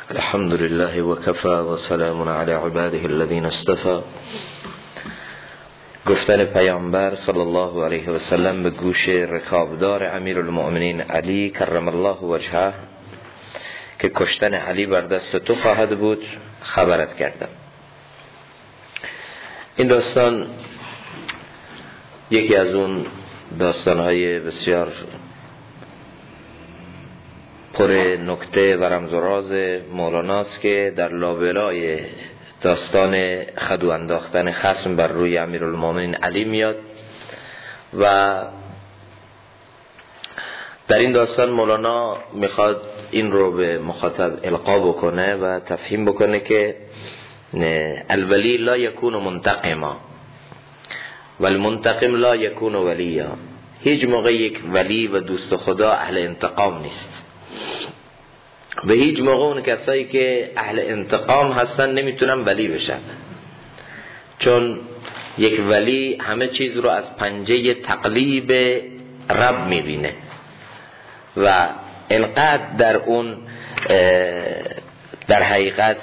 الحمد لله وكفى وسلام على عباده الذين اصطفى. گفتن پیامبر صلی الله علیه و سلم به گوش رکابدار امیرالمؤمنین علی کرم الله وجهه که کشتن علی بر دست تو خواهد بود خبرت کردم. این داستان یکی از اون داستان‌های بسیار پر نکته و رمز و راز مولاناست که در لابلای داستان خدو انداختن خصم بر روی امیرالمومنین علی میاد و در این داستان مولانا میخواد این رو به مخاطب القا بکنه و تفهیم بکنه که الولی لا یکون منتقما والمنتقم لا یکون ولیا. هیچ موقع یک ولی و دوست خدا اهل انتقام نیست. به هیچ موقع اون کسایی که اهل انتقام هستن نمیتونن ولی بشن، چون یک ولی همه چیز رو از پنجه تقلیب رب میبینه و انقدر در اون در حقیقت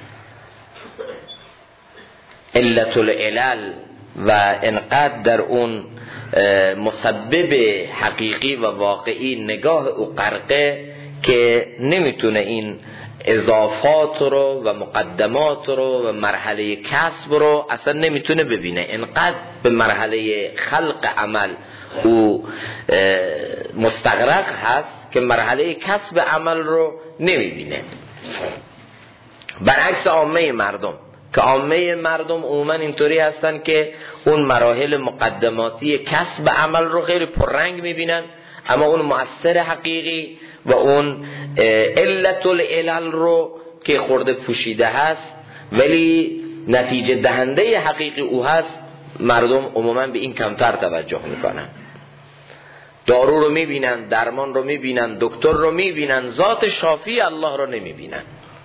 علت العلل و انقدر در اون مسبب حقیقی و واقعی نگاه او غرقه که نمیتونه این اضافات رو و مقدمات رو و مرحله کسب رو اصلا نمیتونه ببینه. انقدر به مرحله خلق عمل او مستغرق هست که مرحله کسب عمل رو نمیبینه، برعکس عامه مردم که عامه مردم عموما اینطوری هستن که اون مراحل مقدماتی کسب عمل رو خیلی پررنگ میبینن، اما اون مؤثر حقیقی و اون علت العلل رو که خورده پوشیده هست ولی نتیجه دهنده حقیقی او هست، مردم عموما به این کمتر توجه میکنن. دارو رو میبینن، درمان رو میبینن، دکتر رو میبینن، ذات شافی الله رو نمیبینن.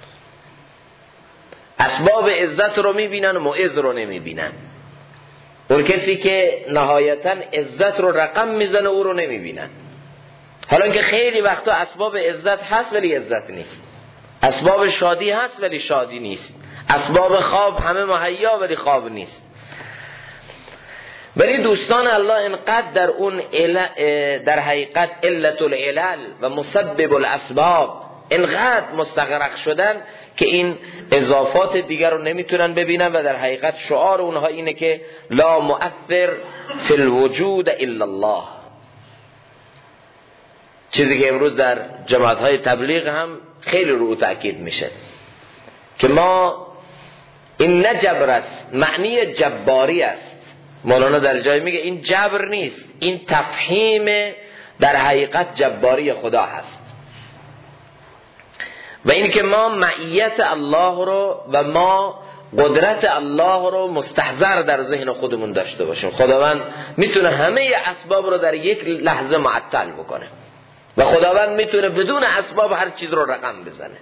اسباب عزت رو میبینن و معز رو نمیبینن. اون کسی که نهایتا عزت رو رقم میزنه او رو نمیبینن. حالا اینکه خیلی وقتا اسباب عزت هست ولی عزت نیست، اسباب شادی هست ولی شادی نیست، اسباب خواب همه مهیا ولی خواب نیست. ولی دوستان الله انقدر در اون در حقیقت علت العلل و مسبب الاسباب انقدر مستغرق شدن که این اضافات دیگر رو نمیتونن ببینن و در حقیقت شعار اونها اینه که لا مؤثر فی الوجود الا الله. چیزی که امروز در جماعت‌های تبلیغ هم خیلی رو تأکید میشه که ما این نه جبر است، معنی جباری است. مولانا در جای میگه این جبر نیست، این تفهیم در حقیقت جباری خدا هست و این که ما معیت الله رو و ما قدرت الله رو مستحضر در ذهن خودمون داشته باشیم. خداوند میتونه همه اسباب رو در یک لحظه معطل بکنه و خداوند میتونه بدون اسباب هر چیز رو رقم بزنه.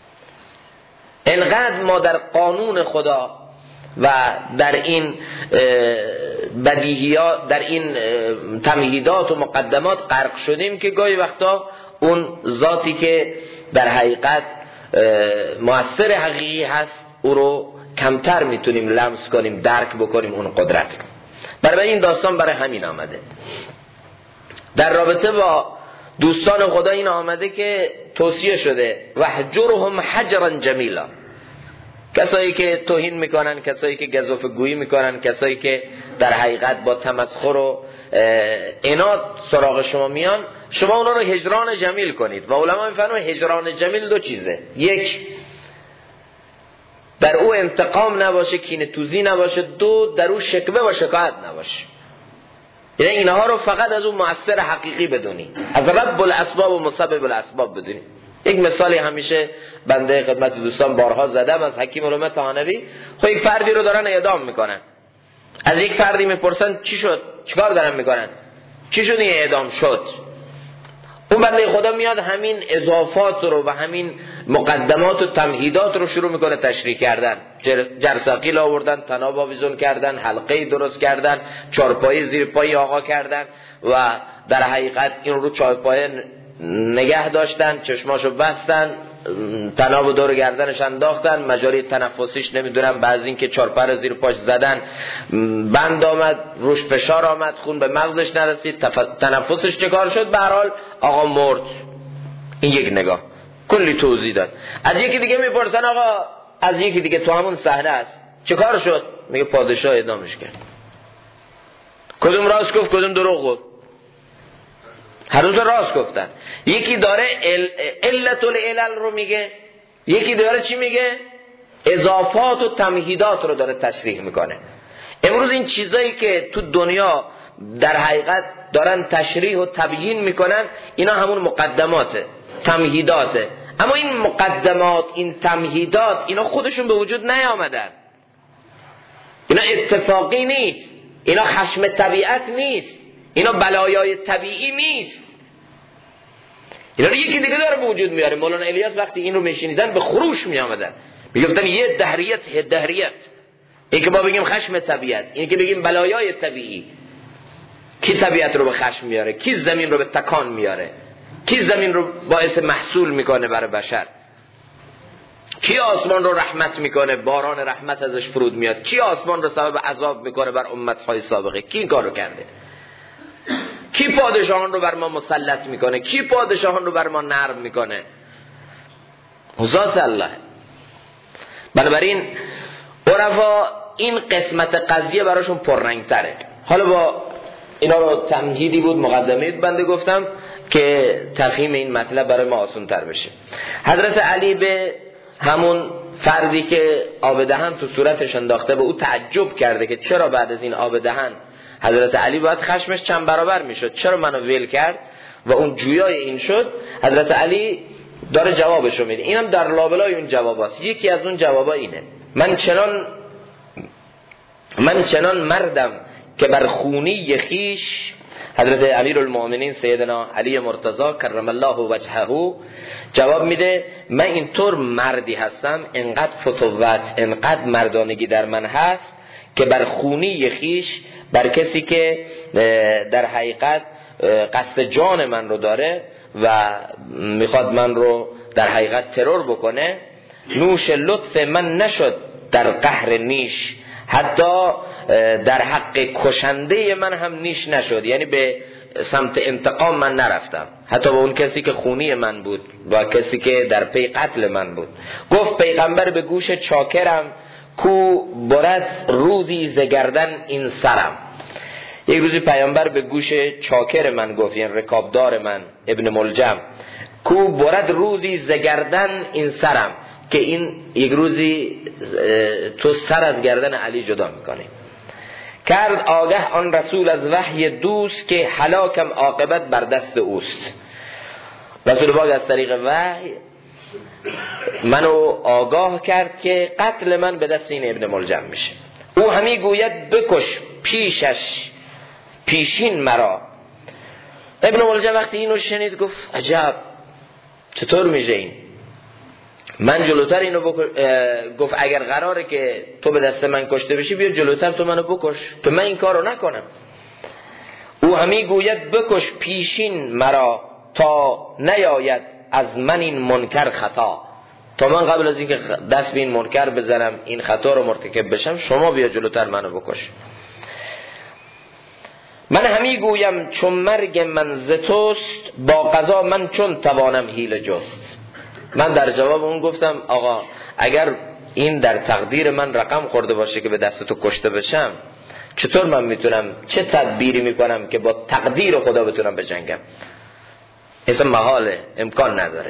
انقدر ما در قانون خدا و در این بدیهیات، در این تمهیدات و مقدمات غرق شدیم که گاهی وقتا اون ذاتی که در حقیقت مؤثر حقیقی هست او رو کمتر میتونیم لمس کنیم، درک بکنیم اون قدرت رو. برای این داستان برای همین آمده. در رابطه با دوستان خدا این آمده که توصیه شده وحجرهم حجرا جمیلا. کسایی که توهین میکنن، کسایی که گزاف گویی میکنن، کسایی که در حقیقت با تمسخر و عناد سراغ شما میان، شما اونا رو هجران جمیل کنید. و علما میفرمایند هجران جمیل دو چیزه، یک در او انتقام نباشه، کینه توزی نباشه، دو در او شکوه و شکایت نباشه. یعنی اینها رو فقط از اون مؤثر حقیقی بدونی، از رب الاسباب و مسبب الاسباب بدونی. یک مثالی همیشه بنده خدمت دوستان بارها زدم از حکیم علومه طحانوی. خب یک فردی رو دارن اعدام میکنن، از یک فردی میپرسن چی شد، چیکار دارن میکنن، چی شد این اعدام شد؟ اون بنده خدا میاد همین اضافات رو و همین مقدمات و تمهیدات رو شروع میکنه تشریح کردن. جرثقیل آوردن، طناب آویزون کردن، حلقه درست کردن، چارپایی زیر پای آقا کردن و در حقیقت این رو چارپای نگه داشتن، چشماشو بستن، تناب دور گردنش انداختن، مجاری تنفسیش نمیدونم، بعضی این که چارپر زیر پاش زدن، بند آمد روش، فشار آمد، خون به مغزش نرسید، تنفسش چکار شد، به هر حال آقا مرد. این یک نگاه کلی توضیح داد. از یکی دیگه میپرسن آقا، از یکی دیگه تو همون صحنه است چکار شد؟ میگه پادشاه اعدامش کرد. کدوم راست گفت کدوم دروغ گفت؟ هر روز راست گفتن. یکی داره علت العلل رو میگه، یکی داره چی میگه؟ اضافات و تمهیدات رو داره تشریح میکنه. امروز این چیزایی که تو دنیا در حقیقت دارن تشریح و تبیین میکنن، اینا همون مقدماته، تمهیداته. اما این مقدمات، این تمهیدات، اینا خودشون به وجود نیامدن، اینا اتفاقی نیست، اینا خشم طبیعت نیست، اینا بلایای طبیعی نیست، اینا رو یکی دیگه داره به وجود میاره. مولانا الیاس وقتی این رو میشنیدن به خروش میامدن، میگفتن یه دهریت، این که ما بگیم خشم طبیعت، این که بگیم بلایای طبیعی. کی طبیعت رو به خشم میاره؟ کی زمین رو به تکان میاره؟ کی زمین رو باعث محصول میکنه برای بشر؟ کی آسمان رو رحمت میکنه، باران رحمت ازش فرود میاد؟ کی آسمان رو سبب عذاب میکنه بر امتهای سابقه؟ کی این کارو کرده؟ کی پادشاهان رو بر ما مسلط میکنه؟ کی پادشاهان رو بر ما نرم میکنه؟ ذات الله. بنابراین عرفا این قسمت قضیه براشون پررنگ تره. حالا با اینا رو تمهیدی بود، مقدمه بنده گفتم که تفهیم این مطلب برای ما آسان تر بشه. حضرت علی به همون فردی که آب دهن تو صورتش انداخته به او تعجب کرده که چرا بعد از این آب دهن حضرت علی باید خشمش چند برابر میشد، چرا منو ویل کرد و اون جویای این شد. حضرت علی داره جوابشو میده، اینم در لابلای اون جواباست. یکی از اون جوابا اینه: من چنان مردم که بر خونی خیش، حضرت امیرالمؤمنین سیدنا علی مرتضی کرم الله وجهه جواب میده: من اینطور مردی هستم، انقدر فتوت، انقدر مردانگی در من هست که بر خونی خیش، بر کسی که در حقیقت قصد جان من رو داره و میخواد من رو در حقیقت ترور بکنه، نوش لطف من نشد در قهر نیش، حتی در حق کشنده من هم نیش نشد، یعنی به سمت انتقام من نرفتم، حتی با اون کسی که خونی من بود، با کسی که در پی قتل من بود. گفت پیغمبر به گوش چاکرم، کو برد روزی زگردن این سرم. یک روزی پیامبر به گوش چاکر من گفت، یعنی رکابدار من ابن ملجم، کو برد روزی زگردن این سرم، که این یک روزی تو سر از گردن علی جدا میکنی. کرد آگه آن رسول از وحی دوست، که هلاکم عاقبت بر دست اوست. رسول پاک از طریق وحی منو آگاه کرد که قتل من به دست این ابن ملجم میشه. او همی گوید بکش پیشین مرا. ابن ملجم وقتی اینو شنید گفت عجب، چطور میشه این؟ من جلوتر اینو گفت اگر قراره که تو به دست من کشته بشی، بیا جلوتر تو منو بکش که من این کارو نکنم. او همی گوید بکش پیشین مرا، تا نیاید از من این منکر خطا. تا من قبل از اینکه دست به این منکر بزنم، این خطا رو مرتکب بشم، شما بیا جلوتر منو بکش. من همی گویم چون مرگ من ز توست، با قضا من چون توانم حیله جست. من در جواب اون گفتم آقا اگر این در تقدیر من رقم خورده باشه که به دست تو کشته بشم، چطور من میتونم، چه تدبیری میکنم که با تقدیر خدا بتونم بجنگم؟ اصلا محاله، امکان نداره.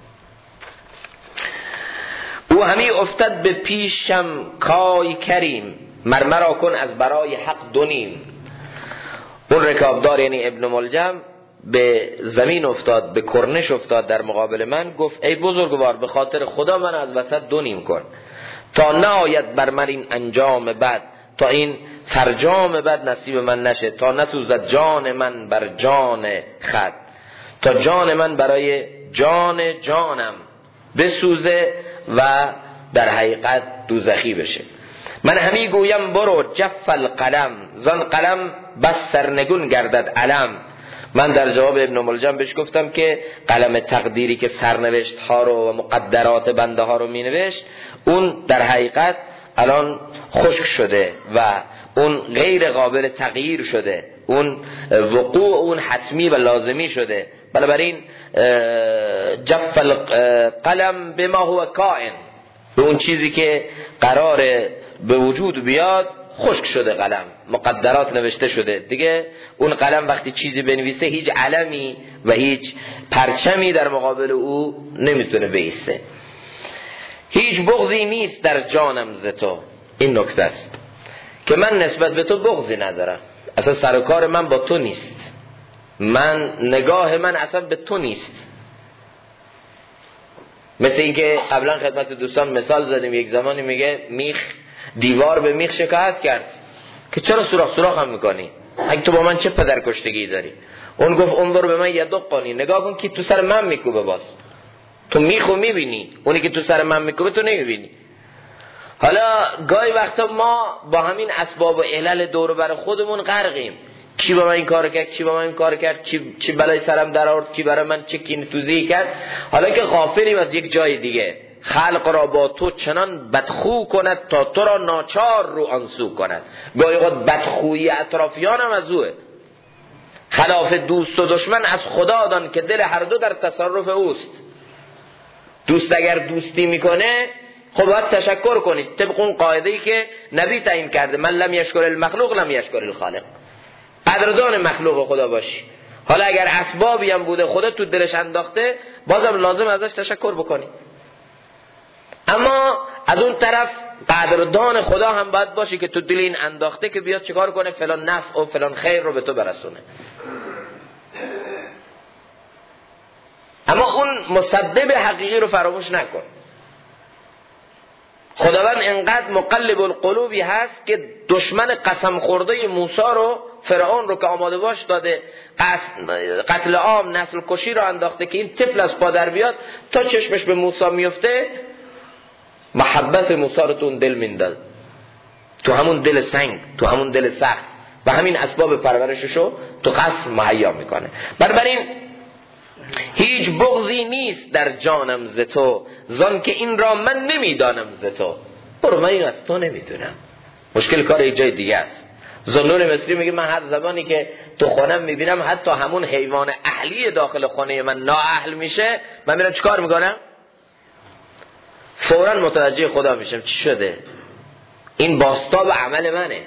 او همی افتد به پیشم کای کریم، مرمرا کن از برای حق دونیم. اون رکابدار یعنی ابن ملجم به زمین افتاد، به کرنش افتاد در مقابل من، گفت ای بزرگوار به خاطر خدا من از وسط دونیم کن، تا نه آید بر من این انجام بد، تا این فرجام بد نصیب من نشه، تا نسوزد جان من بر جان خود، تا جان من برای جان جانم بسوزه و در حقیقت دوزخی بشه. من همی گویم برو جف القلم، زان قلم بس سرنگون گردد علم، من در جواب ابن ملجم بهش گفتم که قلم تقدیری که سرنوشت ها رو و مقدرات بنده ها رو می نوشت، اون در حقیقت الان خشک شده و اون غیر قابل تغییر شده، اون وقوع اون حتمی و لازمی شده. بنابراین جف القلم بما هو کائن، به اون چیزی که قراره به وجود بیاد خشک شده، قلم مقدرات نوشته شده دیگه. اون قلم وقتی چیزی بنویسه هیچ علمی و هیچ پرچمی در مقابل او نمیتونه بایسته. هیچ بغضی نیست در جانم ز تو، این نکته است که من نسبت به تو بغضی ندارم، اصلا سر و کار من با تو نیست، من نگاه من اصلا به تو نیست. مثل اینکه قبلا خدمت دوستان مثال زدیم، یک زمانی میگه میخ دیوار به میخ شکایت کرد که چرا سوراخ هم میکنی، اگه تو با من چه پدرکشتگی داری؟ اون گفت انظر به من یدقانی، نگاه کن که تو سر من میکوبه، باز تو میخو میبینی، اونی که تو سر من میکوبه تو نمیبینی. حالا گاهی وقتا ما با همین اسباب و علل دور بر خودمون غرقیم، کی با من این کار کرد، کی با من این کار کرد، چی بلای سرم در آورد، کی برای من چه کین توزیع کرد، حالا که غافلیم از یک جای دیگه. خلق را با تو چنان بدخو کند تا تو را ناچار رو آنسو کند. گاهی وقت بدخویی اطرافیان هم از اوه. خلاف دوست و دشمن از خدا دان که دل هر دو در تصرف اوست. دوست اگر دوستی میکنه خب باید تشکر کنید طبق اون قاعده‌ای که نبی تعیین کرده، من لم یشکر المخلوق لم یشکر الخالق. قدردان مخلوق خدا باشی. حالا اگر اسبابی هم بوده خدا تو دلش انداخته، بازم لازم ازش تشکر بکنی. اما از اون طرف قدردان خدا هم باید باشی که تو دل این انداخته که بیاد چیکار کنه، فلان نفع و فلان خیر رو به تو برسونه. اما اون مسبب حقیقی رو فراموش نکن. خداوند انقدر مقلب القلوبی هست که دشمن قسم خورده موسی رو، فرعون رو که آماده باش داده قتل عام نسل کشی رو انداخته که این طفل از پا در بیاد، تا چشمش به موسی میفته محبت موسی رو تو اون دل میندازه، تو همون دل سنگ، تو همون دل سخت، و همین اسباب پرورششو تو قصر مهیا میکنه. بنابراین هیچ بغضی نیست در جانم ز تو، زان که این را من نمیدانم ز تو. برو من این از تو نمیدونم. مشکل کار یک جای دیگه است. زنون مصری میگه من هر زمانی که تو خونم میبینم حتی همون حیوان اهلی داخل خانه من نااهل میشه، من میرم چیکار میکنم؟ فوراً متوجه خدا میشم چی شده؟ این باستاب عمل منه.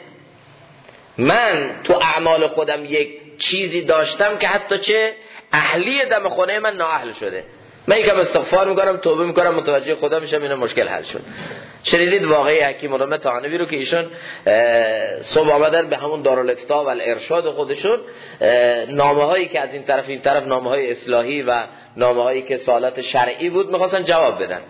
من تو اعمال خودم یک چیزی داشتم که حتی چه اهلی دم خانه من نااهل شده. من یکم استغفار میکنم، توبه میکنم، متوجه خدا میشم این مشکل حل شد. شنیدید واقعی حکیم علامه طحاوی رو که ایشون صبح آمدن به همون دارالفتاء و الارشاد خودشون نامه هایی که از این طرف نامه های اصلاحی و نامه هایی که سوالات شرعی بود میخواستن جواب بدن.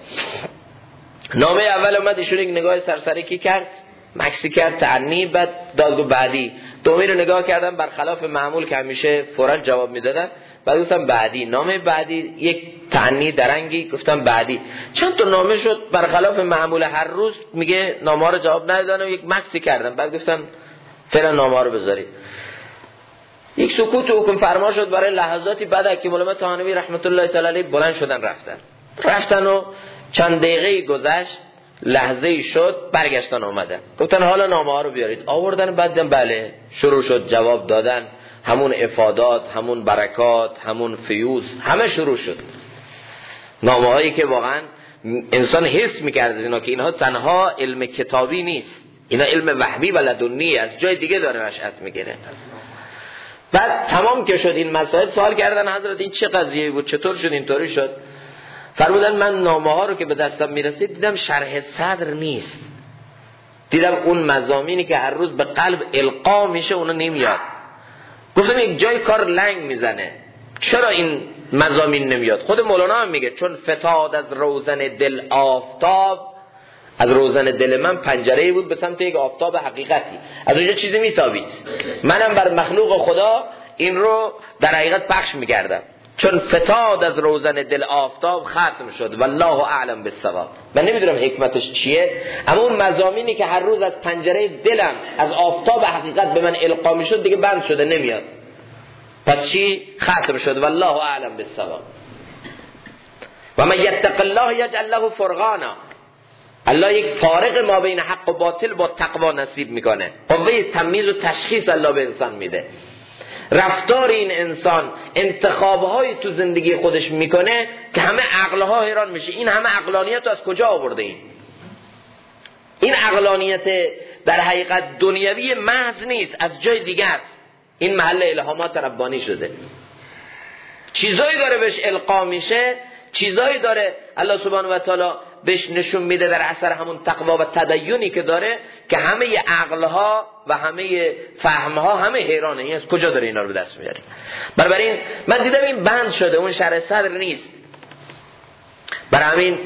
نامه اول اومد ایشون یک نگاه سرسری کرد، مکسی کرد، تعنی، بعد داد و بعدی. دومی رو نگاه کردم برخلاف معمول که همیشه فوراً جواب میدادن، بعد گفتم بعدی. نامه بعدی یک تعنی درنگی، گفتم بعدی. چند تا نامه شد برخلاف معمول هر روز، میگه نامه ها رو جواب ندادن و یک مکسی کردم. بعد گفتم فعلا نامه ها رو بذارید. یک سکوت و حکم فرما شد برای لحظاتی. بعد حکیم علامه طحاوی رحمت الله تعالی علیه بلند شدن رفتن و چند دقیقه گذشت، لحظه‌ای شد، برگشتن اومدن گفتن حالا نامه ها رو بیارید. آوردن، بعدم بله شروع شد جواب دادن، همون افادات، همون برکات، همون فیوز، همه شروع شد. نامه هایی که واقعا انسان حس میکرد اینا که اینها تنها علم کتابی نیست، اینا علم وحی و لدنی از جای دیگه داره نشأت میگیره. بعد تمام که شد این مسائل، سوال کردن حضرت این چه قضیه بود، چطور شد اینطوری شد؟ فرمودن من نامه ها رو که به دستم میرسید دیدم شرح صدر نیست، دیدم اون مضامینی که هر روز به قلب القا میشه اونا نمیاد. گفتم یک جای کار لنگ میزنه، چرا این مضامین نمیاد؟ خود مولانا هم میگه چون فتاد از روزن دل آفتاب، از روزن دل من پنجره‌ای بود به سمت یک آفتاب حقیقتی، از اونجا چیزی میتابید. منم بر مخلوق خدا این رو در حقیقت پخش میکردم، چون فتاد از روزن دل آفتاب ختم شد والله اعلم بالصواب. من نمیدونم حکمتش چیه، اما اون مضامینی که هر روز از پنجره دلم از آفتاب حقیقت به من القا میشد دیگه بند شده، نمیاد. پس چی؟ ختم شد. والله اعلم بالصواب. و من یتق الله یجعل له فرقانا. الله یک فارق ما بین حق و باطل با تقوا نصیب میکنه. قوه تمییز و تشخیص الله به انسان میده. رفتار این انسان، انتخابهای تو زندگی خودش میکنه که همه عقلها حیران میشه این همه عقلانیت رو از کجا آورده این عقلانیت در حقیقت دنیوی محض نیست، از جای دیگه است. این محل الهامات ربانی شده. چیزایی داره بهش القا میشه، چیزایی داره الله سبحانه و تعالی بهش نشون میده در اثر همون تقوا و تدینی که داره که همه عقلها و همه فهمها همه حیرانه این از کجا داره اینا رو به دست میاره. بنابراین من دیدم این بند شده، اون شرح صدر نیست. برای همین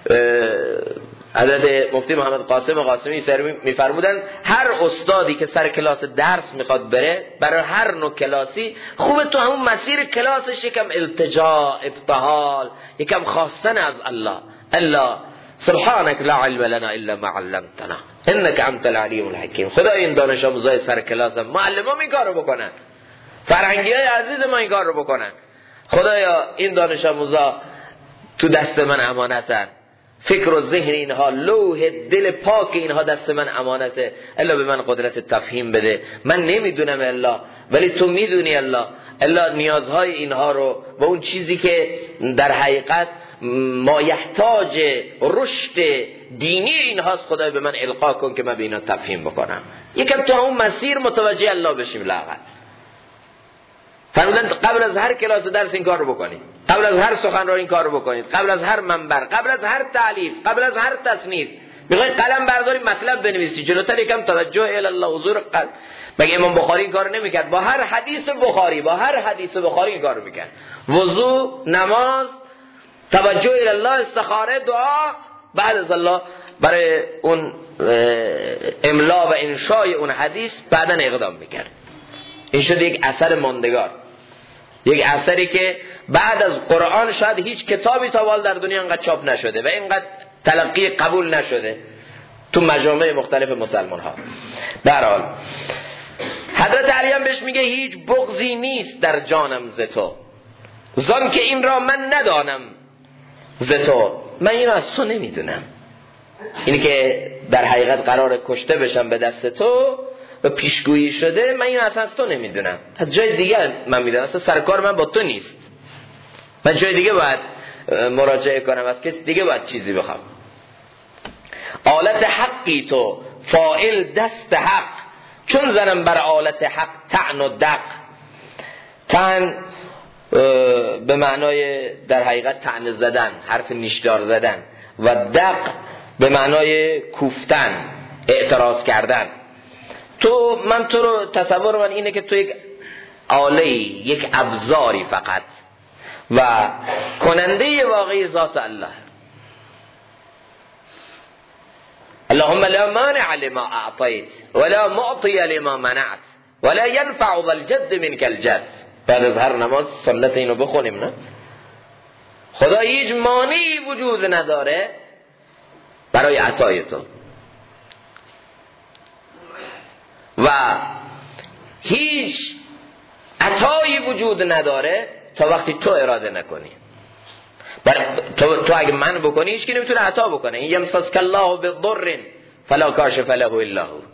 حضرت مفتی محمد قاسمی میفرمودن هر استادی که سر کلاس درس میخواد بره، برای هر نوع کلاسی خوبه تو همون مسیر کلاسش یکم التجا، ابتهال، یکم خواستن از الله سبحانك لا علم لنا الا ما علمتنا انك انت العلیم الحکیم. خدا این دانش آموزای سر کلاس معلمان این کارو بکنن، فرهنگیای عزیز ما این کارو بکنن. خدایا این دانش آموزا تو دست من امانتن، فکر و ذهن اینها، لوح دل پاک اینها دست من امانته. الا به من قدرت تفهیم بده، من نمیدونم الله ولی تو میدونی الله نیازهای اینها رو و اون چیزی که در حقیقت مایحتاج رشد دینی اینهاست خدای به من القا کن که من به اینا تفهیم بکنم. یکم تو اون مسیر متوجه الله بشیم. لااقل فرمودن قبل از هر کلاس درس این کار رو بکنید، قبل از هر سخنرانی این کار رو بکنید، قبل از هر منبر، قبل از هر تعلیف، قبل از هر تصنیف میخوای قلم برداری مطلب بنویسی، جلوتر یکم توجه الی الله، حضور قلب. مگه امام بخاری این کارو نمیکرد؟ با هر حدیث بخاری این کارو میکرد. وضو، نماز، توجه الی الله، استخاره، دعا، بعد از الله برای اون املا و انشای اون حدیث بعدن اقدام میکرد. این شد یک اثر ماندگار، یک اثری که بعد از قرآن شاید هیچ کتابی تا حال در دنیا اینقدر چاپ نشده و اینقدر تلقی قبول نشده تو مجامع مختلف مسلمان ها. در حال حضرت علی هم بهش میگه هیچ بغضی نیست در جانم ز تو، زان که این را من ندانم ز تو. من این را از تو نمیدونم، اینی که در حقیقت قرار کشته بشم به دست تو و پیشگویی شده، من این اصلا از تو نمیدونم، از جای دیگه من میدونم، اصلا سرکار من با تو نیست، من جای دیگه باید مراجعه کنم، از کسی دیگه باید چیزی بخوام. آلت حقی تو فاعل دست حق، چون زنم بر آلت حق طعن و دق. طعن به معنای در حقیقت طعن زدن، حرف نیشدار زدن، و دق به معنای کوفتن، اعتراض کردن. من تو رو تصور من اینه که تو یک آله، یک ابزاری فقط و کننده واقعی ذات الله. اللهم لا مانع لما اعطيت ولا معطي لما منعت ولا ينفع ذا الجد منك الجد. بعد از هر نماز سنت اینو بخونیم نه؟ خدا هیچ مانعی وجود نداره برای عطای تو و هیچ عطایی وجود نداره تا وقتی تو اراده نکنی. تو اگه من بکنی هیچ کی نمیتونه عطا بکنه. این یمسسک الله بضر فلا کاشف له الا هو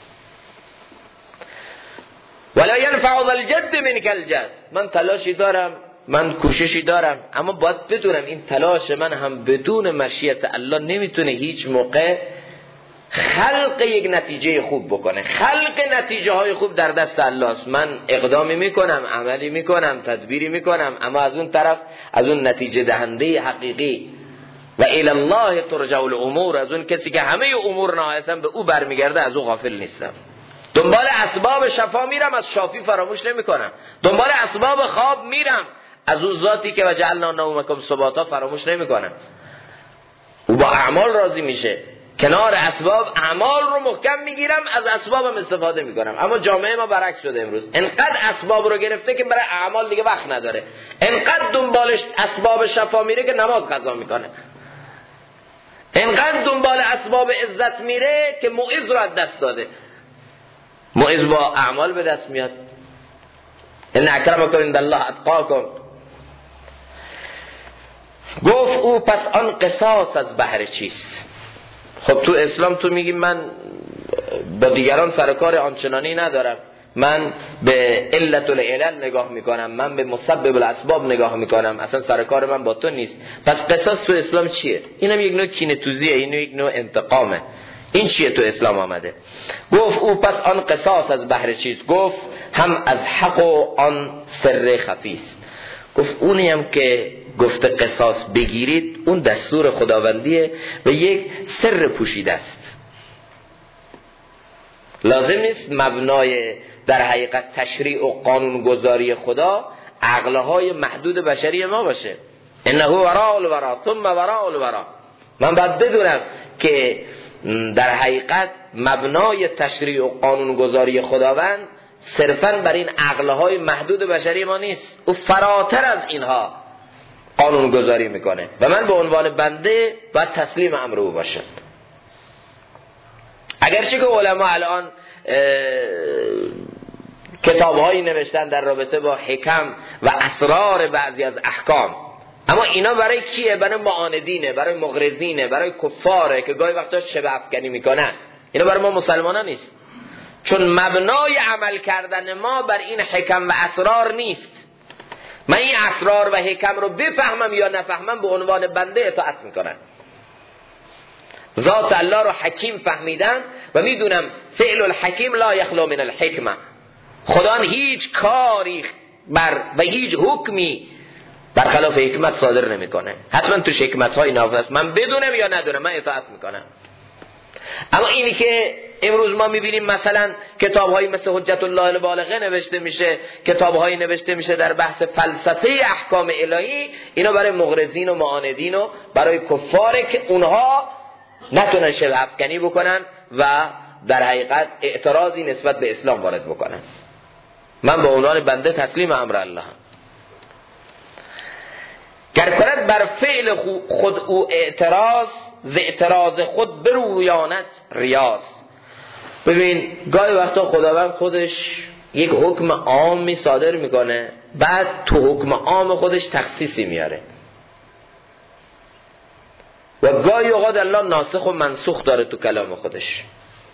ولا ينفع ذا الجد منك الجد. من تلاشی دارم، من کوششی دارم، اما باید بدونم این تلاش من هم بدون مشیت الله نمیتونه هیچ موقع خلق یک نتیجه خوب بکنه. خلق نتیجه های خوب در دست الله است. من اقدامی میکنم، عملی میکنم، تدبیری میکنم، اما از اون طرف، از اون نتیجه دهنده حقیقی و الی الله ترجع الامور، از اون کسی که همه امور نهایتا به او برمیگرده، از او غافل نیستم. دنبال اسباب شفا میرم، از شافی فراموش نمیکنم. دنبال اسباب خواب میرم، از اون ذاتی که وجعلنا نومکم سباتا فراموش نمیکنم. او با اعمال راضی میشه. کنار اسباب اعمال رو محکم میگیرم، از اسبابم استفاده میکنم. اما جامعه ما برعکس شده امروز، انقدر اسباب رو گرفته که برای اعمال دیگه وقت نداره، انقدر دنبالش اسباب شفا میره که نماز قضا میکنه، انقدر دنبال اسباب عزت میره که موعظ رو از دست داده. موعظ با اعمال به دست میاد. ان اکرمکم عند الله اتقاکم. گفت او پس آن قصاص از بهر چیست؟ خب تو اسلام تو میگی من با دیگران سرکار آنچنانی ندارم، من به علت العلل نگاه میکنم، من به مسبب الاسباب نگاه میکنم، اصلا سرکار من با تو نیست. پس قصاص تو اسلام چیه؟ اینم یک نوع کینه‌توزیه، این یک نوع انتقامه. این چیه تو اسلام آمده؟ گفت او پس آن قصاص از بهر چیست؟ گفت هم از حق و آن سر خفیست. گفت اونی هم که گفته قصاص بگیرید اون دستور خداوندیه و یک سر پوشیده است. لازم نیست مبنای در حقیقت تشریع و قانونگذاری خدا عقلهای محدود بشری ما باشه. انه وراء الورا ثم وراء الورا. من باید بدونم که در حقیقت مبنای تشریع و قانونگذاری خداوند صرفاً بر این عقلهای محدود بشری ما نیست، او فراتر از اینها قانونگذاری میکنه و من به عنوان بنده باید تسلیم امر او باشم. اگرچه که علما الان کتابهایی نوشتن در رابطه با حکم و اسرار بعضی از احکام، اما اینا برای کیه؟ برای معاندینه، برای مغرضینه، برای کفاره که گاهی وقتا شبه افکنی میکنن. اینا برای ما مسلمانان نیست، چون مبنای عمل کردن ما بر این حکم و اسرار نیست. من این اسرار و حکم رو بفهمم یا نفهمم به عنوان بنده اطاعت میکنم. ذات الله رو حکیم فهمیدن و میدونم فعل الحکیم لا یخلو من الحکمه. خدا هیچ کاری و هیچ حکمی برخلاف حکمت صادر نمیکنه. حتما تو حکمت های نافذ من بدونم یا ندونم من اطاعت میکنم. اما اینی که امروز ما میبینیم مثلا کتاب‌هایی مثل حجت الله البالغه نوشته میشه، کتاب‌هایی نوشته میشه در بحث فلسفه احکام الهی، اینا برای مغرضین و معاندین و برای کفاره که اونها نتونن شبه افکنی بکنن و در حقیقت اعتراضی نسبت به اسلام وارد بکنن. من به عنوان بنده تسلیم امر الله هم. گر کند بر فعل خود او اعتراض، ز اعتراض خود برویاند ریاض. ببین گاهی وقتا خداوند خودش یک حکم عامی صادر میکنه، بعد تو حکم عام خودش تخصیصی میاره و گاهی اوقات الله ناسخ و منسوخ داره تو کلام خودش.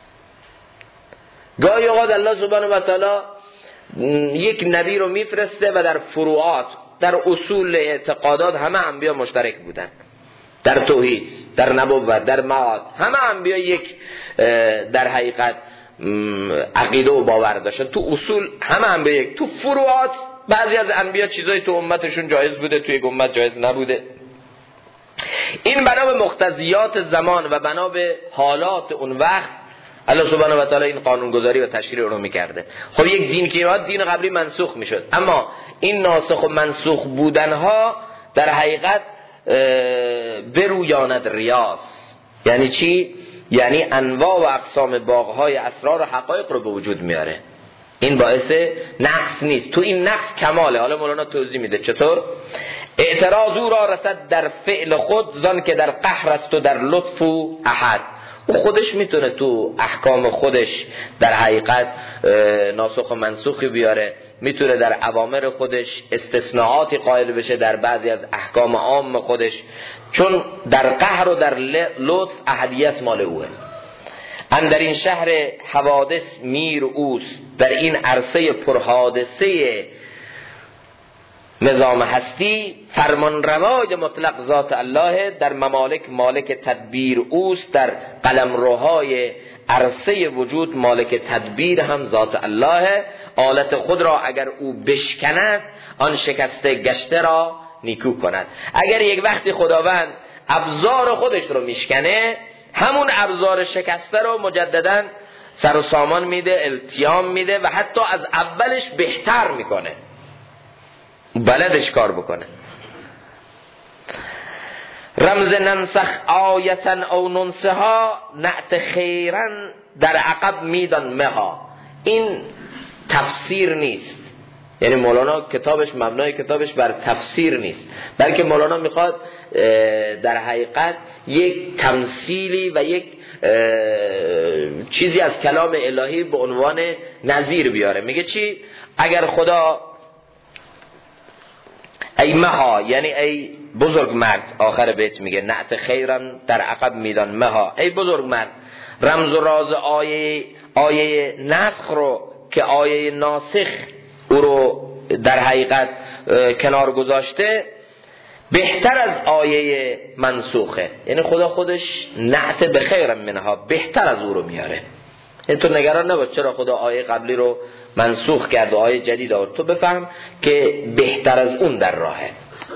گاهی اوقات الله سبحانه و تعالی یک نبی رو میفرسته و در فروعات، در اصول اعتقادات همه انبیا مشترک بودن، در توحید، در نبوت، در معاد، همه انبیا یک در حقیقت عقیده و باور داشتن. تو اصول همه انبیا یک، تو فروعات بعضی از انبیا چیزایی تو امتشون جایز بوده، تو یک امت جایز نبوده. این بنا به مقتضیات زمان و بنا به حالات اون وقت الله سبحانه و تعالی این قانونگذاری و تشریع رو میکرده. خب یک دین که بعد دین قبلی منسوخ میشد، اما این ناسخ و منسوخ بودنها در حقیقت برویاند ریاض. یعنی چی؟ یعنی انواع و اقسام باغهای اسرار و حقایق رو به وجود میاره. این باعث نقص نیست، تو این نقص کماله. حالا مولانا توضیح میده چطور. اعتراض او را رسد در فعل خود، زان که در قهر است و در لطف و احد. او خودش میتونه تو احکام خودش در حقیقت ناسخ و منسوخی بیاره، میتونه در اوامر خودش استثناءاتی قائل بشه در بعضی از احکام عام خودش، چون در قهر و در لطف احدیت مال اوه. اندر این شهر حوادث میر اوست، در این عرصه پرحادثه نظام هستی فرمان روای مطلق ذات الله، در ممالک مالک تدبیر اوست، در قلمروهای عرصه وجود مالک تدبیر هم ذات الله. آلت خود را اگر او بشکند، آن شکسته گشته را نیکو کند. اگر یک وقتی خداوند ابزار خودش رو میشکنه، همون ابزار شکسته رو مجددا سر و سامان میده، التیام میده و حتی از اولش بهتر میکنه، بلدش کار بکنه. رمز ننسخ آیتن او ننسها، نعت خیرن در عقب میدان مها. این تفسیر نیست، یعنی مولانا کتابش مبنای کتابش بر تفسیر نیست، بلکه مولانا میخواد در حقیقت یک تمثیلی و یک چیزی از کلام الهی به عنوان نظیر بیاره. میگه چی؟ اگر خدا ای مها یعنی ای بزرگ مرد، آخر بیت میگه نعت خیرم در عقب میدان مها، ای بزرگ مرد رمز و راز آیه نسخ رو که آیه ناسخ او رو در حقیقت کنار گذاشته بهتر از آیه منسوخه. یعنی خدا خودش نعت بخیرم منها بهتر از او رو میاره. این تو نگران نباش چرا خدا آیه قبلی رو منسوخ کرد و آیه جدید آورد، تو بفهم که بهتر از اون در راهه.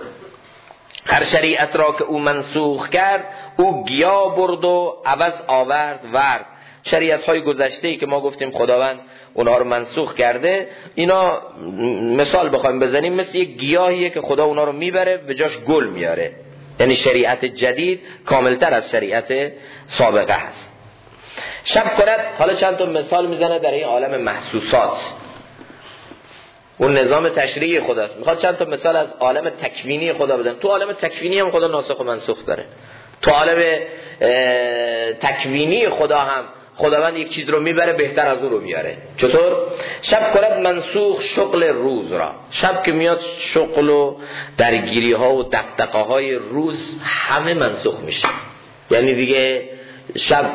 هر شریعت را که او منسوخ کرد او گیا برد و عوض آورد ورد. شریعت های گذشته ای که ما گفتیم خداوند اونها رو منسوخ کرده، اینا مثال بخوایم بزنیم مثل یک گیاهیه که خدا اونها رو میبره به جاش گل میاره. یعنی شریعت جدید کاملتر از شریعت سابقه هست. شب کند، حالا چند تا مثال میزنه در این عالم محسوسات، اون نظام تشریعی خداست. میخواد چند تا مثال از عالم تکوینی خدا بدن. تو عالم تکوینی هم خدا ناسخ و منسوخ داره. تو عالم تکوینی خدا هم خداوند یک چیز رو میبره بهتر از اون رو میاره. چطور؟ شب کند منسوخ شغل روز را. شب که میاد شغل و درگیری ها و دغدغه های روز همه منسوخ میشه. یعنی دیگه شب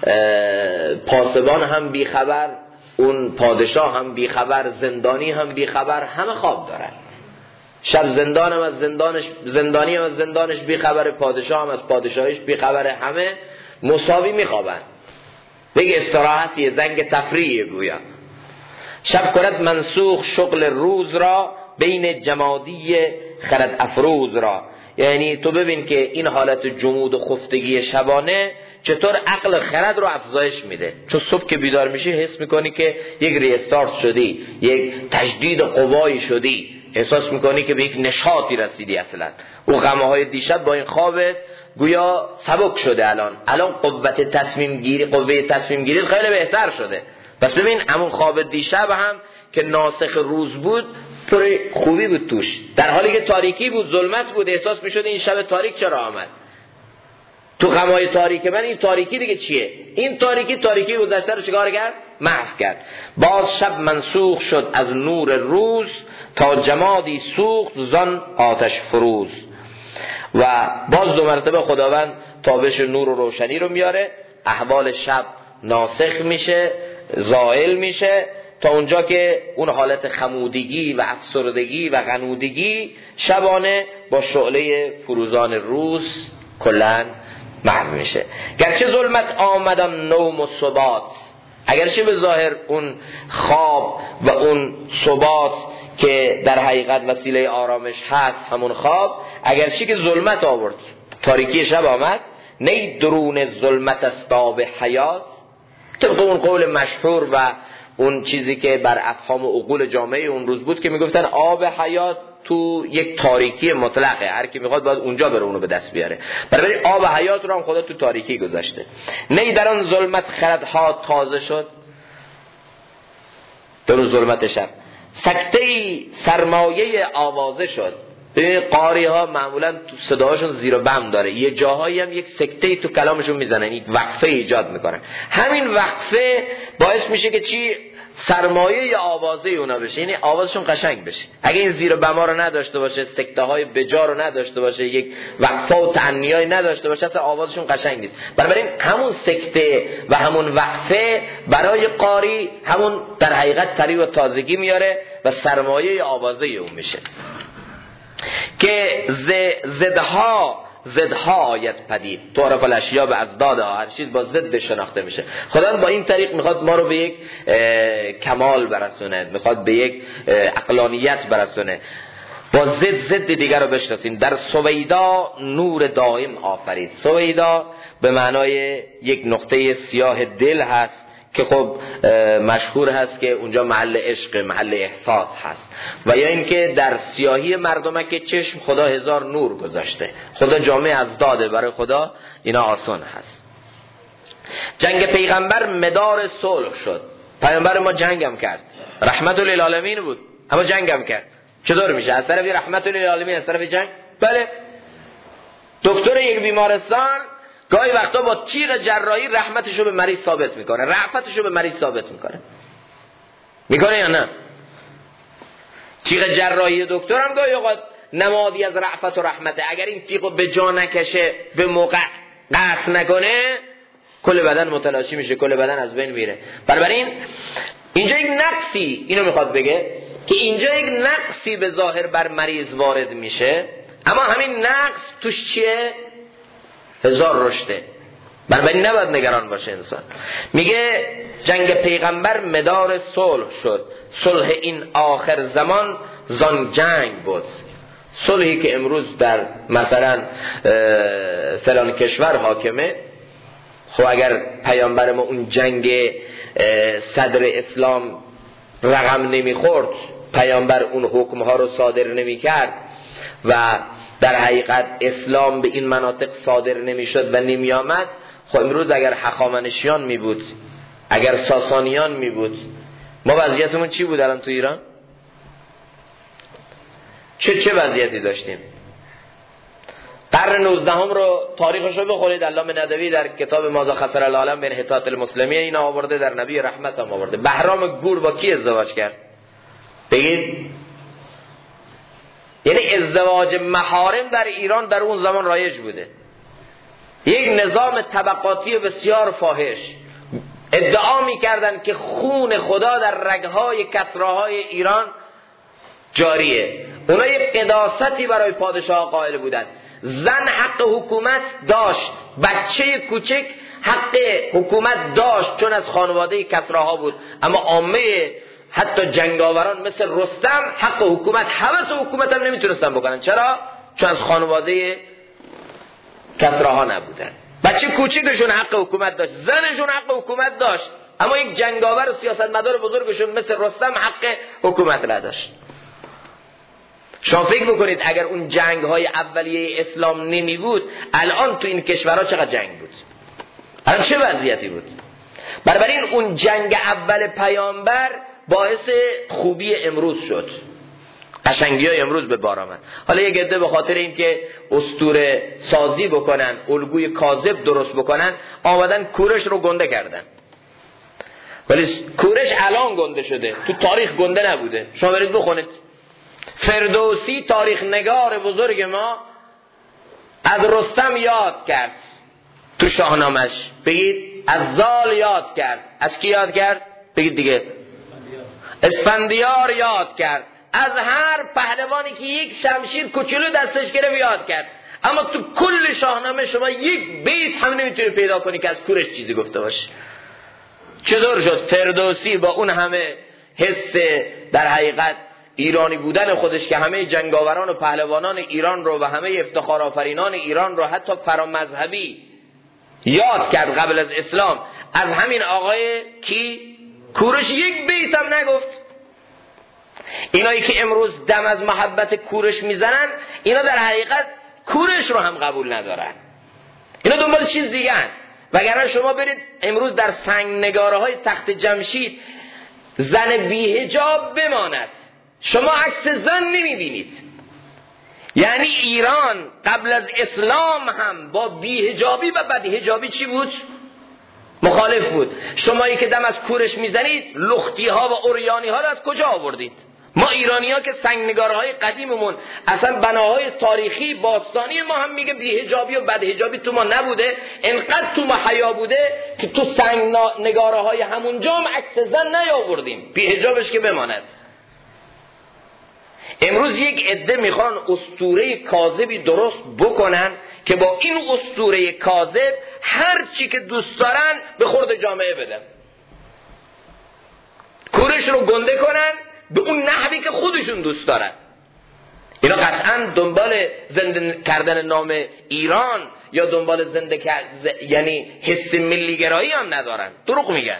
پاسبان هم بیخبر، اون پادشاه هم بیخبر، زندانی هم بیخبر، همه خواب دارن. شب زندان هم از زندانش، زندانی هم از زندانش بیخبره، پادشاه هم از پادشاهیش بیخبره، همه مساوی میخوابن. بگه استراحتی، زنگ تفریحی گویا. شب کند منسوخ شغل روز را بین جمادی خرد افروز را. یعنی تو ببین که این حالت جمود و خفتگی شبانه چطور عقل خرد رو افزایش میده. چون صبح که بیدار میشی حس میکنی که یک ریستارت شدی، یک تجدید قوایی شدی، احساس میکنی که به یک نشاطی رسیدی. اصلا او غمهای دیشب با این خوابت گویا سبک شده. الان قوه تصمیم گیری خیلی بهتر شده. پس ببین همون خواب دیشب هم که ناسخ روز بود پر خوبی بود توش، در حالی که تاریکی بود، ظلمت بود، احساس میشد این شب تاریک چرا آمد. تو غمای تاریک من این تاریکی دیگه چیه؟ این تاریکی گذشته رو چیکار کرد؟ محو کرد. باز شب منسوخ شد از نور روز تا جمادی سوخت زان آتش فروز. و باز دو مرتبه خداوند تابش نور و روشنی رو میاره، احوال شب ناسخ میشه، زائل میشه، تا اونجا که اون حالت خمودگی و افسردگی و غنودگی شبانه با شعله فروزان روز کلن محو میشه. گرچه ظلمت آمدن نوم و ثبات، اگرچه به ظاهر اون خواب و اون ثبات که در حقیقت وسیله آرامش هست همون خواب، اگرچه که ظلمت آورد، تاریکی شب آمد، نی درون ظلمت استاب حیات. طبق اون قول مشهور و اون چیزی که بر افهام و عقول جامعه اون روز بود که میگفتن آب حیات تو یک تاریکی مطلقه، هر کی میخواد باید اونجا بره اونو به دست بیاره. برای آب حیات رو هم خدا تو تاریکی گذاشته. نی در آن ظلمت خردها تازه شد، در اون ظلمت شب سکته‌ای سرمایه آوازه شد. ببین قاری ها معمولا تو صداهاشون زیر و بم داره، یه جاهایی هم یک سکته‌ای تو کلامشون میزنن، یک وقفه ایجاد میکنن. همین وقفه باعث میشه که چی؟ سرمایه آوازه اونا بشه، یعنی آوازشون قشنگ بشه. اگه این زیر و بما رو نداشته باشه، سکته های بجا رو نداشته باشه، یک وقفه و تعنیایی نداشته باشه، اصلا آوازشون قشنگ نیست. بنابراین همون سکته و همون وقفه برای قاری همون در حقیقت طری و تازگی میاره و سرمایه آوازه اون میشه که زدها آید پدید. تعرف الاشیاء به ازدادها، هر چیز با ضد شناخته میشه. خدا با این طریق میخواد ما رو به یک کمال برسونه، میخواد به یک عقلانیت برسونه، با ضد دیگر رو بشناسیم. در سویدا نور دائم آفرید. سویدا به معنای یک نقطه سیاه دل هست که خب مشهور هست که اونجا محل عشق، محل احساس هست. و یا اینکه در سیاهی مردمک چشم خدا هزار نور گذاشته. خدا جامعه از داده، برای خدا اینا آسان هست. جنگ پیغمبر مدار صلح شد. پیغمبر ما جنگم کرد، رحمت للعالمین بود، اما جنگم کرد. چطور میشه؟ از طرفی رحمت للعالمین، از طرف جنگ؟ بله. دکتر یک بیمارستان گاهی وقتا با تیغ جراحی رحمتشو به مریض ثابت میکنه، رأفتشو به مریض ثابت میکنه یا نه؟ تیغ جراحی دکتر هم گاهی اوقات نمادی از رأفت و رحمته. اگر این تیغو به جا نکشه، به موقع قطع نکنه، کل بدن متلاشی میشه، کل بدن از بین میره. بنابراین اینجا یک نقصی، اینو میخواد بگه که اینجا یک نقصی به ظاهر بر مریض وارد میشه، اما همین نقص توش چیه؟ هزار رشده. بنابراین نباید نگران باشه انسان. میگه جنگ پیغمبر مدار صلح شد، صلح این آخر زمان زان جنگ بود. صلحی که امروز در مثلا فلان کشور حاکمه، خب اگر پیامبر ما اون جنگ صدر اسلام رقم نمیخورد، پیامبر اون حکمها رو صادر نمیکرد و در حقیقت اسلام به این مناطق صادر نمیشد و نمیآمد، خب امروز اگر هخامنشیان می بود، اگر ساسانیان می بود، ما وضعیتمون چی بود الان تو ایران؟ چه وضعیتی داشتیم؟ قرن 19 رو تاریخش رو بخونید، علامه ندوی در کتاب ماذا خسر العالم من انحطاط المسلمین اینا آورده، در نبی رحمت هم آورده. بهرام گور با کی ازدواج کرد؟ بگید. یعنی ازدواج محارم در ایران در اون زمان رایج بوده. یک نظام طبقاتی بسیار فاحش. ادعا می‌کردن که خون خدا در رگ‌های کسراهای ایران جاریه. اونا یک قداستی برای پادشاه قائل بودن. زن حق حکومت داشت، بچه کوچک حق حکومت داشت چون از خانواده کسراها بود، اما عامه حتی جنگاوران مثل رستم حق حکومت، حوث حکومت هم نمیتونستن بکنن. چرا؟ چون از خانواده کسراها نبودن. بچه کوچکشون حق حکومت داشت، زنشون حق حکومت داشت، اما یک جنگاور و سیاستمدار بزرگشون مثل رستم حق حکومت نداشت. شما فکر بکنید اگر اون جنگ های اولیه اسلام نمی بود، الان تو این کشورها چقدر جنگ بود، الان چه وضعیتی بود. بنابراین اون جنگ اول پیامبر باعث خوبی امروز شد، قشنگی های امروز به بار آمد. حالا یک عده به خاطر اینکه اسطوره سازی بکنن، الگوی کاذب درست بکنن، آمدن کورش رو گنده کردن. ولی کورش الان گنده شده، تو تاریخ گنده نبوده. شما برید بخونید، فردوسی تاریخ نگار بزرگ ما از رستم یاد کرد تو شاهنامش. بگید از زال یاد کرد. از کی یاد کرد؟ بگید دیگه. اسفندیار یاد کرد. از هر پهلوانی که یک شمشیر کوچولو دستش گرفت یاد کرد. اما تو کل شاهنامه شما یک بیت هم نمیتونی پیدا کنی که از کورش چیزی گفته باشه. چطور شد فردوسی با اون همه حس در حقیقت ایرانی بودن خودش که همه جنگاوران و پهلوانان ایران رو و همه افتخار آفرینان ایران رو حتی فرامذهبی یاد کرد قبل از اسلام، از همین آقای کی کورش یک بیت هم نگفت. اینایی که امروز دم از محبت کورش میزنن، اینا در حقیقت کورش رو هم قبول ندارن، اینا دنبال چیز دیگه هن. وگرنه شما برید امروز در سنگ نگاره های تخت جمشید زن بی حجاب بماند، شما عکس زن نمیبینید. یعنی ایران قبل از اسلام هم با بی حجابی و بد حجابی چی بود؟ مخالف بود. شمایی که دم از کورش میزنید، لختی ها و اوریانی ها رو از کجا آوردید؟ ما ایرانی ها که سنگ نگاره های قدیممون اصلا بناهای تاریخی باستانی ما هم میگه بی حجابی و بد حجابی تو ما نبوده، انقدر تو ما حیا بوده که تو سنگ نگاره های همونجا هم عکس زن نیاوردیم، بی حجابش که بماند. امروز یک عده میخوان اسطوره کاذبی درست بکنن که با این اسطوره کاذب هر چی که دوست دارن به خورد جامعه بدن، کورش رو گنده کنن به اون نحوی که خودشون دوست دارن. اینا قطعا دنبال زنده کردن نام ایران یا دنبال یعنی حس ملیگرایی هم ندارن، دروغ میگن.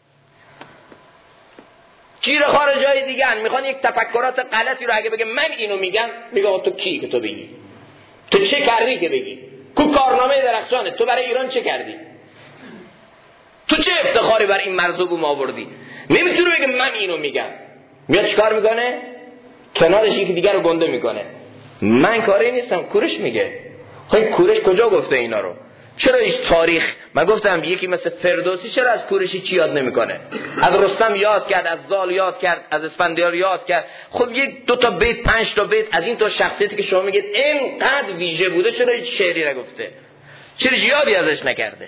گیر خار جای دیگه هن. میخوان یک تفکرات غلطی رو اگه بگه من اینو میگم، میگه تو کی که تو بگی؟ تو چه کردی که بگی؟ کو کارنامه درخشانه، تو برای ایران چه کردی؟ تو چه افتخاری بر این مرزوب آوردی؟ نمیتونه بگه من اینو میگم. میاد چیکار میکنه؟ کنارش یکی دیگر رو گنده میکنه. من کاری نیستم، کورش میگه. خب کورش کجا گفته اینا رو؟ چرا هیچ تاریخ، من گفتم یکی مثل فردوسی چرا از کوروش چی یاد نمیکنه؟ از رستم یاد کرد، از زال یاد کرد، از اسفندیار یاد کرد. خب یک دو تا بیت، 5 تا بیت از این تو شخصیتی که شما میگید اینقدر ویژه بوده چرا هیچ شعری نگفته؟ چرا یادی ازش نکرده؟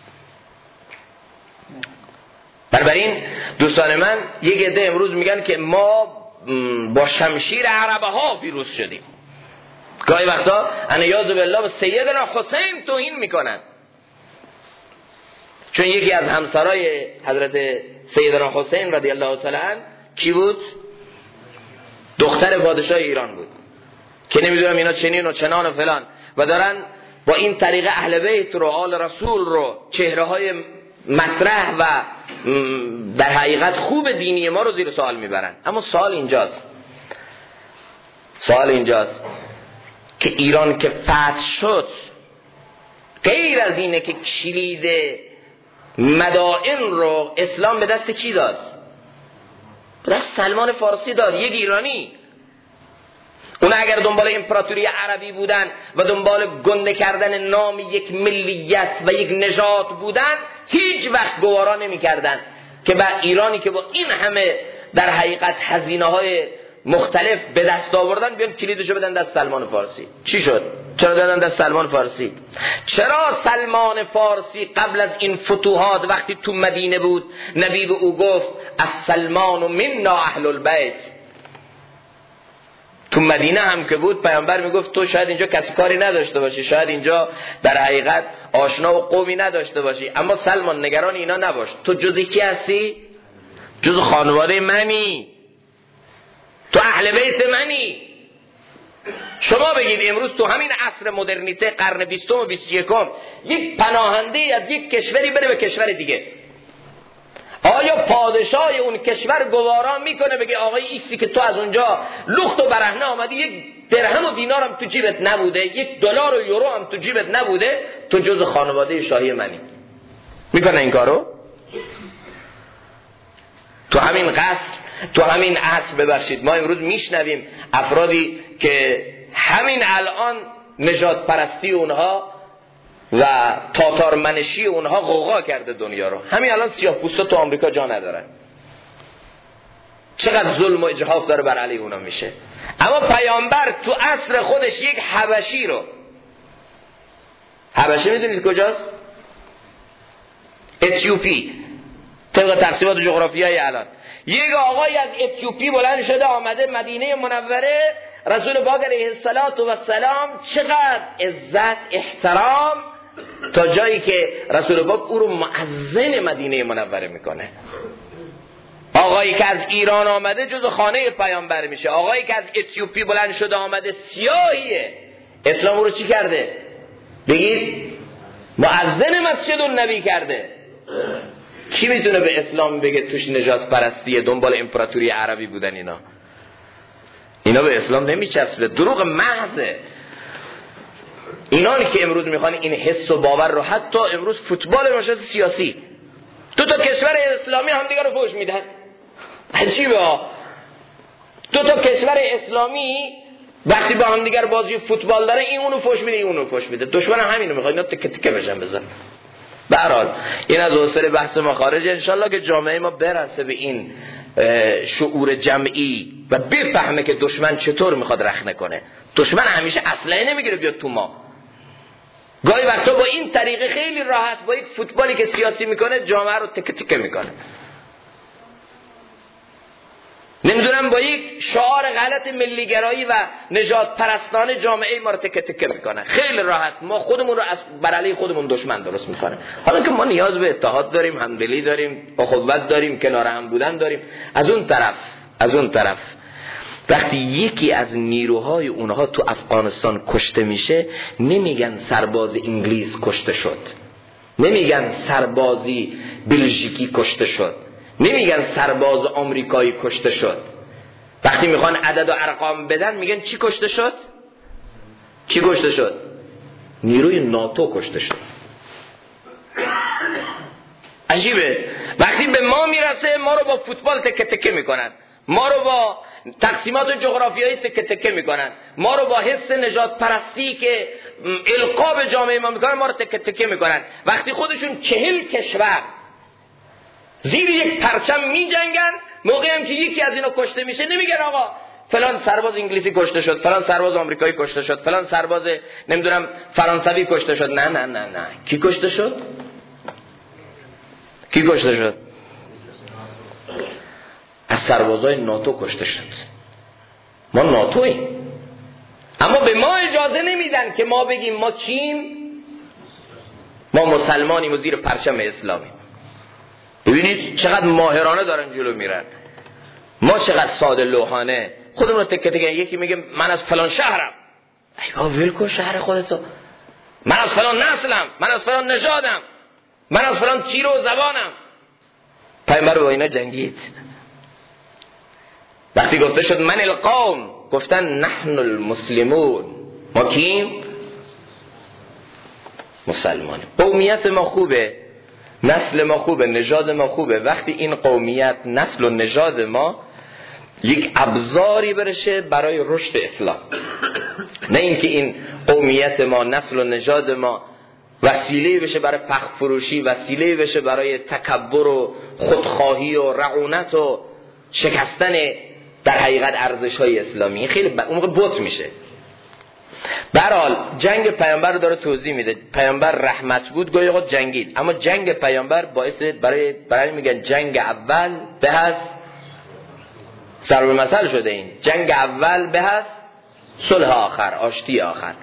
بنابراین دوستان من، یک عده امروز میگن که ما با شمشیر عربه ها پیروز شدیم. گاهی وقتا انیاذ بالله به سیدنا حسین توهین میکنن، چون یکی از همسرای حضرت سیدنا حسین رضی الله تعالی عنه کی بود؟ دختر پادشاه ایران بود که نمیدونم اینا چنین و چنان و فلان، و دارن با این طریقه اهل بیت رو، آل رسول رو، چهره های مطرح و در حقیقت خوب دینی ما رو زیر سوال میبرن. اما سوال اینجاست که ایران که فتح شد، غیر از اینه که کلید مدائن رو اسلام به دست کی داد؟ به دست سلمان فارسی داد، یک ایرانی. اونا اگر دنبال امپراتوری عربی بودن و دنبال گنده کردن نام یک ملیت و یک نژاد بودن، هیچ وقت گوارا نمی کردن که با ایرانی که با این همه در حقیقت هزینه های مختلف به دست آوردن بیان کلیدشو بدن دست سلمان فارسی. چی شد؟ چرا دادن دست سلمان فارسی؟ چرا سلمان فارسی قبل از این فتوحات وقتی تو مدینه بود نبی به او گفت السلمان منا اهل البیت؟ تو مدینه هم که بود پیامبر میگفت تو شاید اینجا کسی کاری نداشته باشی، شاید اینجا در حقیقت آشنا و قومی نداشته باشی، اما سلمان نگران اینا نباش، تو جزی کی هستی؟ جز خانواده منی، تو اهل بیت منی. شما بگید امروز تو همین عصر مدرنیته قرن 20 و 21 یک پناهنده از یک کشوری بره به کشور دیگه، آیا پادشاه اون کشور گوارا میکنه بگه آقای ایکسی که تو از اونجا لخت و برهنه آمدی، یک درهم و دینار هم تو جیبت نبوده، یک دلار و یورو هم تو جیبت نبوده، تو جز خانواده شاهی منی؟ میکنه این کارو؟ تو همین قصر، تو همین عصر ببخشید ما امروز میشنویم افرادی که همین الان نژاد پرستی اونها و تاتار منشی اونها غوغا کرده دنیا رو. همین الان سیاه‌پوستا تو آمریکا جا ندارن، چقدر ظلم و اجحاف داره بر علیه اونا میشه. اما پیامبر تو عصر خودش یک حبشی رو، حبشی میدونید کجاست؟ اتیوپی، طبق تقسیمات جغرافیایی الان. یک آقای از اتیوپی بلند شده آمده مدینه منوره، رسول پاک علیه السلام چقدر عزت احترام، تا جایی که رسول پاک او رو مؤذن مدینه منوره میکنه. آقایی که از ایران آمده جز خانه پیامبر میشه، آقایی که از اتیوپی بلند شده آمده سیاهیه، اسلام او رو چی کرده؟ بگید مؤذن مسجد النبی کرده. کی میتونه به اسلام بگه توش نجات پرستیه، دنبال امپراتوری عربی بودن؟ اینا به اسلام نمیچسبه، دروغ محضه. اینانی که امروز میخوان این حس و باور رو، حتی امروز فوتبال مشاهد سیاسی، دو تا کشور اسلامی هم دیگه رو فوش میدن. عجیبه ها، دو تا کشور اسلامی وقتی با هم دیگر بازی فوتبال داره، این اونو فوش میده، این اونو فوش میده، دشمن همینو میخواد اینا تکه تکه بشن بزن. به هر حال این از حوصله بحث ما خارجه. انشالله که جامعه ما برسه به این شعور جمعی و بفهمه که دشمن چطور میخواد رخنه کنه. دشمن همیشه اسلحه نمیگیره بیاد تو ما. گاهی وقتا با این طریقه خیلی راحت با یک فوتبالی که سیاسی میکنه جامعه رو تکه تکه میکنه. نمیدونم با یک شعار غلط ملیگرایی و نژاد پرستانه جامعه ما رو تکه تکه میکنه. خیلی راحت ما خودمون رو بر علیه خودمون دشمن درست میکنه. حالا که ما نیاز به اتحاد داریم، همدلی داریم، اخوت داریم، کنار هم بودن داریم. از اون طرف وقتی یکی از نیروهای اونها تو افغانستان کشته میشه، نمیگن سرباز انگلیس کشته شد، نمیگن سربازی بلژیکی کشته شد، نمیگن سرباز آمریکایی کشته شد. وقتی میخوان عدد و ارقام بدن میگن چی کشته شد؟ چی کشته شد؟ نیروی ناتو کشته شد. عجیبه. وقتی به ما میرسه ما رو با فوتبال تکه تکه میکنن، ما رو با تقسیمات جغرافیایی تکه تکه میکنن، ما رو با حس نجات پرستی که القا به جامعه ما میکنن ما رو تکه تکه میکنن. وقتی خودشون 40 کشور زیر یک پرچم میجنگن، موقعی هم که یکی از اینا کشته میشه نمیگن آقا فلان سرباز انگلیسی کشته شد، فلان سرباز آمریکایی کشته شد، فلان سرباز نمیدونم فرانسوی کشته شد. نه نه نه نه. کی کشته شد؟ کی کشته شد؟ از سربازای ناتو کشته شد. ما ناتویم، اما به ما اجازه نمیدن که ما بگیم ما کیم؟ ما مسلمانیم و زیر پرچم اسلامی. ببینید چقدر ماهرانه دارن جلو میرن. ما چقدر ساده لوحانه خودمون رو تکه تکه. یکی میگه من از فلان شهرم. ای بابا ول کن شهر خودتو. من از فلان نسلم، من از فلان نژادم، من از فلان تیر و زبانم. پیامبر با اینا جنگید. وقتی گفته شد من القوم، گفتن نحن المسلمون. ما کیم؟ مسلمانیم. قومیت ما خوبه، نسل ما خوبه، نژاد ما خوبه. وقتی این قومیت، نسل و نژاد ما یک ابزاری برشه برای رشد اسلام، نه اینکه این قومیت ما، نسل و نژاد ما وسیله بشه برای فخر فروشی، وسیله بشه برای تکبر و خودخواهی و رعونت و شکستن در حقیقت ارزش‌های اسلامی. خیلی اون موقع بت میشه. به هر حال جنگ پیامبر رو داره توضیح میده. پیامبر رحمت بود، گویا خود جنگید، اما جنگ پیامبر باعث برای میگن جنگ اول به از ضرب المثل شده. این جنگ اول به از صلح آخر، آشتی آخر.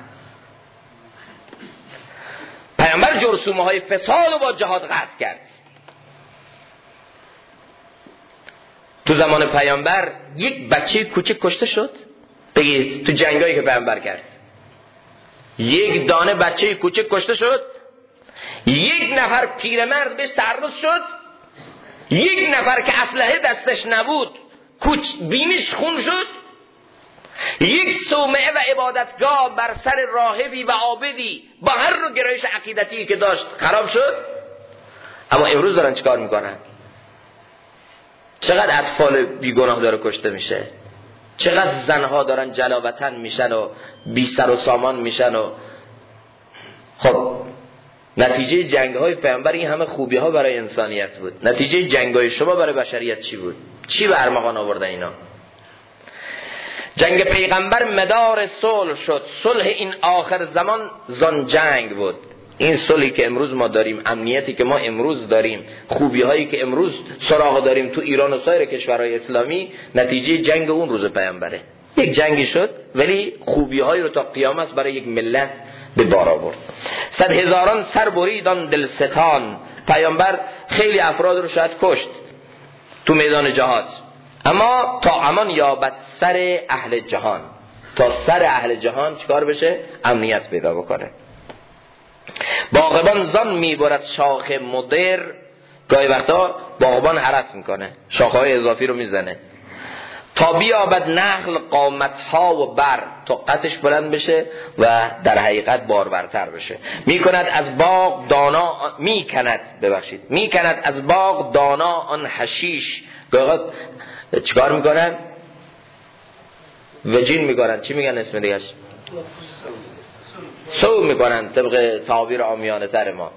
پیامبر جرثومه های فساد رو با جهاد قطع کرد. تو زمان پیامبر یک بچه کوچک کشته شد. بگید تو جنگایی که پیامبر کرد یک دانه بچه کوچک کشته شد؟ یک نفر پیرمرد بهش تعرض شد؟ یک نفر که اسلحه دستش نبود بینش خون شد؟ یک صومعه و عبادتگاه بر سر راهبی و عابدی با هر رو گرایش عقیدتی که داشت خراب شد؟ اما امروز دارن چیکار میکنن؟ چقدر اطفال بیگناه داره کشته میشه، چقدر زنها دارن جلاوطن میشن و بی سر و سامان میشن. و خب نتیجه جنگ های پیامبر این همه خوبی ها برای انسانیت بود. نتیجه جنگ های شما برای بشریت چی بود؟ چی به ارمغان آوردن اینا؟ جنگ پیغمبر مدار صلح شد. صلح این آخر زمان زان جنگ بود. این صلحی که امروز ما داریم، امنیتی که ما امروز داریم، خوبی هایی که امروز سراغ داریم تو ایران و سایر کشورهای اسلامی، نتیجه جنگ اون روز پیامبره. یک جنگی شد ولی خوبی هایی رو تا قیامت برای یک ملت به بار آورد. 100,000 سر بریدان دلستان. پیامبر خیلی افراد رو شاید کشت تو میدان جهاد، اما تا امان یابد سر اهل جهان، تا سر اهل جهان چیکار بشه؟ امنیت پیدا بکنه. باغبان زان میبرد شاخ مدر. گاهی وقتا باغبان حرس میکنه، شاخهای اضافی رو میزنه تا بیابد نخل قامتها و بر، تا قطش بلند بشه و در حقیقت بارورتر بشه. میکند از باغ دانا میکند از باغ دانا آن حشیش. گاهی چیکار میکنن؟ وجین میکنن. چی میگن اسم دیگهش؟ سو میکنن طبق تعابیر عامیانه تر ما.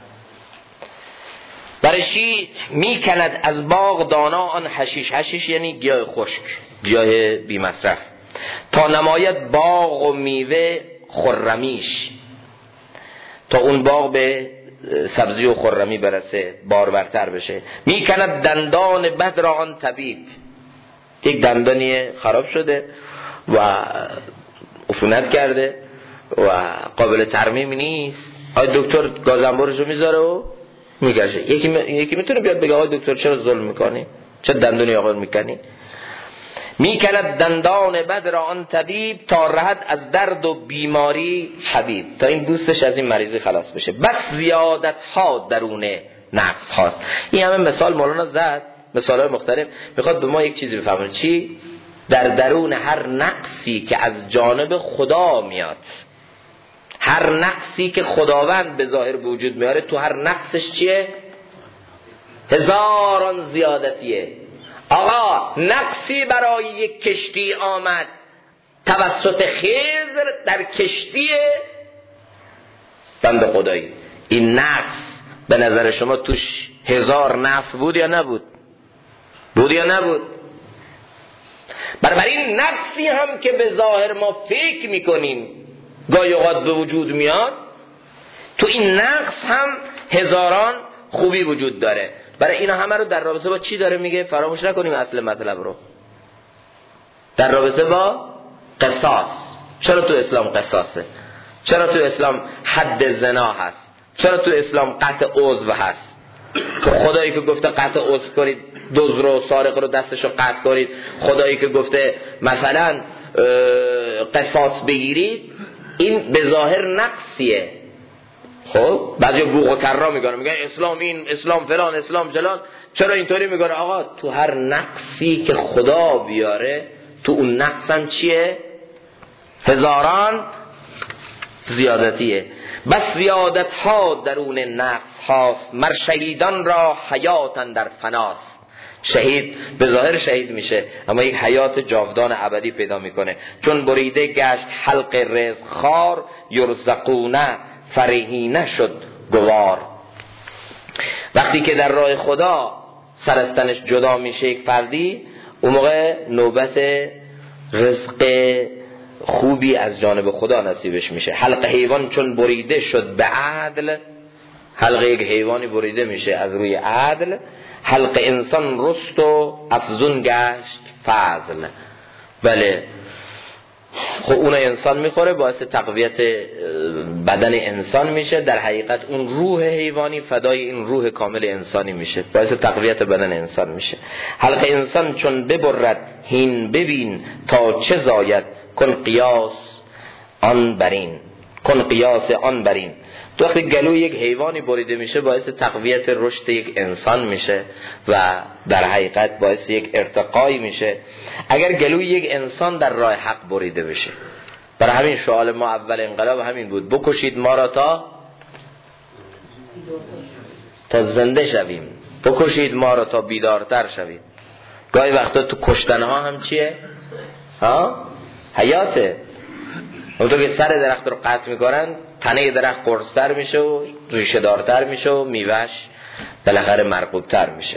برای چی؟ میکند از باغ دانا آن حشیش. حشیش یعنی گیاه خشک، گیاه بی مصرف. تا نماید باغ و میوه خرمیش، تا اون باغ به سبزی و خرمی برسه، بارورتر بشه. میکند دندان بد را آن طبیب. یک دندانی خراب شده و عفونت کرده و قابل ترمیم نیست، آقای دکتر گازنبورشو میذاره و میکشه. یکی میتونه بیاد بگه آقای دکتر چرا ظلم میکنی؟ چرا دندونی آقا میکنی؟ میکند دندان بد را آن طبیب، تا رهد از درد و بیماری حبیب، تا این دوستش از این مریضی خلاص بشه. بس زیادت ها درون نقص هاست. این همه مثال مولانا زد، مثال های مختلف. میخواد به ما یک چیزی بفهمونه. چی؟ در درون هر نقصی که از جانب خدا میاد، هر نقصی که خداوند به ظاهر وجود میاره، تو هر نقصش چیه؟ هزاران زیادتیه. آقا نقصی برای یک کشتی آمد توسط خضر در کشتی بند خدایی. این نقص به نظر شما توش 1000 نفع بود یا نبود؟ بود یا نبود؟ بنابراین نقصی هم که به ظاهر ما فکر میکنیم گاهی اوقات به وجود میاد، تو این نقص هم هزاران خوبی وجود داره. برای اینا همه رو در رابطه با چی داره میگه؟ فراموش نکنیم اصل مطلب رو. در رابطه با قصاص. چرا تو اسلام قصاصه؟ چرا تو اسلام حد زنا هست؟ چرا تو اسلام قطع عضو هست؟ که خدایی که گفته قطع عضو کنید، دزد رو سارق رو دستشو قطع کنید، خدایی که گفته مثلا قصاص بگیرید، این به ظاهر نقصیه. خب بعضی بوق و کرا میگن اسلام این، اسلام فلان، اسلام جلال. چرا اینطوری میگن؟ آقا تو هر نقصی که خدا بیاره، تو اون نقص هم چیه؟ هزاران زیادتیه. بس زیادت ها درون نقص هاست، مر شهیدان را حیاتن در فناست. شهید به ظاهر شهید میشه اما یک حیات جاودان ابدی پیدا میکنه. چون بریده گشت حلق رزق خار، یرزقونه فرحینه شد گوار. وقتی که در راه خدا سرستنش جدا میشه یک فردی، اون موقع نوبت رزق خوبی از جانب خدا نصیبش میشه. حلق حیوان چون بریده شد به عدل، حلق یک حیوانی بریده میشه از روی عدل، حلق انسان رست و افزون گشت فضل. بله خب اون انسان میخوره، باعث تقویت بدن انسان میشه. در حقیقت اون روح حیوانی فدای این روح کامل انسانی میشه، باعث تقویت بدن انسان میشه. حلق انسان چون ببرد هین ببین، تا چه زاید کن قیاس آن برین، کن قیاس آن برین. تو وقتی گلوی یک حیوانی بریده میشه باعث تقویت رشد یک انسان میشه و در حقیقت باعث یک ارتقایی میشه. اگر گلوی یک انسان در راه حق بریده بشه، برای همین شعار ما اول انقلاب همین بود، بکشید ما را تا زنده شویم، بکشید ما را تا بیدارتر شویم. گاهی وقتا تو کشتنها هم چیه؟ حیاته. اونطور که سر درخت رو قطع میکنن، تنه درخت قرص‌تر میشه و ریشه دارتر میشه و میوهش بالاخره مرغوب‌تر میشه.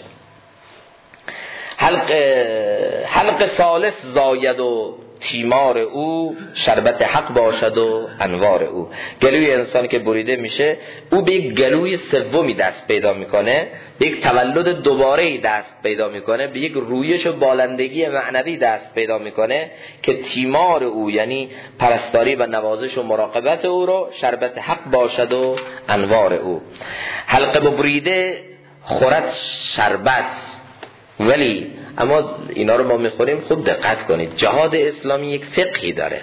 حلق ثالث زاید و تیمار او، شربت حق باشد و انوار او. گلوی انسان که بریده میشه، او به یک گلوی سومی دست پیدا میکنه، به یک تولد دوباره دست پیدا میکنه، به یک رویش و بالندگی معنوی دست پیدا میکنه که تیمار او یعنی پرستاری و نوازش و مراقبت او رو شربت حق باشد و انوار او. حلقه بریده خورد شربت، ولی اما اینا رو ما میخوریم. خوب دقت کنید، جهاد اسلامی یک فقهی داره.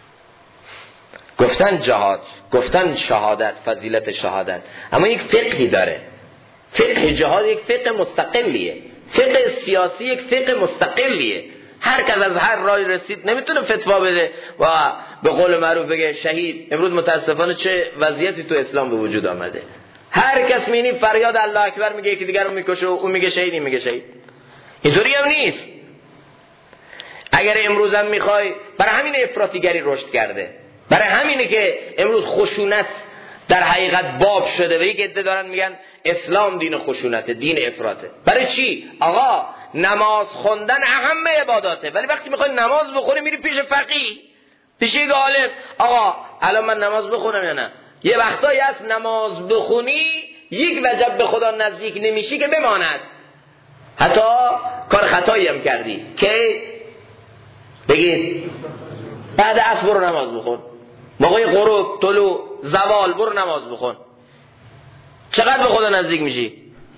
گفتن جهاد، گفتن شهادت، فضیلت شهادت، اما یک فقهی داره. فقه جهاد یک فقه مستقلیه، فقه سیاسی یک فقه مستقلیه. هر کس از هر راهی رسید نمیتونه فتوا بده و به قول معروف بگه شهید. امروز متاسفانه چه وضعیتی تو اسلام به وجود آمده، هر کس میبینی فریاد الله اکبر میگه، یکی دیگر رو میکشه و اون میگه شهید، این میگه شهید. اینطوری هم نیست. اگر امروز هم میخوای، برای همین افراطیگری رشد کرده، برای همینه که امروز خشونت در حقیقت باب شده و یک عده دارن میگن اسلام دین خشونت، دین افراطه. برای چی؟ آقا نماز خوندن اهم عباداته، ولی وقتی میخوای نماز بخونی میری پیش فقیه، پیش یک عالم. آقا الان من نماز بخونم یا نه؟ یه وقتایی هست نماز بخونی یک وجب به خدا نزدیک نمیشی که بماند، حتی کار خطایی هم کردی که بگید بعد عصر برو نماز بخون، موقع غروب، طلوع، زوال برو نماز بخون. چقدر به خدا نزدیک میشی؟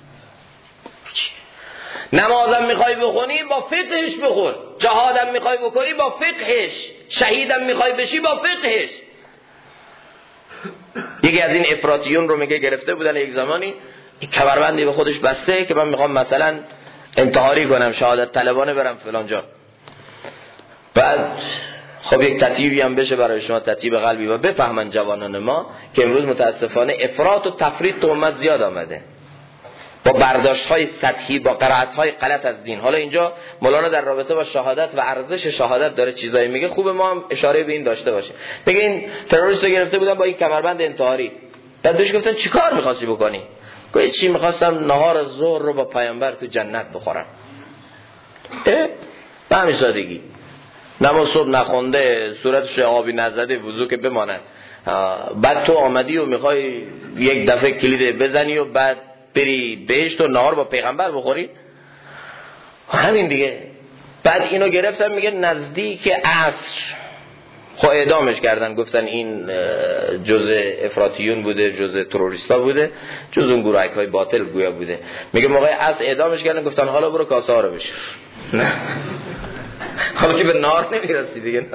نمازم میخوای بخونی با فقهش بخون، جهادم میخوای بکنی با فقهش، شهیدم میخوای بشی با فقهش. یکی از این افراطیون رو میگه گرفته بودن یک زمانی، یک کمربندی به خودش بسته که من میخوام مثلا انتحاری کنم، شهادت طلبانه برم فلان جا. بعد خب یک تطیبی هم بشه برای شما، تطیب قلبی، و بفهمن جوانان ما که امروز متاسفانه افراط و تفرید تو امت زیاد آمده، با برداشت‌های سطحی، با قرائت‌های غلط از دین. حالا اینجا مولانا در رابطه با شهادت و ارزش شهادت داره چیزایی میگه، خوبه ما هم اشاره به این داشته باشیم. بگه این تروریست رو گرفته بودن با این کمربند انتحاری، بعد بهش گفتن چیکار می‌خواستی بکنی؟ گفت چی می‌خواستم نهار ظهر رو با پیامبر تو جنت بخورم. به همین سادگی. نماز صبح نخونده، صورتش آبی نزده، وضو که بماند. بعد تو آمدی و میخوای یک دفعه کلید بزنی و بعد بری بهشت و نهار با پیغمبر بخوری؟ همین دیگه. بعد اینو گرفتن میگه نزدیک عصر خب اعدامش کردن، گفتن این جزء افراطیون بوده، جزء تروریستا بوده، جزء اون گروه‌های باطل گویا بوده. میگه موقع عصر اعدامش کردن، گفتن حالا برو کاسه ها رو بشور. نه حالا که به نار نمیرسی دیگه.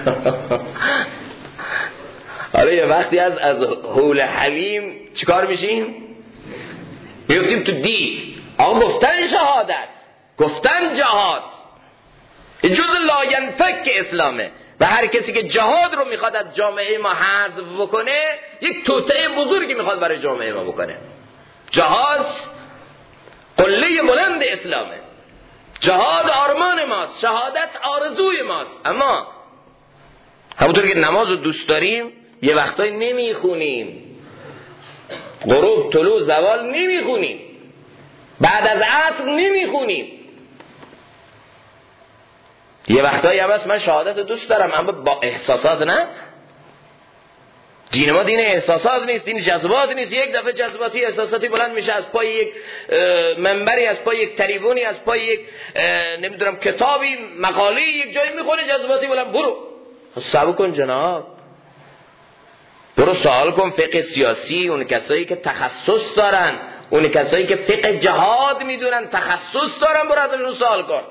حالا یه وقتی از حول حلیم چیکار میشیم؟ میفتیم تو دی. آقا گفتن شهادت، گفتن جهاد جز لاینفک اسلامه و هر کسی که جهاد رو میخواد از جامعه ما حذف بکنه یک توطئه بزرگی میخواد برای جامعه ما بکنه. جهاد قله بلند اسلامه، جهاد آرمان ماست، شهادت آرزوی ماست. اما همونطور که نماز رو دوست داریم یه وقتایی نمیخونیم، غروب طلوع زوال نمیخونیم، بعد از عصر نمیخونیم. یه وقتایی هم هست من شهادت دوست دارم اما با احساسات نه. دین ما دین احساسات نیست، دین جذبات نیست. یک دفعه جذباتی احساساتی بلند میشه از پای یک منبری، از پای یک تریبونی، از پای یک نمیدونم کتابی، مقاله یک جایی میخونه جذباتی بلند. برو صبر کن جناب، برو سوال کن فقه سیاسی، اون کسایی که تخصص دارن، اون کسایی که فقه جهاد میدونن، تخصص دارن، برو ازشون سوال کن.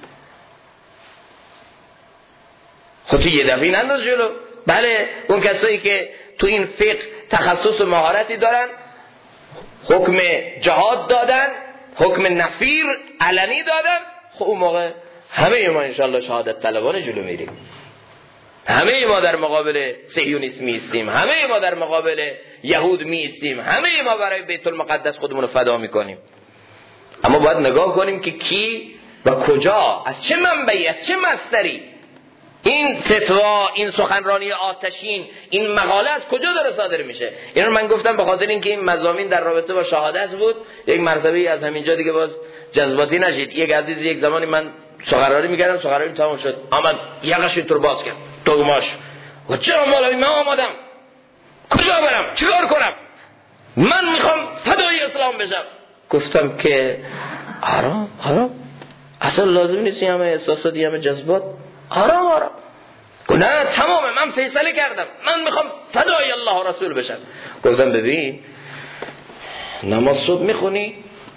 خود تو یه دفعه ننداز جلو. بله اون کسایی که تو این فقه تخصص و مهارتی دارن، حکم جهاد دادن، حکم نفیر علنی دادن، خب اون موقع همه ما انشاءالله شهادت طلبان جلو میریم. همه ما در مقابل صهیونیسم میستیم، همه ما در مقابل یهود میستیم، همه ما برای بیت المقدس خودمون رو فدا میکنیم. اما باید نگاه کنیم که کی و کجا، از چه منبعی، از چه مصدری این فتوا، این سخنرانی آتشین، این مقاله از کجا داره صادر میشه. این رو من گفتم به خاطر اینکه این مضامین در رابطه با شهادت بود. یک مرتبه از همینجا دیگه باز جذباتی نشید. یک عزیز یک زمانی من سخنرانی میکردم، سخنرانی تمام شد، آمد یقش اینطور باز کرد، توماش گفت چرا مولوی من آمدم، کجا برم، چیکار کنم، من میخوام فدای اسلام بشم. گفتم که آرام اصلا لازم نیست همه احساساتی، همه جذبات، آرام. گفت نه تمامه، من فیصله کردم، من میخوام فدای الله و رسول بشم. گفتم ببین نماز صبح میخونی؟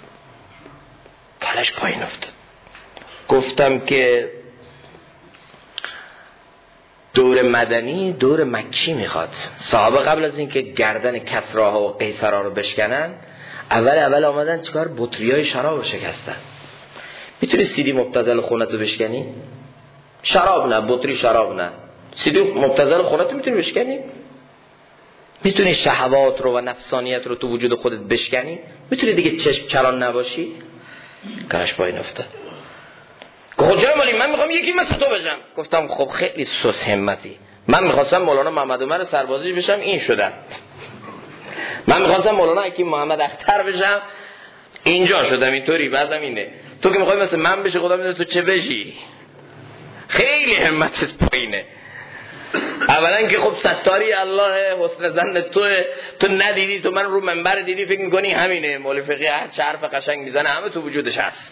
کلش پایین افتاد. گفتم که دور مدنی دور مکی میخواد. صحابه قبل از اینکه گردن کسراها و قیصرها رو بشکنن، اول آمدن چیکار؟ بطریای شراب رو شکستن. میتونی سیدی مبتذل خونتو بشکنی؟ شراب نه، بطری شراب نه، سیدی مبتذل خونتو میتونی بشکنی؟ میتونی شهوات رو و نفسانیت رو تو وجود خودت بشکنی؟ میتونی دیگه چشم چران نباشی؟ کاش پایین افتاد. کجا مالی؟ من میخوام یکی مثل تو بشم. گفتم خب خیلی سوس همتی. من میخواستم مولانا محمد عمر سربازی بشم، این شدم. من میخواستم مولانا حکیم محمد اختر بشم، اینجا شدم. اینطوری بعدم اینه. تو که میخوای مثل من بشی، خدا میدونه تو چه بشی. خیلی همتت پایینه. اولا که خب ستاری الله حسن زن تو ندیدی، تو من رو منبر دیدی فکر میکنی همینه. مولوی فقیه هر چه حرف قشنگ میزنه همه تو وجودش هست.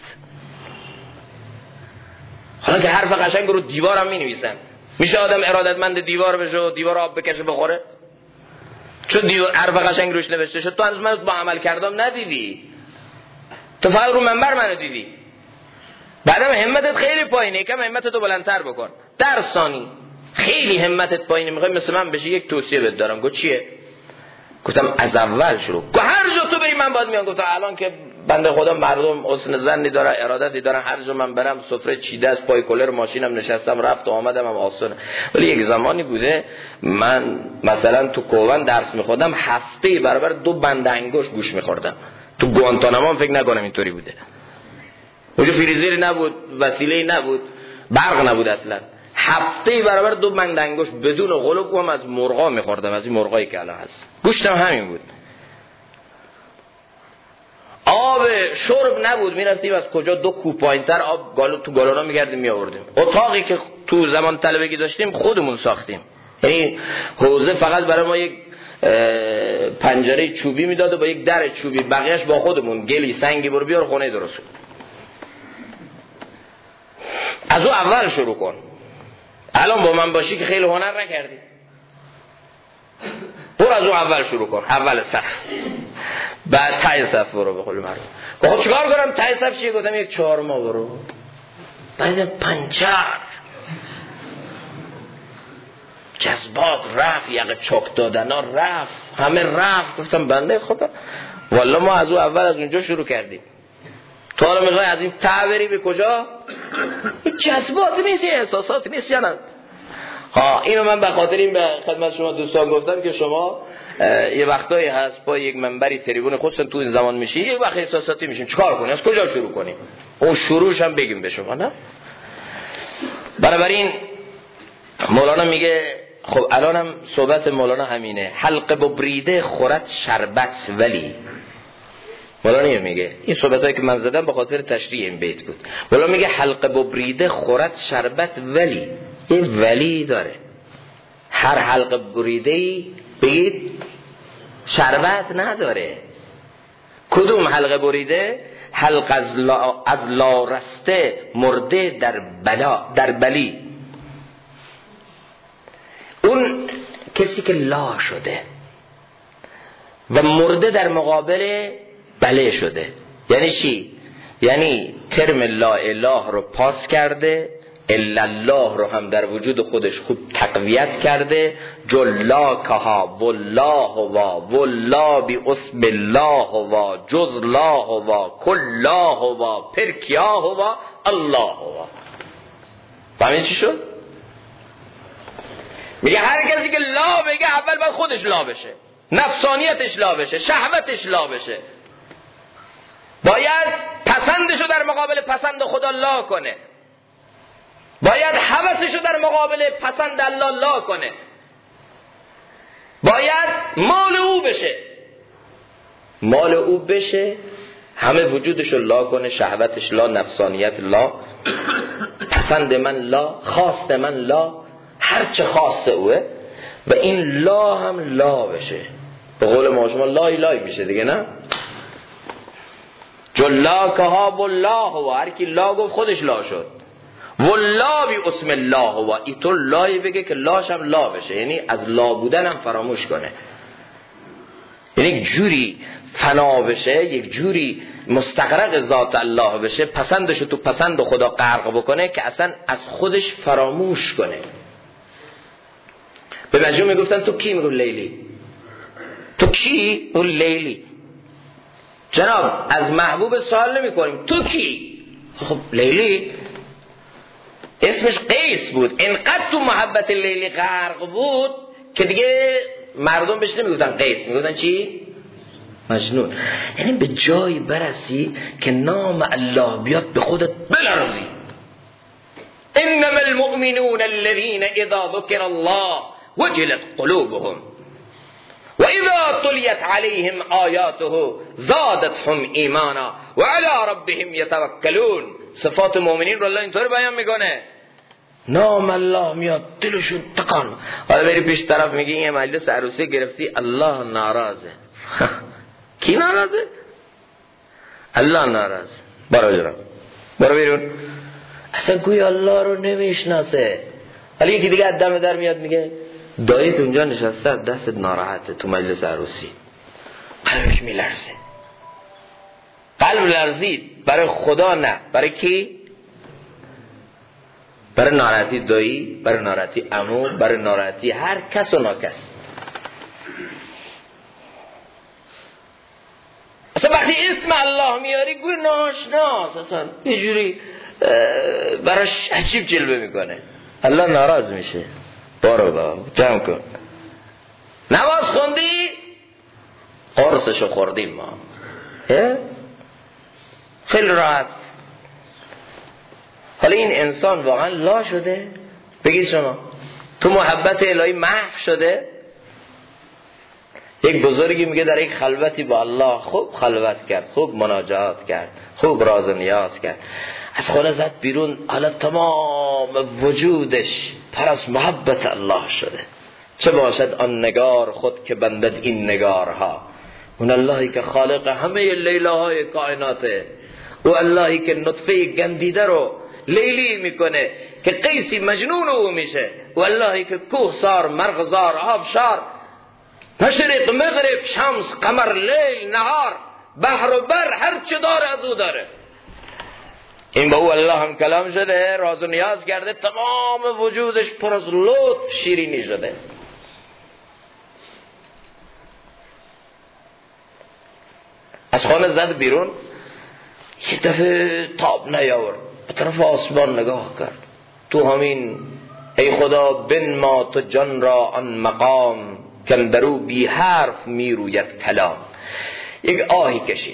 حالا که حرف قشنگ رو دیوار هم می نویسن. میشه آدم ارادتمند دیوار بشه و دیوار آب بکشه بخوره؟ چون دیوار حرف قشنگ روش نوشته شد، تو هنوز من با عمل کردم ندیدی، تو فقط رو منبر منو دیدی. بعدم همتت خیلی پایینه، یکم همتتو بلندتر بکن. در ثانی خیلی همتت پایینه، میخوای مثل من بشی، یک توصیه بهت دارم. گفت چیه؟ گفتم از اول شروع. گفت هر جا تو بری من باید میام. گفتم الان که بنده خدا مردم حسن ظنی داره، ارادتی دارن، هر جا من برم سفره چیده است، پای کولر ماشینم نشستم، رفت و آمدم هم آسونه. ولی یک زمانی بوده من مثلا تو کوون درس میخوردم، هفته برابر 2 بند انگشت گوش میخوردم. تو گوانتاناما فکر نکنم اینطوری بوده. اونجا فریزری نبود، وسیله‌ای نبود، برق نبود اصلا. هفته برابر 2 بند انگشت بدون قلوب هم از مرغا میخوردم، از این مرغایی که الان هست. گوشتم همین بود. شرب نبود، میرفتیم از کجا 2 کوه پایین‌تر آب تو گالونا میگردیم میآوردیم. اتاقی که تو زمان طلبگی داشتیم خودمون ساختیم، یعنی حوزه فقط برای ما یک پنجره چوبی میداد و با یک در چوبی، بقیهش با خودمون گلی سنگی برو بیار خونه درست کن. از او اول شروع کن. الان با من باشی که خیلی هنر نکردی، برو از اون اول شروع کن، اول صف، بعد ته صف برو. به قول معروف خب چیکار کنم ته صف چیه؟ گفتم 1/4 برو، بعد پنچر جذبات رفت، یقه چک دادن ها رفت، همه رفت. گفتم بنده خدا والله ما از اون اول از اونجا شروع کردیم، تو حالا میخوای از این ته بری به کجا؟ این جذبات نیست، این احساسات نیست. یا نه اینو من به خاطر این به خدمت شما دوستان گفتم که شما یه وقتایی هست با یک منبری تریبون خودتون تو این زمان میشی، یه وقت احساساتی میشین، چیکار کنی؟ از کجا شروع کنیم؟ اون شروعش هم بگیم به شما، نه؟ بنابراین مولانا میگه خب الانم صحبت مولانا همینه، حلقه ببریده خورد شربت ولی. مولانا میگه این صحبتایی که من زدم به خاطر تشریح این بیت بود. مولانا میگه حلقه ببریده خورد شربت ولی، یه ولی داره. هر حلقه بریده‌ای بگید شربت نداره. کدوم حلقه بریده؟ حلق از لا رسته مرده در بلی. اون کسی که لا شده و مرده در مقابل بله شده. یعنی چی؟ یعنی ترم لا اله رو پاس کرده، الا الله رو هم در وجود خودش خوب تقویت کرده، جلاکها والله والله بی اسم الله و جز الله و کلاه و پرکیاه و الله و. فهمید چی شد؟ میگه هر کسی که لا بگه اول باید خودش لا بشه، نفسانیتش لا بشه، شهوتش لا بشه، باید پسندشو در مقابل پسند خدا لا کنه، باید هوسشو در مقابل پسند الله لا کنه، باید مال او بشه، مال او بشه، همه وجودشو لا کنه، شهوتش لا، نفسانیت لا، پسند من لا، خواست من لا، هرچه خاص اوه و این لا هم لا بشه. به قول ما شما لای لای میشه دیگه، نه؟ جلاکها والله و هر کی لا گفت خودش لا شد، والله بی اسم الله و ای تو لای بگه که لاش هم لا بشه، یعنی از لا بودن هم فراموش کنه، یعنی یک جوری فنا بشه، یک جوری مستغرق ذات الله بشه، پسندشو تو پسند خدا غرق بکنه که اصلا از خودش فراموش کنه. به مجنون میگفتن تو کی؟ میگفت لیلی. تو کی؟ میگفت لیلی. جناب از محبوب سوال نمی کنیم تو کی؟ خب لیلی اسمش قیس بود، اینقدر تو محبت لیلی غرق بود که دیگه مردم بهش نمیگفتن قیس، میگفتن چی؟ مجنون. یعنی به جایی برسی که نام الله بیاد به خودت بلرزی. انما المؤمنون الذين اذا ذكر الله وجلت قلوبهم وإذا تليت عليهم آياته زادتهم ایمانا وعلى ربهم يتوكلون. صفات مؤمنین رو الله اینطور بیان میکنه، نام الله میاد دلشون تکان. حالا بری پیش طرف میگی این مجلس عروسی گرفتی الله ناراضه. کی ناراضه؟ الله ناراضه. برو جرا، برو بیرون. اصلا گوی الله رو نمیشناسه. حالا یکی دیگه دم در میاد میگه داییت اونجا نشسته دستت ناراحته تو مجلس عروسی، قلبش میلرزه. قلب لرزید برای خدا، نه برای کی؟ برای ناراحتی دایی، برای ناراحتی عمو، برای ناراحتی هر کس و ناکس. اصلا وقتی اسم الله میاری گوی ناشناس، اصلا یه جوری براش عجیب جلوه میکنه، الله ناراض میشه. برو با جمع کن. نماز خوندی؟ قرصشو خوردیم ما. خیلی راحت. حالا این انسان واقعا لا شده؟ بگید شما تو محبت الهی محو شده؟ یک بزرگی میگه در یک خلوتی با الله خوب خلوت کرد، خوب مناجات کرد، خوب راز و نیاز کرد، از خانه زد بیرون، حالا تمام وجودش پر از محبت الله شده. چه باشد آن نگار خود که بندد این نگارها، اون اللهی که خالق همه لیلاهای کائناته، او اللهی که نطفه گندیده رو لیلی میکنه که قیسی مجنون او میشه، او اللهی که کوهسار مرغزار آبشار مشرق مغرب شمس قمر لیل نهار بحر و بر هر چه داره از او داره. این با او الله هم کلام شده، راز و نیاز کرده، تمام وجودش پر از لطف شیرینی شده. از خانه زد بیرون، یه دفعه تاب نیاورد، به طرف آسمان نگاه کرد، تو همین ای خدا بنما تو جان را آن مقام، کندرو بی حرف می روید کلام. یک آهی کشید،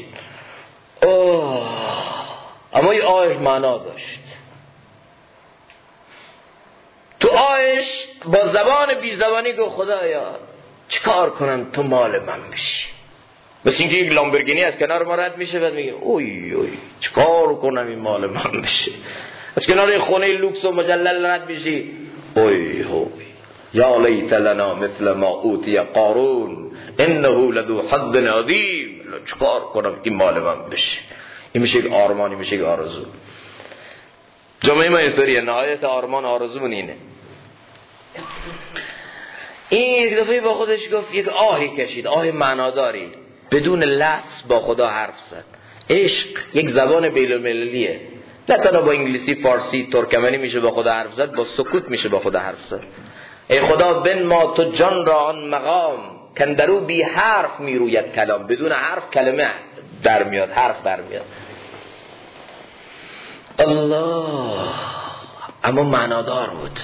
اما این آهش معنا داشت. تو آهش با زبان بی زبانی گفت خدایا چیکار کنم تو مال من بشی؟ مثل اینکه یک لامبورگینی از کنار ما رد میشه بعد میگه اوی چیکار کنم این مال من بشه. از کنار خونه لوکس و مجلل رد میشی، اوی یا لیت لنا مثل ما اوتی قارون انه لذو حظ عظیم. چیکار کنم این مال من بشه؟ این میشه یک آرمانی، میشه یک آرزو. جامعه ما اینطوریه، نهایت آرمان آرزومون اینه. این یک دفعه با خودش گفت، یک آهی کشید، آه معناداری، بدون لفظ با خدا حرف زد. عشق یک زبان بین المللیه، نه تنها با انگلیسی، فارسی، ترکمنی میشه با خدا حرف زد، با سکوت میشه با خدا حرف زد. ای خدا بنما تو جان را آن مقام، کندرو بی حرف میروید کلام. بدون حرف کلمه در میاد، حرف در میاد. الله اما معنادار بود.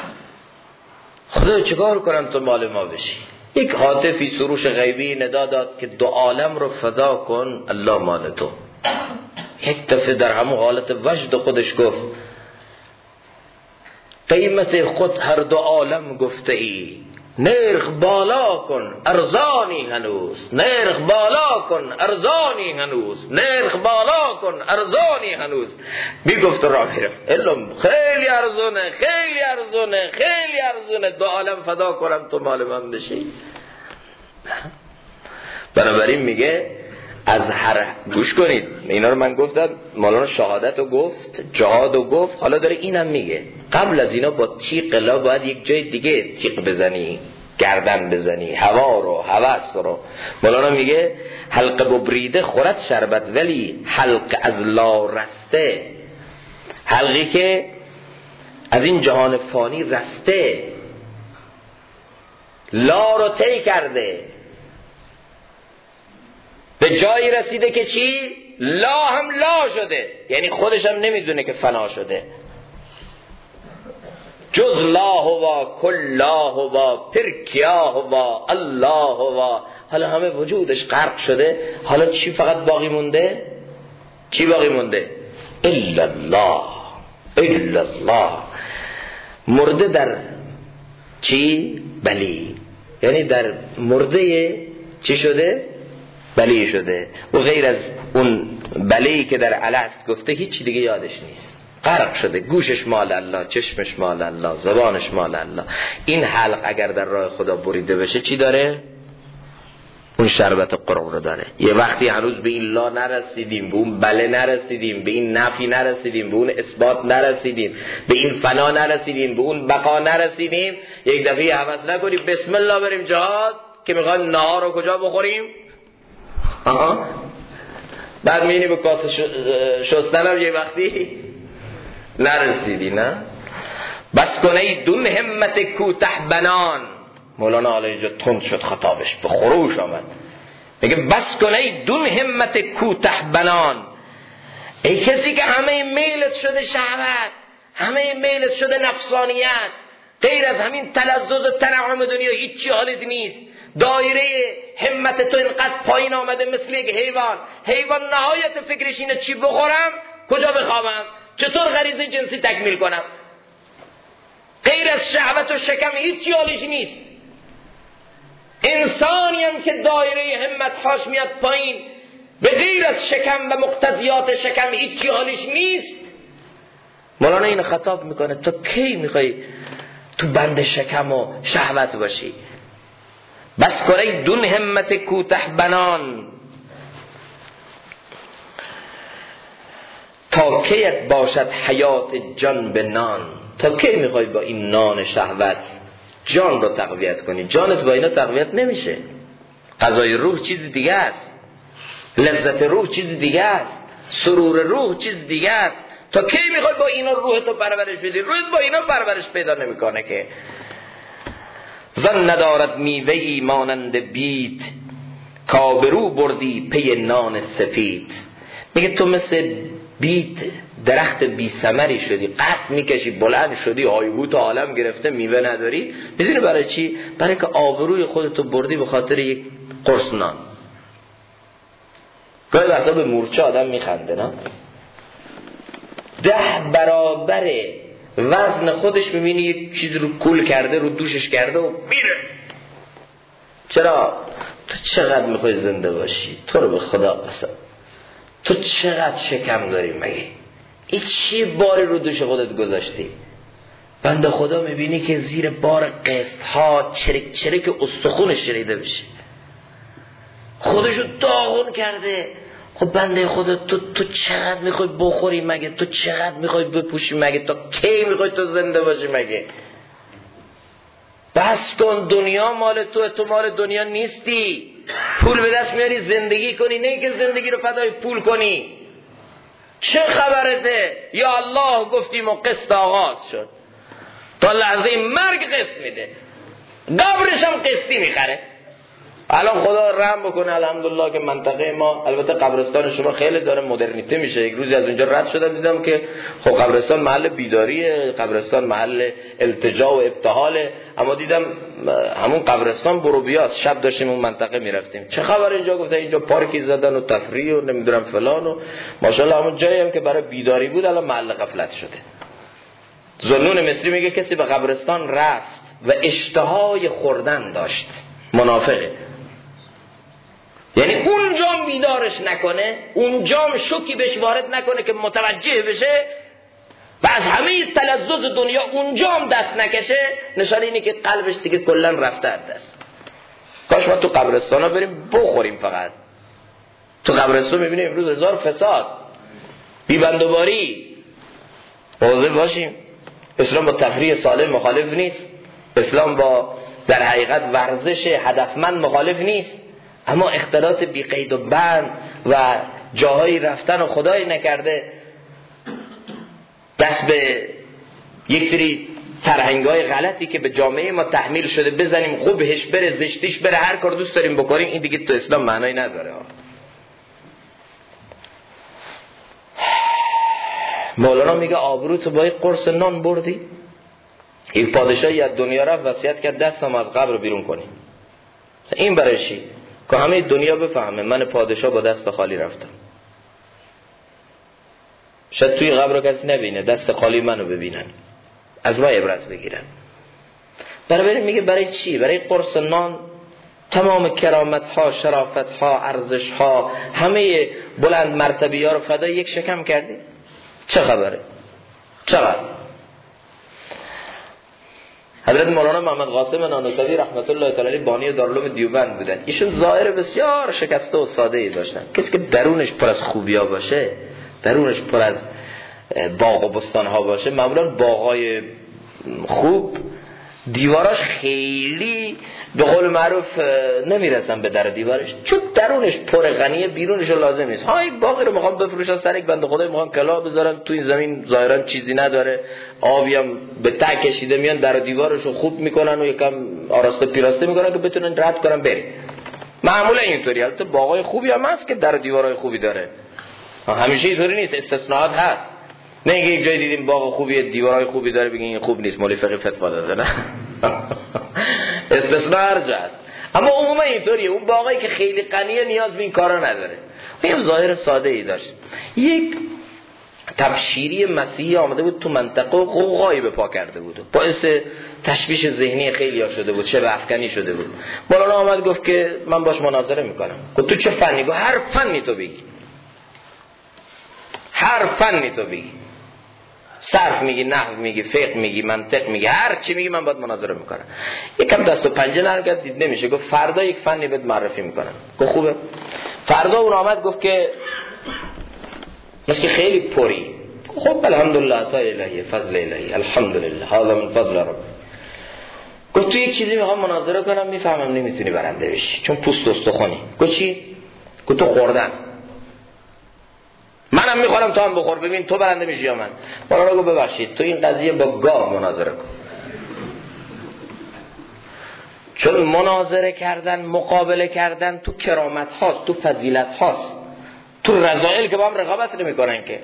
خدا چیکار کنم تو مال ما بشی؟ یک هاتفی سروش غیبی ندا داد که دو عالم رو فدا کن، الله مال تو. یک دفعه در همون حالت وجد خودش گفت قیمت خود هر دو عالم گفته ای، نرخ بالا کن ارزانی هنوز، نرخ بالا کن ارزانی هنوز، نرخ بالا کن ارزانی هنوز. میگفت راه میرفت، علم خیلی ارزونه، خیلی ارزونه، خیلی ارزونه، دو عالم فدا کنم تو مال من بشی. بنابراین میگه از هر، گوش کنید اینا رو من گفتم، مولانا شهادت رو گفت، جهاد رو گفت، حالا داره اینم میگه قبل از اینا با تیغ لا باید یک جای دیگه تیغ بزنی، گردن بزنی، هوا رو، هوس رو. مولانا میگه حلقه ببریده خورد شربت، ولی حلقه از لا رسته، حلقی که از این جهان فانی رسته، لا رو طی کرده، به جایی رسیده که چی؟ لا هم لا شده، یعنی خودش هم نمیدونه که فنا شده. جز لا هوا کل لا هوا پرکیا هوا الله هوا. حالا همه وجودش غرق شده، حالا چی فقط باقی مونده؟ چی باقی مونده؟ الا الله، الا الله. مرده در چی؟ بلی، یعنی در مرده چی شده؟ بلی شده. و غیر از اون بلی که در الست گفته هیچ دیگه یادش نیست، غرق شده. گوشش مال الله، چشمش مال الله، زبانش مال الله. این حلق اگر در راه خدا بریده بشه چی داره؟ اون شربت قرآن رو داره. یه وقتی هنوز به این لا نرسیدیم، به اون بله نرسیدیم، به این نفی نرسیدیم، به اون اثبات نرسیدیم، به این فنا نرسیدیم، به اون بقا نرسیدیم، یک دفعه هوس نکنیم بسم الله بریم جهاد که میخوایم نهار رو کجا بخوریم. بعد میینی به کاسه شستن هم یه وقتی نرسیدی. نه بس کنه دون همت کوته بنان. مولانا حالا اینجا تند شد خطابش، به خروش آمد، میگه بس کنه دون همت کوته بنان. ای کسی که همه میلت شده شهوت، همه میلت شده نفسانیت، غیر از همین تلذذ و تنعم دنیا هیچی حالت نیست، دایره همت تو اینقدر پایین آمده مثل یک حیوان. حیوان نهایت فکرش اینه چی بخورم، کجا بخوابم، چطور غریزه جنسی تکمیل کنم. غیر از شهوت و شکم هیچی حالش نیست. انسانی هم که دایره همت‌هاش میاد پایین، به غیر از شکم و مقتضیات شکم هیچی حالش نیست، مولانا این خطاب میکنه تو کی میخوای تو بند شکم و شهوت باشی؟ بس کنی دون همت کوته بنان، تا کیت باشد حیات جان به نان. تا کی میخوای با این نان شهوت جان رو تقویت کنی؟ جانت با اینا تقویت نمیشه. غذای روح چیز دیگه است، لذت روح چیز دیگه است، سرور روح چیز دیگه است. تا کی میخوای با اینا روح تو پرورش بدی؟ روحت با اینا پرورش پیدا نمیکنه که. زن ندارد میوه ای مانند بید، کابرو بردی پی نان سفید. میگه تو مثل بید درخت بی ثمری شدی، قط میکشی بلند شدی، هایهوت عالم گرفته، میوه نداری. میدونی برای چی؟ برای که آبروی خودتو بردی به خاطر یک قرص نان. گاهی وقتا به مورچه آدم میخنده نه؟ 10 برابر وزن خودش میبینی یک چیز رو کول کرده، رو دوشش کرده و میره. چرا؟ تو چقدر میخوای زنده باشی؟ تو رو به خدا قسم، تو چقدر شکم داری مگه؟ این چی باری رو دوش خودت گذاشتی؟ بنده خدا میبینی که زیر بار قسط ها چرک چرک استخونش شریده بشه، خودشو داغون کرده. خب بنده خدا تو چقدر میخوای بخوری مگه؟ تو چقدر میخوای بپوشی مگه؟ تا کی میخوای تو زنده باشی مگه؟ بس کن، دنیا مال تو مال دنیا نیستی. پول به دست میاری زندگی کنی، نه که زندگی رو فدای پول کنی. چه خبرته؟ یا الله گفتیم و قسط آغاز شد، تا لحظه مرگ قسط میده، قبرش هم قسطی میخره. الان خدا رحم بکنه الحمدلله که منطقه ما، البته قبرستان شما خیلی داره مدرنیته میشه. یک روزی از اونجا رد شدم دیدم که خب قبرستان محل بیداریه، قبرستان محل التجا و ابتهاله، اما دیدم همون قبرستان بروبیاست. شب داشتیم اون منطقه میرفتیم، چه خبر اینجا؟ گفتن اینجا پارکی زدن و تفریح و نمیدونم فلان و ماشاءالله همون جایی هم که برای بیداری بود الان محل غفلت شده. ذوالنون مصری میگه کسی به قبرستان رفت و اشتهای خوردن داشت، منافقه. یعنی اونجا بیدارش نکنه، اونجا شوکی بهش وارد نکنه که متوجه بشه و از همه تلذذ دنیا اونجا هم دست نکشه، نشانه اینه که قلبش دیگه کلا رفته از دست. کاش ما تو قبرستان ها بریم بخوریم. فقط تو قبرستان میبینیم امروز هزار فساد، بیبندوباری. مواظب باشیم. اسلام با تفریح سالم مخالف نیست، اسلام با در حقیقت ورزش هدفمند مخالف نیست، اما اختلاط بی قید و بند و جاهایی رفتن و خدای نکرده دست به یک سری فرهنگ‌های غلطی که به جامعه ما تحمیل شده بزنیم، قبحش بره، زشتیش بره، هر کار دوست داریم بکنیم، این دیگه تو اسلام معنی نداره. مولانا میگه آبروتو با یک قرص نان بردی. یک پادشاهی از دنیا رفت وصیت کرد دستم از قبر بیرون کنی. این برای چی؟ که همه دنیا بفهمه من پادشاه با دست خالی رفتم. شاید توی قبر کسی نبینه، دست خالی منو ببینن، از ما عبرت بگیرن. برای میگه برای چی؟ برای قرص نان تمام کرامت ها، شرافت ها، ارزش ها، همه بلند مرتبه ها رو فدای یک شکم کردی؟ چه خبره؟ چقدر؟ حضرت مولانا محمد قاسم نانوتوی رحمت الله تعالی بانی دارالعلوم دیوبند بودن. ایشون ظاهر بسیار شکسته و ساده ای داشتن. کسی که درونش پر از خوبیا باشه، درونش پر از باغ و بستان ها باشه، معمولا باغای خوب دیواراش خیلی به قول معروف نمیرسن به در دیوارش، چون درونش پر غنیه، بیرونش لازم نیست. ها یک باغی رو میخوام بفروشن سر یک بنده خدای میخوان کلا بذارن تو این زمین، ظاهرا چیزی نداره، آبی هم به ته کشیده، میان در دیوارش رو خوب میکنن و یکم آراسته پیراسته میکنن که بتونن رد کنن بره. معمولا اینطوری. البته باغای خوبی هم هست که در دیوارای خوبی داره، همیشه اینطوری نیست، استثناءات هست. نه اینکه یک جای دیدیم باغ خوبی دیوارای خوبی داره بگین این خوب نیست، مولوی فقیه فتوا داده، نه. استثناء هست. اما عموما اینطوریه. اون باغایی که خیلی غنیه نیاز به این کارا نداره. این ظاهر ساده ای داشت. یک تبشیری مسیحی آمده بود تو منطقه و غوغایی به پا کرده بود، باعث تشویش ذهنی خیلی ها شده بود، چه افکنی شده بود. مولانا آمد گفت که من باش مناظره میکنم. گفت تو چه فنی؟ گفت هر فنی تو بگی، هر فنی تو بگی، صرف میگی، نحو میگی، فقه میگی، منطق میگی، هر چی میگی من باید مناظره میکنم. یکم دست و پنجه نرم کرد، دید نمیشه. گفت فردا یک فنی بهت معرفی میکنم. گفت خوبه. فردا اون آمد گفت که مثل که خیلی پری. خب الحمدلله تا الهی فضل الهی الحمدلله هذا من فضل رب. گفت تو یک چیزی میخوام مناظره کنم، میفهمم نمیتونی برنده بشی چون پوست استخوانی. گفت چی؟ گفت تو خوردن. منم میخورم تو هم بخور، ببین تو برنده میشی یا من. مولانا گفت ببخشید تو این قضیه با گاو مناظره کن، چون مناظره کردن، مقابله کردن تو کرامت هاست، تو فضیلت هاست، تو رذائل که با هم رقابت نمیکنن که.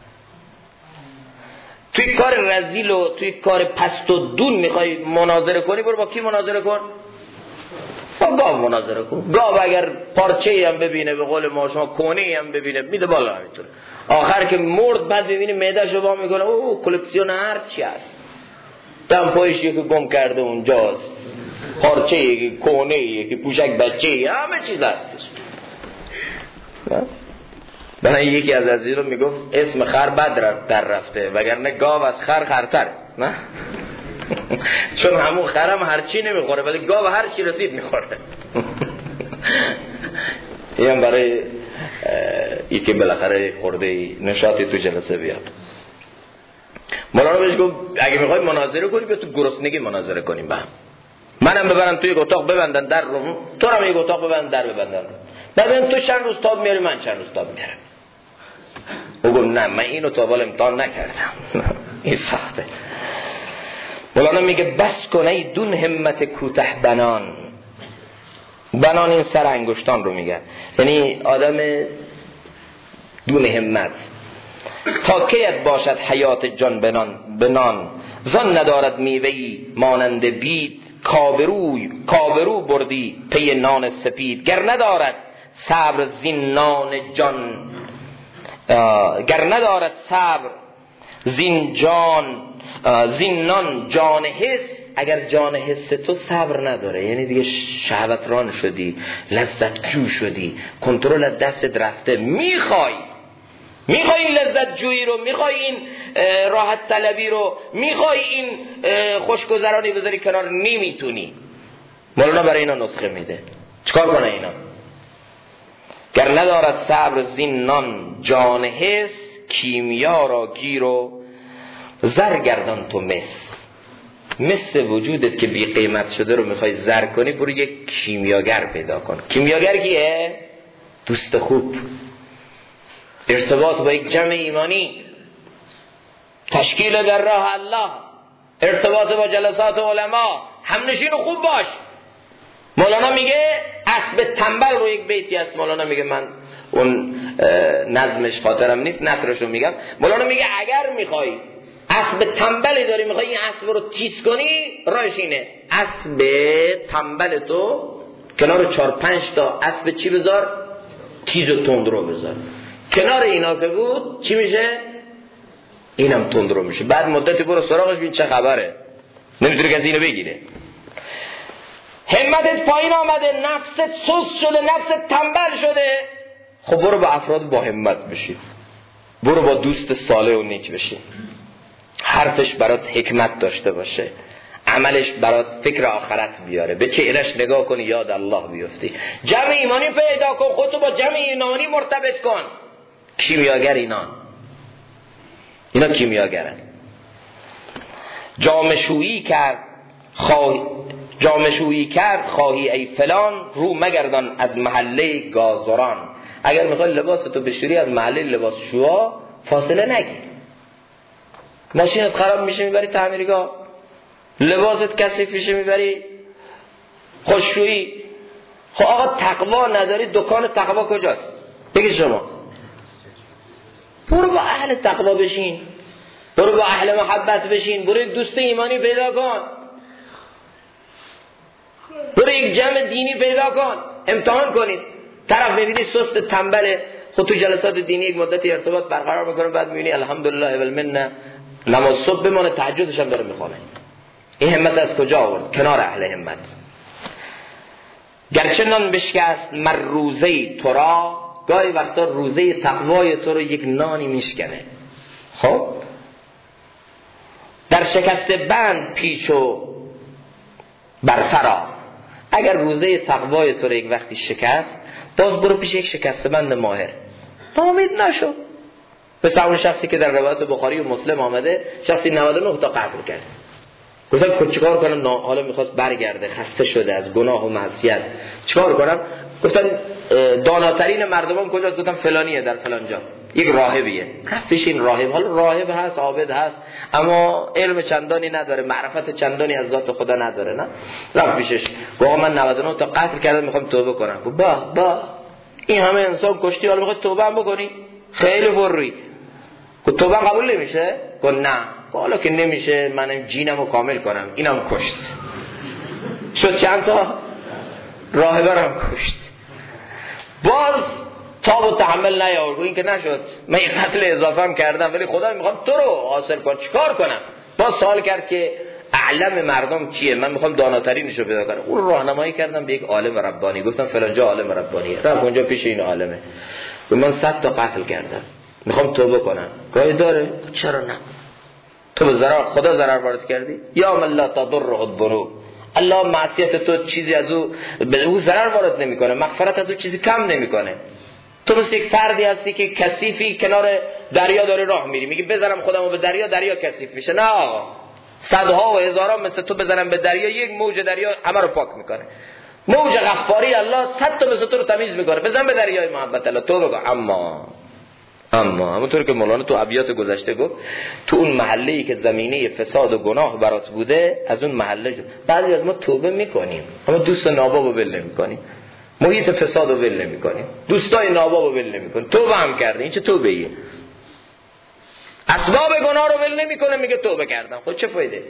توی کار رذیل و توی کار پست و دون میخوای مناظره کنی، برو با کی مناظره کن؟ با گاو مناظره کن. گاو اگر پارچه‌ای هم ببینه، به قول ما شما کونه‌ای هم ببینه، میده بالا همینطوره. آخر که مرد بعد ببینی معده‌شو وا میکنه، اوه کلکسیون هر چی هست. دمپایش یکی گم کرده اونجاست، پارچه‌ای، یکی کونه‌ای، یکی پوشک بچه‌ای، همه چیز هست. من یکی از عزیزان میگفت اسم خر بد در رفته، وگرنه گاو از خر خرتر، نه؟ چون همون خرم هرچی نمیخوره ولی گاو هر چی رسید میخوره. این برای یکی بالاخره خورده نشاطی تو جلسه بیاد. مولانا بهش گفت اگه میخوای مناظره کنی بیا تو گرسنگی مناظره کنیم با هم. منم ببرم توی یک اتاق ببندن در رو، تو هم یک اتاق ببندن در ببندن. ببین تو چند روز تاب میاری، من چند روز تاب میارم. او گفت نه من اینو تا حالا امتحان نکردم. این سخته. مولانا میگه بس کن ای دون همت کوته بنان. بنان این سر انگشتان رو میگه، یعنی آدم دون همت. تا کیت باشد حیات جان بنان زن ندارد میوهی مانند بید. کابرو بردی پی نان سپید. گر ندارد صبر زینان جان، گر ندارد صبر زینان جان حس. اگر جان حس تو صبر نداره، یعنی دیگه شهوتران شدی، لذت جو شدی، کنترل دستت رفته، میخوای این لذت جویی رو، میخوای این راحت طلبی رو، میخوای این خوشگذرانی بذاری کنار، نمیتونی. مولانا برای اینا نسخه میده چیکار کنه اینا. گر ندارد صبر زینان جان حس. کیمیا را گیر و زر گردان تو مس وجودت که بی قیمت شده رو میخوای زر کنی، برو یک کیمیاگر پیدا کن. کیمیاگر کیه؟ دوست خوب، ارتباط با یک جمع ایمانی، تشکیل در راه الله، ارتباط با جلسات علما، همنشین خوب باش. مولانا میگه اسب تنبل رو، یک بیتی هست مولانا میگه، من اون نظمش خاطرم نیست، نثرشو میگم. مولانا میگه اگر میخوای اسب تنبلی داری، میخوای این اسب رو تیز کنی، راهش اینه اسب تنبل تو کنار 4-5 تا اسب چی بذار؟ تیز و تندرو بذار. کنار اینا که بود چی میشه؟ اینم تندرو میشه. بعد مدتی برو سراغش ببین چه خبره، نمیتونه کسی اینو بگیره. همتت پایین آمده، نفست سست شده، نفست تنبل شده، خب برو با افراد با همت بشی، برو با دوست صالح و نیک بشی، حرفش برات حکمت داشته باشه، عملش برات فکر آخرت بیاره، به چهرش نگاه کنی یاد الله بیفتی، جمع ایمانی پیدا کن، خودتو با جمع ایمانی مرتبط کن. کیمیاگر اینا کیمیاگرن. جامشویی کرد خواهی ای فلان، رو مگردان از محله گازران. اگر میخوای لباستو بشوری از محله لباس شوها فاصله نگیر. ماشینت خراب میشه میبری تعمیرگاه، لباست کثیف میشه میبری خوششویی. خب آقا تقوا نداری، دکان تقوا کجاست؟ بگید شما. برو با اهل تقوا بشین، برو با اهل محبت بشین، برو یک دوست ایمانی پیدا کن، برو یک جمع دینی پیدا کن. امتحان کنید. طرف میبینی سست تنبله، خود تو جلسات دینی یک مدتی ارتباط برقرار میکنه، بعد میبینی الحمدلله والمنه نماز صبح بمونه، تهجدش هم داره میخونه. این همت از کجا آورد؟ کنار اهل همت. گرچه نان بشکست مر روزه تو را، گاهی وقتا روزه تقوای تو رو یک نانی میشکنه. خب در شکست بند پیچ و برترا، اگر روزه تقوای تو رو یک وقتی شکست، باز برو پیش یک شکست بند ماهر، ناامید نشو. مثل اون شخصی که در روایت بخاری و مسلم آمده، شخصی 99 تا قتل کرد، گفتم چیکار کنم؟ حالا میخواست برگرده، خسته شده از گناه و معصیت، چیکار کنم؟ گفتن داناترین مردمان کجاست؟ گفتم فلانیه، در فلان جا، یک راهبیه. رفتش این راهب، حالا راهب هست، عابد هست، اما علم چندانی نداره، معرفت چندانی از ذات خدا نداره، نه؟ رفت پیشش، گفت من 99 تا قتل کردم، میخوام توبه کنم. گفت با این همه انسان کشتی، حالا میخوای توبه هم بکنی؟ خیلی بری. گفت توبه قبول نمیشه؟ گفت نه. حالا که نمیشه، من جینمو کامل کنم. اینم کشت. شد چند تا راهبه هم کشت. باز تاب و تحمل نیاورد. این که نشد، من یک قتل اضافه هم کردم، ولی خدا میخوام تو رو حاصل کنم، چیکار کنم؟ باز سوال کرد که اعلم مردم کیه؟ من میخوام داناترینش رو پیدا کنم. اون راهنمایی کردم به یک عالم ربانی، گفتم فلان جا عالم ربانیه. رفت اونجا پیش این عالمه، گفت من 100 تا قتل کردم، میخوام توبه کنم، راهی داره؟ چرا نه؟ تو به ضرر خدا ضرر وارد کردی؟ یا من لا تضره الذنوب، الله معصیت تو چیزی از او به او ضرر وارد نمیکنه، مغفرت از او چیزی کم نمیکنه. تو مثل یک فردی هستی که کثیفی کنار دریا داره راه میری، میگی بزنم خودمو به دریا، دریا کثیف میشه. نه آقا، صدها و هزاران مثل تو بزنم به دریا، یک موج دریا همه رو پاک میکنه. موج غفاری الله 100 تا مثل تو رو تمیز میکنه. بزن به دریای محبت الله، تو بگو. اما همونطور که مولانا تو ابیات گذشته گفت، تو اون محله‌ای که زمینه فساد و گناه برات بوده، از اون محله بعضی از ما توبه میکنیم، اما دوست ناباب رو ول نمیکنیم، محیط فساد رو ول نمیکنیم، دوستای ناباب رو ول نمیکنیم. توبه هم کرده، این چه توبه‌ایه؟ اسباب گناه رو ول نمیکنه، میگه توبه کردم. خب چه فایده؟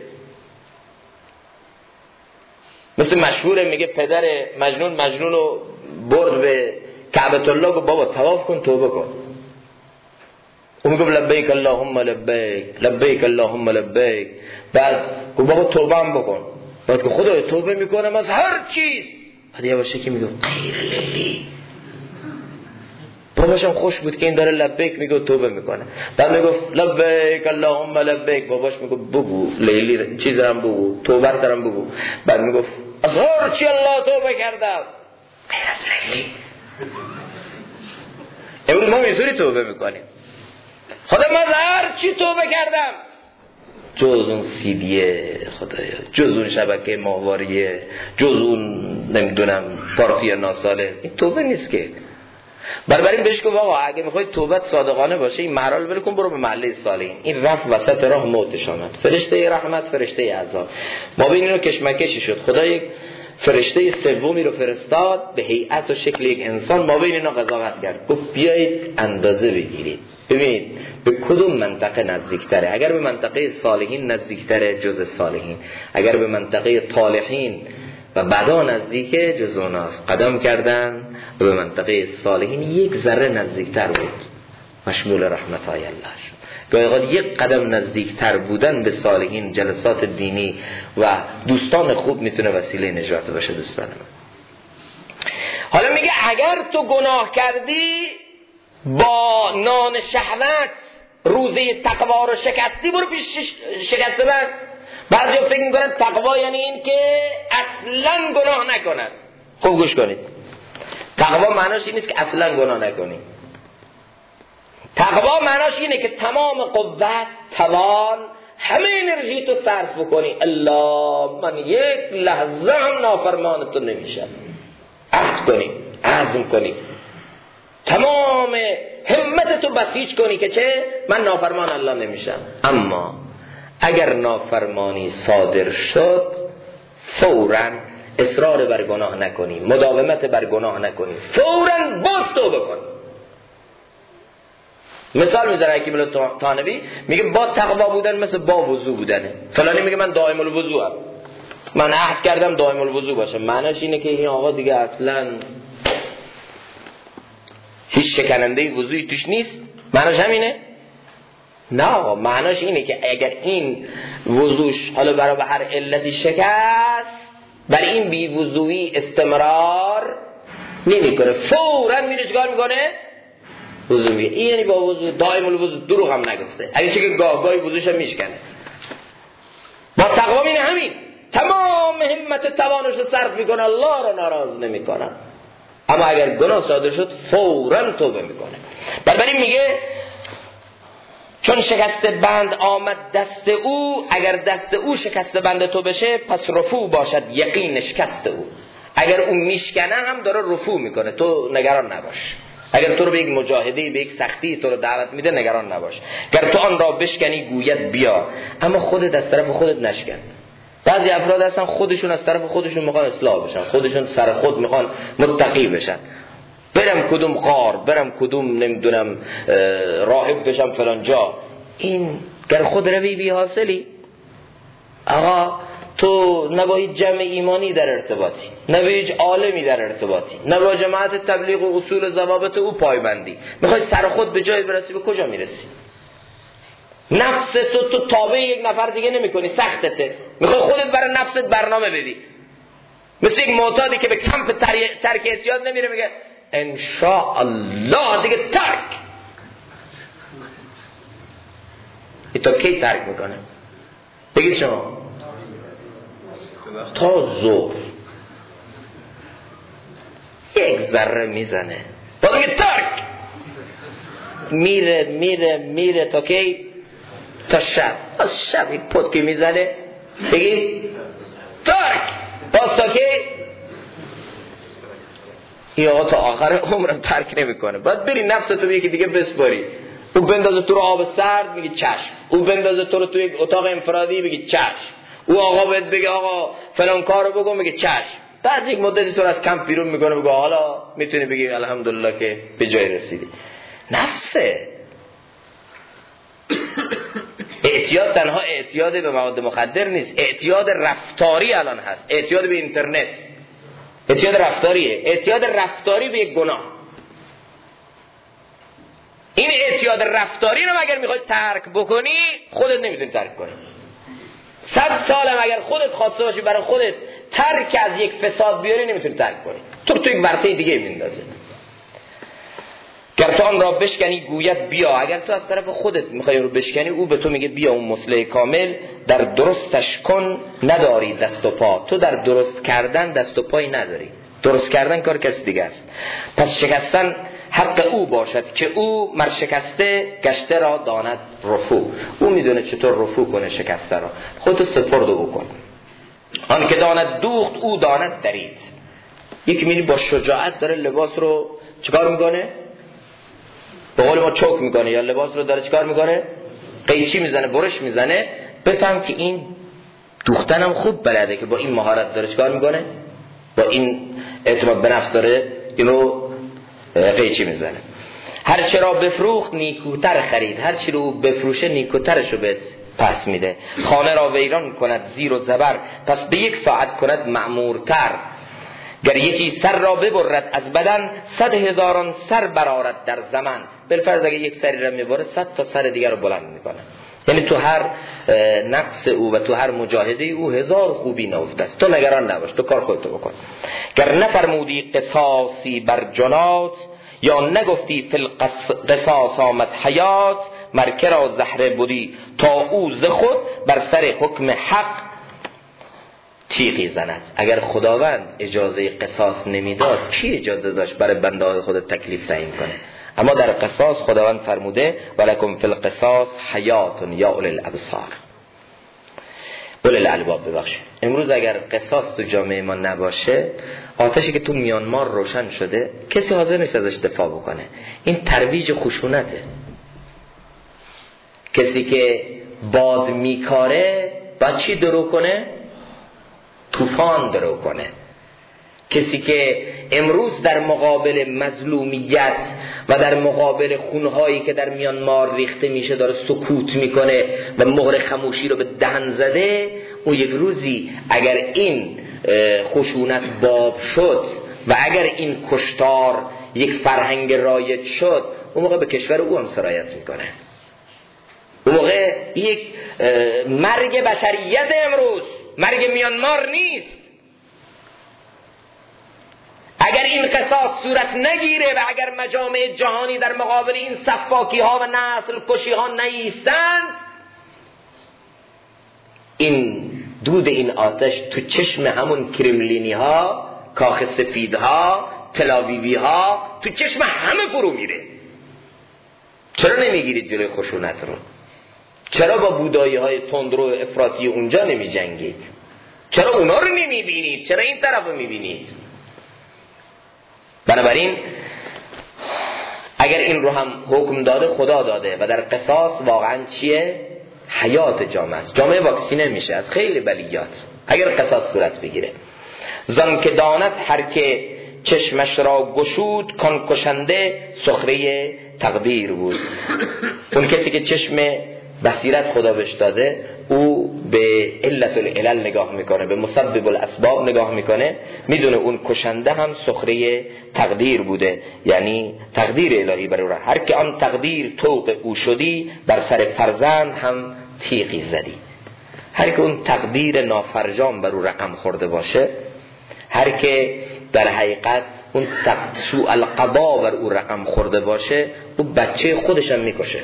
مثل مشهوره، میگه پدر مجنون رو برد به کعبه الله، گفت بابا طواف کن، توبه کن. اون گفت لبیک اللهم لبیک، لبیک اللهم لبیک. بعد گفت بابا توبه هم بکن. بعد گفت خدای توبه میکنم از هر چیز. بعد یه باشه که میگه غیر لیلی. باباشم خوش بود که این داره لبیک میگه توبه میکنه. بعد میگفت لبیک اللهم لبیک، باباش میگه بگو لیلی چیزام بگو، توبه دارم بگو. بعد میگفت از هر چی الله توبه کردم غیر از لیلی. امروز ما اینطوری توبه میکنیم. خدا من هر چی توبه کردم، جز اون سیدیه خدایا، جز اون شبکه ماهواریه، جز اون نمیدونم پارتی ناساله، این توبه نیست که. برای بهش گفت آقا اگه میخوای توبت صادقانه باشه، این محرال ول کن، برو به محله صالحین. این رفت وسط راه موتش آمد، فرشته رحمت، فرشته عذاب. ما بین اینو کشمکشی شد. خدا یک فرشته سومی رو فرستاد به هیئت و شکل یک انسان، ما بین اینا قضاوت کرد. گفت بیایید اندازه بگیرید، ببینید به کدوم منطقه نزدیکتره. اگر به منطقه صالحین نزدیکتره، جز صالحین. اگر به منطقه طالحین و بدا نزدیکه، جز اوناست. قدم کردن و به منطقه صالحین یک ذره نزدیکتر بود، مشمول رحمت های الله شد. گاهی یک قدم نزدیکتر بودن به صالحین، جلسات دینی و دوستان خوب میتونه وسیله نجات باشه. دوستان من، حالا میگه اگر تو گناه کردی با نان شهوت روزه تقوا رو شکستی، برو پیش شکسته بند. بعضی فکر میکنن تقوا یعنی این که اصلا گناه نکنن. خوب گوش کنید، تقوا معناش این نیست که اصلا گناه نکنی. تقوا معناش اینه که تمام قوت، توان، همه انرژی تو صرف بکنی. الله من یک لحظه هم نافرمان تو نمیشم. عهد کنی، عزم کنی، تمام همت تو بسیج کنی که چه؟ من نافرمان الله نمیشم. اما اگر نافرمانی صادر شد، فوراً اصرار بر گناه نکنی، مداومت بر گناه نکنی، فوراً باز توبه کن. مثال میذاره حکیم طانبی، میگه با تقوا بودن مثل با وضو بودنه. فلانی میگه من دائم الوضو ام، من عهد کردم دائم الوضو باشم. معنیش اینه که این آقا دیگه اصلا هیچ شکننده وضوعی توش نیست، معناش همینه؟ نه، معناش اینه که اگر این وضوش حالا برای هر علتی شکست، بر این بی وضوعی استمرار نمیکنه، فوراً میره چیکار میکنه؟ وضو میگه. این یعنی با وضو دائم الوضو، دروغ هم نگفته، اگه چه که گاه گاهی وضوش هم میشکنه. با تقوا اینه همین، تمام همت توانش رو صرف میکنه، الله رو ناراض نمیکنه، اما اگر گناه صادر شد فوراً توبه میکنه. بنابراین میگه چون شکست بند آمد دست او، اگر دست او شکست بند تو بشه پس رفو باشد یقین شکست او. اگر اون میشکنه هم داره رفو میکنه، تو نگران نباش. اگر تو رو به یک مجاهده، به یک سختی تو رو دعوت میده، نگران نباش. اگر تو آن را بشکنی گوید بیا، اما خودت از طرف خودت نشکن. بعضی افراد هستن خودشون از طرف خودشون میخوان اصلاح بشن، خودشون سر خود میخوان متقی بشن، برم کدوم غار، برم کدوم نمیدونم راهب بشم فلان جا. این گر خود روی بی حاصلی، آقا تو نه با هیچ جمع ایمانی در ارتباطی، نه با هیچ عالمی در ارتباطی، نه با جماعت تبلیغ و اصول ضوابط او پایبندی، میخوای سر خود به جای برسی، به کجا میرسی؟ نفس تو تابع یک نفر دیگه نمی کنی، سختته، میخوای خودت برای نفست برنامه بدی، مثل یک معتادی که به کمپ ترک اعتیاد نمیره، میگه انشاءالله دیگه ترک. تا کی ترک میکنه؟ بگید شما. تا ظهر یک ذره میزنه، باز میگه ترک، میره تا کی؟ تا شب. از شب یک پتکی میزنه، بگید ترک، باز تا کی؟ این آقا تا آخر عمرم ترک نمیکنه. باید بری نفستو به یکی دیگه بسپاری، او بندازه تو رو آب سرد، میگی چشم. او بندازه تو رو تو یک اتاق انفرادی، بگی چشم. او آقا بهت بگه آقا فلان کارو بگو، میگه چشم. بعد یک مدتی تو رو از کمپ بیرون میکنه، بگه حالا میتونی بگی الحمدلله که به جای رسیدی. نفسه. اعتیاد تنها اعتیاد به مواد مخدر نیست، اعتیاد رفتاری الان هست، اعتیاد به اینترنت، اعتیاد رفتاریه، اعتیاد رفتاری به یک گناه. این اعتیاد رفتاری رو اگر میخوای ترک بکنی، خودت نمیتونی ترک کنی. 100 سالم اگر خودت خواسته باشی برای خودت ترک از یک فساد بیاری، نمیتونی ترک کنی، تو یک ورطه دیگه میندازه. گر تو آن را بشکنی گوید بیا، اگر تو از طرف خودت میخوای رو بشکنی، او به تو میگه بیا. اون مصلح کامل در درستش کن نداری دست و پا، تو در درست کردن دست و پایی نداری، درست کردن کار کسی دیگه است. پس شکستن حق او باشد که او مر شکسته گشته را داند رفو. او میدونه چطور رفو کنه شکسته را، خودت سپرد او کن. آن که داند دوخت او داند درید. یکی میری با شجاعت داره لباس رو چیکار میکنه؟ به قول ما چوک میکنه، یا لباس رو داره چیکار میکنه؟ قیچی میزنه، برش میزنه. بفهم که این دوختنم خوب بلده، که با این مهارت داره چیکار میکنه؟ با این اعتماد به نفس داره اینو قیچی میزنه. هر چی را بفروخت نیکوتر خرید، هر چی رو بفروشه نیکوترشو بهت پس میده. خانه را ویران کند زیر و زبر، پس به یک ساعت کند مأمورتر. گر یکی سر را ببرد از بدن، 100,000 سر برآرد در زمان. بالفرض اگه یک سری را میبره، 100 تا سر دیگر رو بلند میکنه. یعنی تو هر نقص او و تو هر مجاهده او 1000 خوبی نهفته است. تو نگران نباش، تو کار خودتو بکن. گر نفرمودی قصاصی بر جنات، یا نگفتی فی القصاص آمد حیات. مرکه را زهره بودی تا او ز خود، بر سر حکم حق تیغی زند. اگر خداوند اجازه قصاص نمیداد، کی اجازه داشت برای بنده های خود تکلیف تعیین کنه؟ اما در قصاص خداوند فرموده ولکم فی القصاص حیات یا اولی الابصار، اولی الالباب. ببخشید امروز اگر قصاص تو جامعه ما نباشه، آتشی که تو میانمار روشن شده کسی حاضر نیست ازش دفاع بکنه. این ترویج خشونته. کسی که باد میکاره باید چی درو کنه؟ طوفان درو کنه. کسی که امروز در مقابل مظلومیت و در مقابل خونهایی که در میانمار ریخته میشه داره سکوت میکنه و مهر خموشی رو به دهن زده، اون یک روزی اگر این خشونت باب شد و اگر این کشتار یک فرهنگ رایج شد، اون موقع به کشور او هم سرایت میکنه. اون موقع یک مرگ بشریت امروز مرگ میانمار نیست. اگر این قصاص صورت نگیره و اگر مجامع جهانی در مقابل این سفاکی ها و نسل کشی ها نیستند، این دود این آتش تو چشم همون کرملینی ها، کاخ سفید ها، تلاویوی ها، تو چشم همه فرو میره. چرا نمیگیرید جلوی خشونت رو؟ چرا با بودایی های تندرو افراطی اونجا نمی جنگید؟ چرا اونا رو نمی بینید؟ چرا این طرف رو می بینید؟ بنابراین اگر این رو هم حکم داده خدا داده و در قصاص واقعا چیه؟ حیات جامعه است. جامعه واکسینه میشه از خیلی بلیات اگر قصاص صورت بگیره. زن که داند هر که چشمش را گشود، کان کشنده سخره تقدیر بود. اون کسی که چشم بصیرت خدا بهش داده، او به علت العلل نگاه میکنه، به مسبب الاسباب نگاه میکنه، میدونه اون کشنده هم سخره تقدیر بوده، یعنی تقدیر الهی بر او. هر که آن تقدیر طوق او شدی، بر سر فرزند هم تیغی زدی. هر که اون تقدیر نافرجام بر او رقم خورده باشه، هر که در حقیقت اون سوء القضا بر او رقم خورده باشه، او بچه خودش هم میکشه.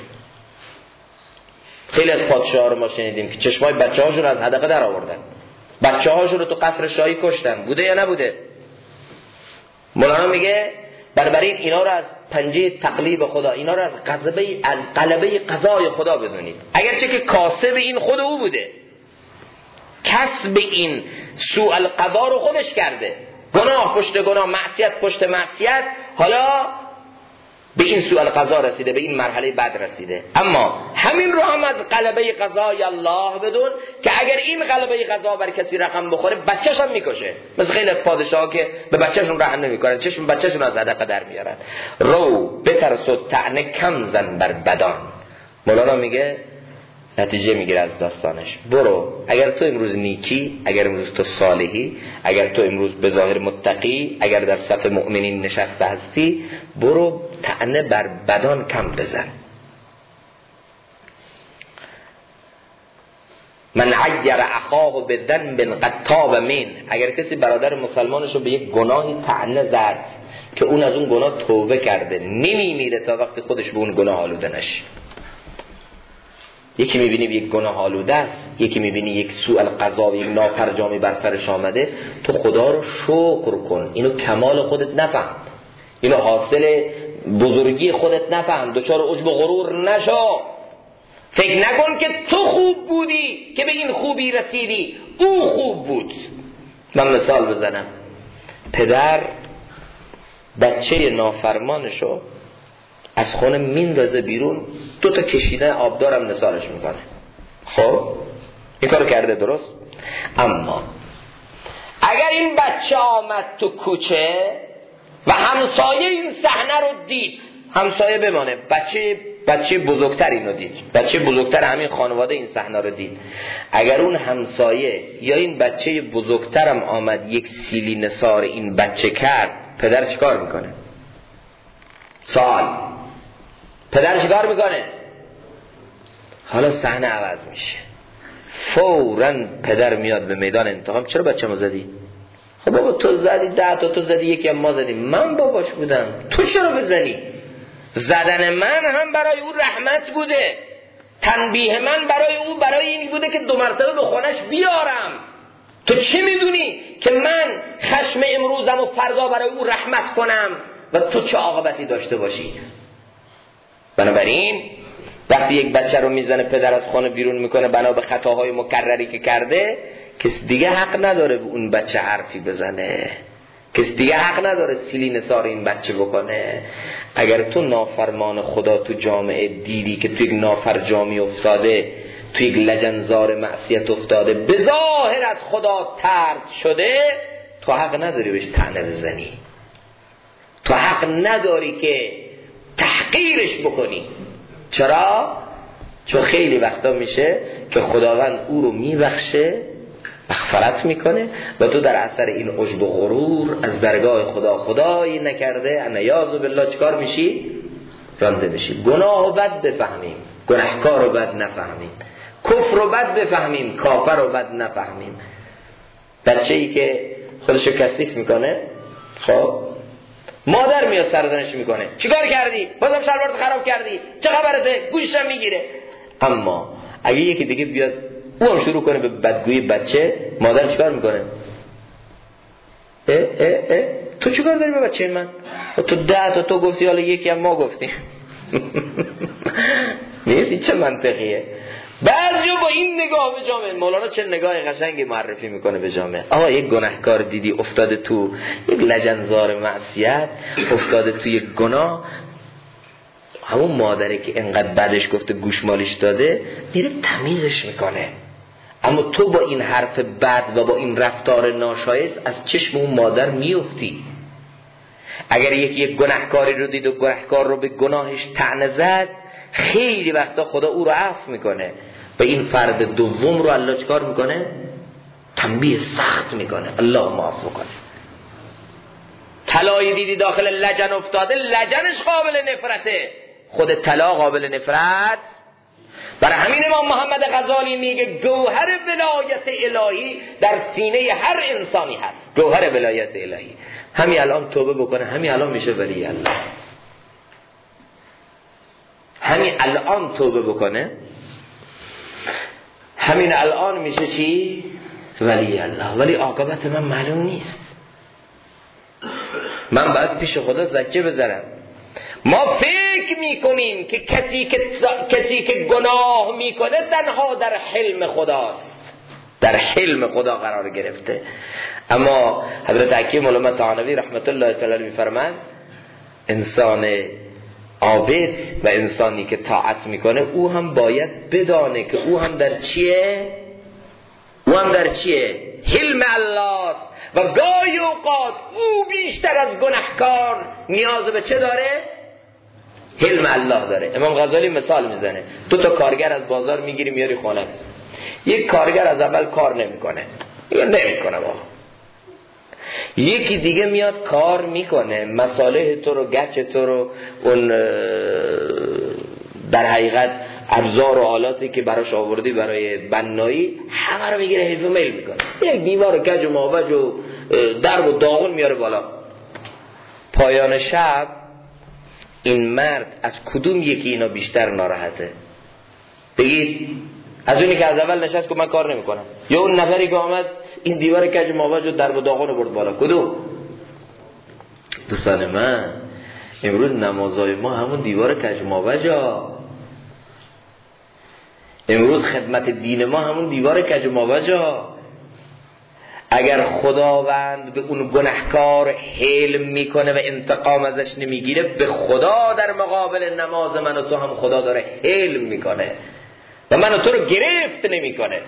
خیلی از پادشاها رو ما شنیدیم که چشمای بچه هاشون از حدقه در آوردن، بچه هاشون رو تو قصر شاهی کشتن. بوده یا نبوده؟ مولانا میگه بنابراین اینا رو از پنجه تقلیب خدا، اینا رو از غلبه قضای خدا بدونید. اگرچه که کاسب این خود او بوده، کسب این سوء القضا رو خودش کرده، گناه پشت گناه، معصیت پشت معصیت، حالا به این سوء القضا رسیده، به این مرحله بعد رسیده. اما همین رو هم از غلبه قضای الله بدون که اگر این غلبه قضا بر کسی رقم بخوره بچه‌ش هم میکشه. مثل خیلی از پادشاها که به بچه‌شون رحم نمیکنن، چشم بچه‌شون از صدقه در میارن. رو بترس و طعنه کم زن بر بدان. مولانا میگه نتیجه میگیره از داستانش، برو اگر تو امروز نیکی، اگر امروز تو صالحی، اگر تو امروز به ظاهر متقی، اگر در صف مؤمنین نشسته هستی، برو طعنه بر بدان کم بزن. من عیر اخاه بذنب قد تاب من. اگر کسی برادر مسلمانش رو به یک گناهی طعنه زد که اون از اون گناه توبه کرده، نمیمیره تا وقتی خودش به اون گناه آلوده نشه. یکی میبینی یک گناه آلوده است، یکی میبینی یک سوء القضا و یک نافرجامی بر سرش آمده، تو خدا رو شکر کن. اینو کمال خودت نفهم، اینو حاصل بزرگی خودت نفهم، دچار عجب و غرور نشو. فکر نکن که تو خوب بودی که به این خوبی رسیدی، او خوب بود. من مثال بزنم، پدر بچه نافرمانشو از خونه میندازه بیرون، 2 تا کشیدن آبدارم نثارش میکنه. خب این کارو کرده، درست؟ اما اگر این بچه آمد تو کوچه و همسایه این صحنه رو دید، همسایه بمانه، بچه بزرگتر اینو دید، بچه بزرگتر همین خانواده این صحنه رو دید، اگر اون همسایه یا این بچه بزرگترم آمد یک سیلی نثار این بچه کرد، پدر چیکار میکنه؟ سوال، پدر چیکار میکنه؟ حالا صحنه عوض میشه، فوراً پدر میاد به میدان انتقام. چرا بچه‌مو زدی؟ خب بابا تو زدی، 10 تا تو زدی، یکی هم ما زدیم، من باباش بودم، تو چرا بزنی؟ زدن من هم برای او رحمت بوده، تنبیه من برای او برای این بوده که 2 مرتبه به خونش بیارم. تو چی میدونی که من خشم امروزم و فردا برای او رحمت کنم و تو چه عاقبتی داشته باشی؟ بنابراین وقتی یک بچه رو میزنه پدر از خانه بیرون میکنه بنا به خطاهای مکرری که کرده، کسی دیگه حق نداره به اون بچه حرفی بزنه، کسی دیگه حق نداره سیلی نثار این بچه بکنه. اگر تو نافرمان خدا تو جامعه دیدی که تو یک نافرجامی افتاده، تو یک لجنزار معصیت افتاده، به ظاهر از خدا طرد شده، تو حق نداری بهش طعنه بزنی، تو حق نداری که تحقیرش بکنی. چرا؟ چون خیلی وقتا میشه که خداوند او رو میبخشه مغفرت میکنه و تو در اثر این عجب و غرور از درگاه خدا خدایی نکرده انیاذ بالله چیکار میشی؟ رانده میشی. گناه رو بد بفهمیم، گناهکار رو بد نفهمیم، کفر رو بد بفهمیم، کافر رو بد نفهمیم. بچه‌ای که خودشو کثیف میکنه، خب مادر میاد سرزنش میکنه چیکار کردی؟ بازم شلوارت خراب کردی، چه خبرته؟ گوششم میگیره. اما اگه یکی دیگه بیاد او هم شروع کنه به بدگویی بچه، مادر چیکار میکنه؟ تو چیکار داری به بچه من؟ تو 10 تا تو گفتی، حالا یکی هم ما گفتیم. می‌بینی چه منطقیه؟ بعضی با این نگاه به جامعه، مولانا چه نگاه قشنگی معرفی میکنه به جامعه. آقا یک گناهکار دیدی افتاده تو یک لجنزار معصیت، افتاده تو یک گناه، همون مادره که انقدر بعدش گفته گوشمالش داده میره تمیزش میکنه. اما تو با این حرف بد و با این رفتار ناشایست از چشم اون مادر میفتی. اگر یکی یک گناهکاری رو دید و گناهکار رو به گناهش طعنه زد، خیلی وقتا خدا او رو عفو میکنه و این فرد دوم رو الله چیکار میکنه؟ تنبیه سخت میکنه. الله معاف کنه. طلایی دیدی داخل لجن افتاده، لجنش قابل نفرته، خود طلا قابل نفرت. برای همین امام محمد غزالی میگه گوهر ولایت الهی در سینه هر انسانی هست. گوهر ولایت الهی همین الان توبه بکنه، همین الان میشه ولی الله. همین الان توبه بکنه، همین الان میشه چی؟ ولی الله. ولی عاقبت من معلوم نیست. من باید پیش خدا زجه بزنم. ما فکر میکنیم که کسی که گناه میکنه تنها در حلم خداست، در حلم خدا قرار گرفته. اما حضرت حکیم علامه طحاوی رحمت الله تعالی میفرماند انسان عابد و انسانی که طاعت میکنه او هم باید بدانه که او هم در چیه؟ او هم در چیه؟ حلم الله. و گاهی اوقات او بیشتر از گناهکار نیاز به چه داره؟ حلم الله داره. امام غزالی مثال میزنه، 2 تا کارگر از بازار میگیری میاری خونت. یک کارگر از اول کار نمیکنه، یا نمیکنه با. یکی دیگه میاد کار میکنه، مصالح تو رو، گچ تو رو، اون در حقیقت ابزار و آلاتی که براش آوردی برای بنایی همه رو میگیره حیف و میل میکنه. یک دیوار کج و ماوج و درب و داغون میاره بالا. پایان شب این مرد از کدوم یکی اینا بیشتر ناراحته؟ بگید. از اونی که از اول نشست که من کار نمیکنم، یا اون نفری که آمد این دیوار کج و ماوج و درب و داغون رو برد بالا؟ کدوم؟ دوستان من، امروز نمازهای ما همون دیوار کج و ماوجا. امروز خدمت دین ما همون دیوار کج و ماوجا. اگر خداوند به اون گناهکار حلم میکنه و انتقام ازش نمیگیره، به خدا در مقابل نماز من و تو هم خدا داره حلم میکنه و من و تو رو گرفت نمیکنه.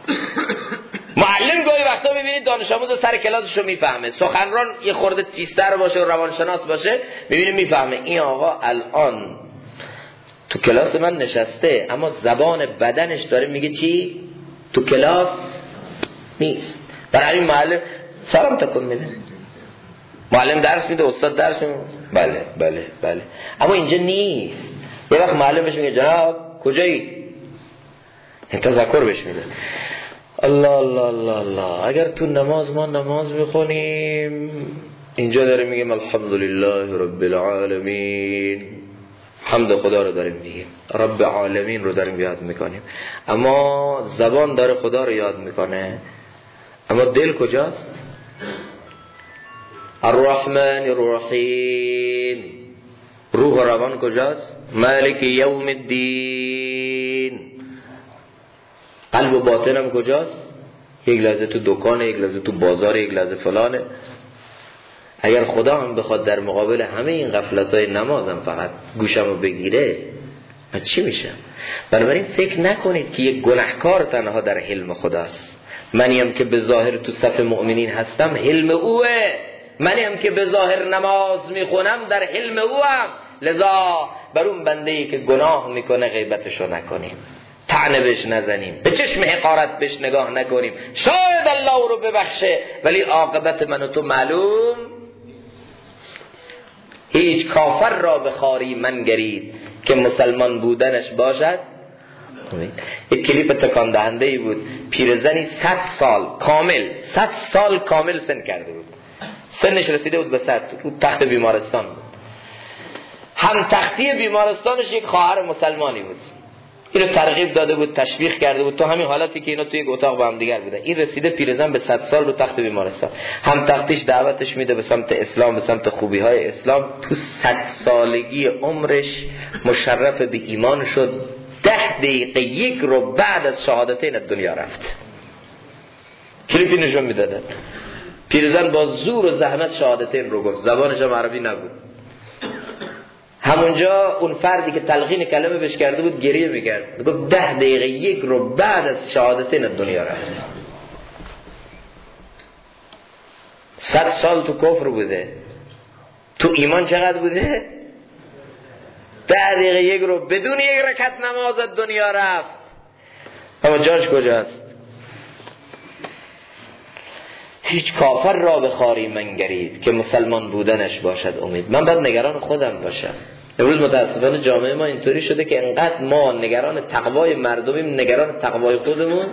معلم گاهی وقتا میبینید دانش آموز سر کلاسش رو میفهمه، سخنران یه خورده تیزتر باشه و روانشناس باشه، میبینید میفهمه این آقا الان تو کلاس من نشسته اما زبان بدنش داره میگه چی؟ تو کلاس نیست. برای این معلم سلام تکون میده، معلم درس میده، استاد درس میده، بله بله بله، اما اینجا نیست. یه وقت معلم بهش میگه جناب کجایی؟ این تذکر بهش میده. الله الله الله الله. اگر تو نماز ما نماز میخونیم اینجا داره میگیم الحمدلله رب العالمین، حمد خدا رو داریم میگیم، رب العالمین رو داریم یاد میکنیم، اما زبان داره خدا رو یاد میکنه، اما دل کجاست؟ الرحمن الرحیم. روح و روان کجاست؟ مالک یوم الدین. قلب و باطنم کجاست؟ یک لحظه تو دکانه، یک لحظه تو بازار، یک لحظه فلانه. اگر خدا هم بخواد در مقابل همه این غفلت‌های نمازم فقط گوشمو بگیره، من چی میشم؟ بنابراین فکر نکنید که یک گناهکار تنها در حلم خداست. منیم که به ظاهر تو صف مؤمنین هستم حلم اوه، منیم که به ظاهر نماز میخونم در حلم اوم. لذا بر اون بنده‌ای که گناه میکنه غیبتشو نکنیم. طعنه بهش نزنیم، به چشم حقارت بهش نگاه نکنیم. شاید الله او رو ببخشه، ولی عاقبت من و تو معلوم. هیچ کافر را به خواری منگرید که مسلمان بودنش باشد. یک کلیپ تکان دهنده ای بود. پیرزنی 100 سال کامل سن کرده بود، سنش رسیده بود به 100، رو تخت بیمارستان بود. هم تختی بیمارستانش یک خواهر مسلمانی بود. اینو ترغیب داده بود، تشویق کرده بود، تو همین حالتی که اینا توی یک اتاق با هم دیگر بودن. این رسیده پیرزن به 100 سال رو تخت بیمارستان. هم تختیش دعوتش میده به سمت اسلام، به سمت خوبی های اسلام. تو 100 سالگی عمرش مشرف به ایمان شد. 10 دقیقه یک رو بعد از شهادتین دنیا رفت. کلیپی نشون میدادن. پیرزن با زور و زحمت شهادتین رو گفت، زبانش هم عربی نبود. همونجا اون فردی که تلقین کلمه بهش کرده بود گریه میکرد، گفت 10 دقیقه یک رو بعد از شهادتین دنیا رفت. 100 سال تو کفر بوده، تو ایمان چقدر بوده؟ 10 دقیقه یک رو بدون یک رکعت نماز از دنیا رفت. اما جاش کجاست؟ هیچ کافر را به خواری منگرید که مسلمان بودنش باشد امید. من باید نگران خودم باشم. امروز متاسفانه جامعه ما اینطوری شده که انقدر ما نگران تقوای مردمیم، نگران تقوای خودمون،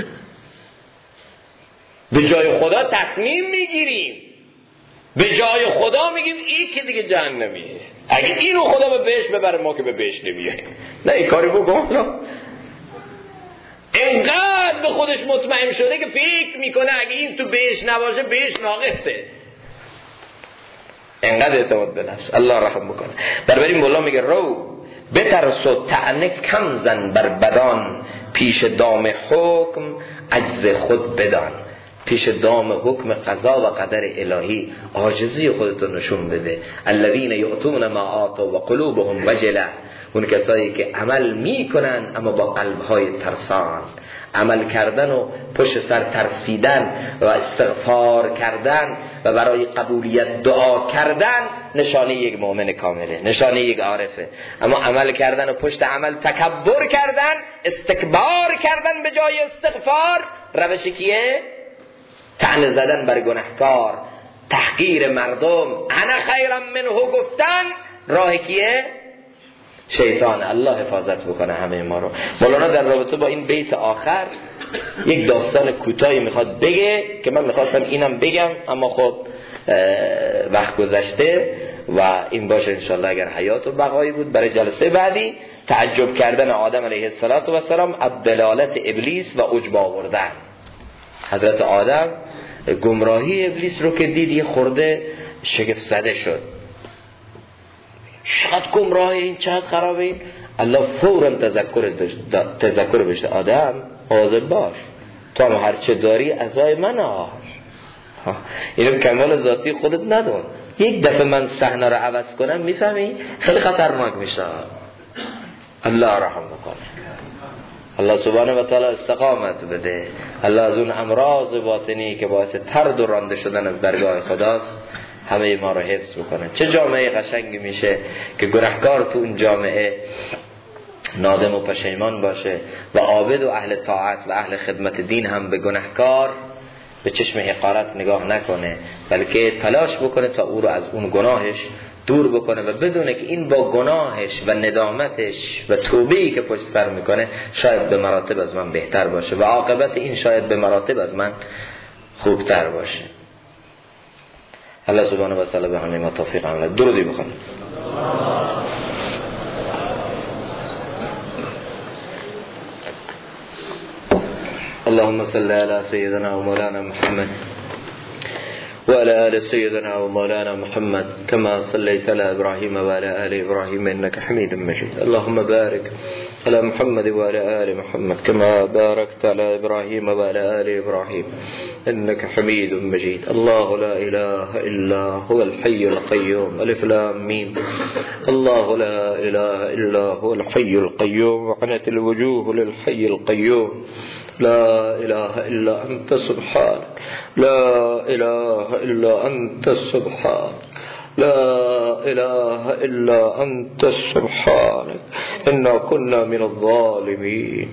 به جای خدا تصمیم میگیریم. به جای خدا میگیم این که دیگه جهنمیه، اگه اینو خدا به بهش ببره ما که به بهش نمیه. نه این کاری بکن. انقدر به خودش مطمئن شده که فکر میکنه اگه این تو بهش نباشه بهش ناقصه. انقدر اعتماد به نفس. الله رحم بکنه. بربریم مولا میگه رو بترس و طعنه کم زن بر بدان، پیش دام حکم عجز خود بدان. پیش دام حکم قضا و قدر الهی عاجزی خودتو نشون بده. الذین یؤتون ما آتوا و قلوبهم وجله. اون کسایی که عمل میکنن اما با قلبهای ترسان. عمل کردن و پشت سر ترسیدن و استغفار کردن و برای قبولیت دعا کردن نشانه یک مؤمن کامله، نشانه یک عارفه. اما عمل کردن و پشت عمل تکبر کردن، استکبار کردن به جای استغفار، روش کیه؟ طعنه زدن بر گناهکار، تحقیر مردم، انا خیرم منه گفتن، راه کیه؟ شیطان. الله حفاظت بکنه همه ما رو. مولانا در رابطه با این بیت آخر یک داستان کوتاهی میخواد بگه که من میخواستم اینم بگم اما خب وقت گذشته و این باشه انشالله اگر حیات و بقایی بود برای جلسه بعدی. تعجب کردن آدم علیه السلام از دلالت ابلیس و عجب آوردن. حضرت آدم گمراهی ابلیس رو که دید یه خورده شگفت زده شد. چقدر گمراهه این، چقدر خرابه این. الله فوراً تذکر بشه، آدم حاضر باش، تو هم هرچه داری عزای من آر. اینو کمال ذاتی خودت ندون. یک دفعه من صحنه رو عوض کنم میفهمی خیلی خطرناک میشه. الله رحم بکنه. الله سبحانه و تعالی استقامت بده. الله از اون امراض باطنی که باعث طرد و رانده شدن از درگاه خداست همه ما رو حفظ بکنه. چه جامعه قشنگی میشه که گناهکار تو اون جامعه نادم و پشیمان باشه و عابد و اهل طاعت و اهل خدمت دین هم به گناهکار به چشم حقارت نگاه نکنه، بلکه تلاش بکنه تا او رو از اون گناهش دور بکنه و بدونه که این با گناهش و ندامتش و توبه‌ای که پشت سر میکنه شاید به مراتب از من بهتر باشه و عاقبت این شاید به مراتب از من خوبتر باشه. الله سبحانه و تعالی به همه ما توفیق عمل. درودی بخونید. اللهم صل على سيدنا ومولانا محمد وعلى آل سيدنا ومولانا محمد كما صليت على إبراهيم وعلى آل إبراهيم إنك حميد مجيد. اللهم بارك على محمد وعلى آل محمد كما باركت على إبراهيم وعلى آل إبراهيم إنك حميد مجيد. الله لا إله إلا هو الحي القيوم. ألف لام ميم. الله لا إله إلا هو الحي القيوم وعنت الوجوه للحي القيوم. لا إله إلا أنت سبحانك. لا إله إلا أنت سبحانك. لا إله إلا أنت سبحانك إنا كنا من الظالمين.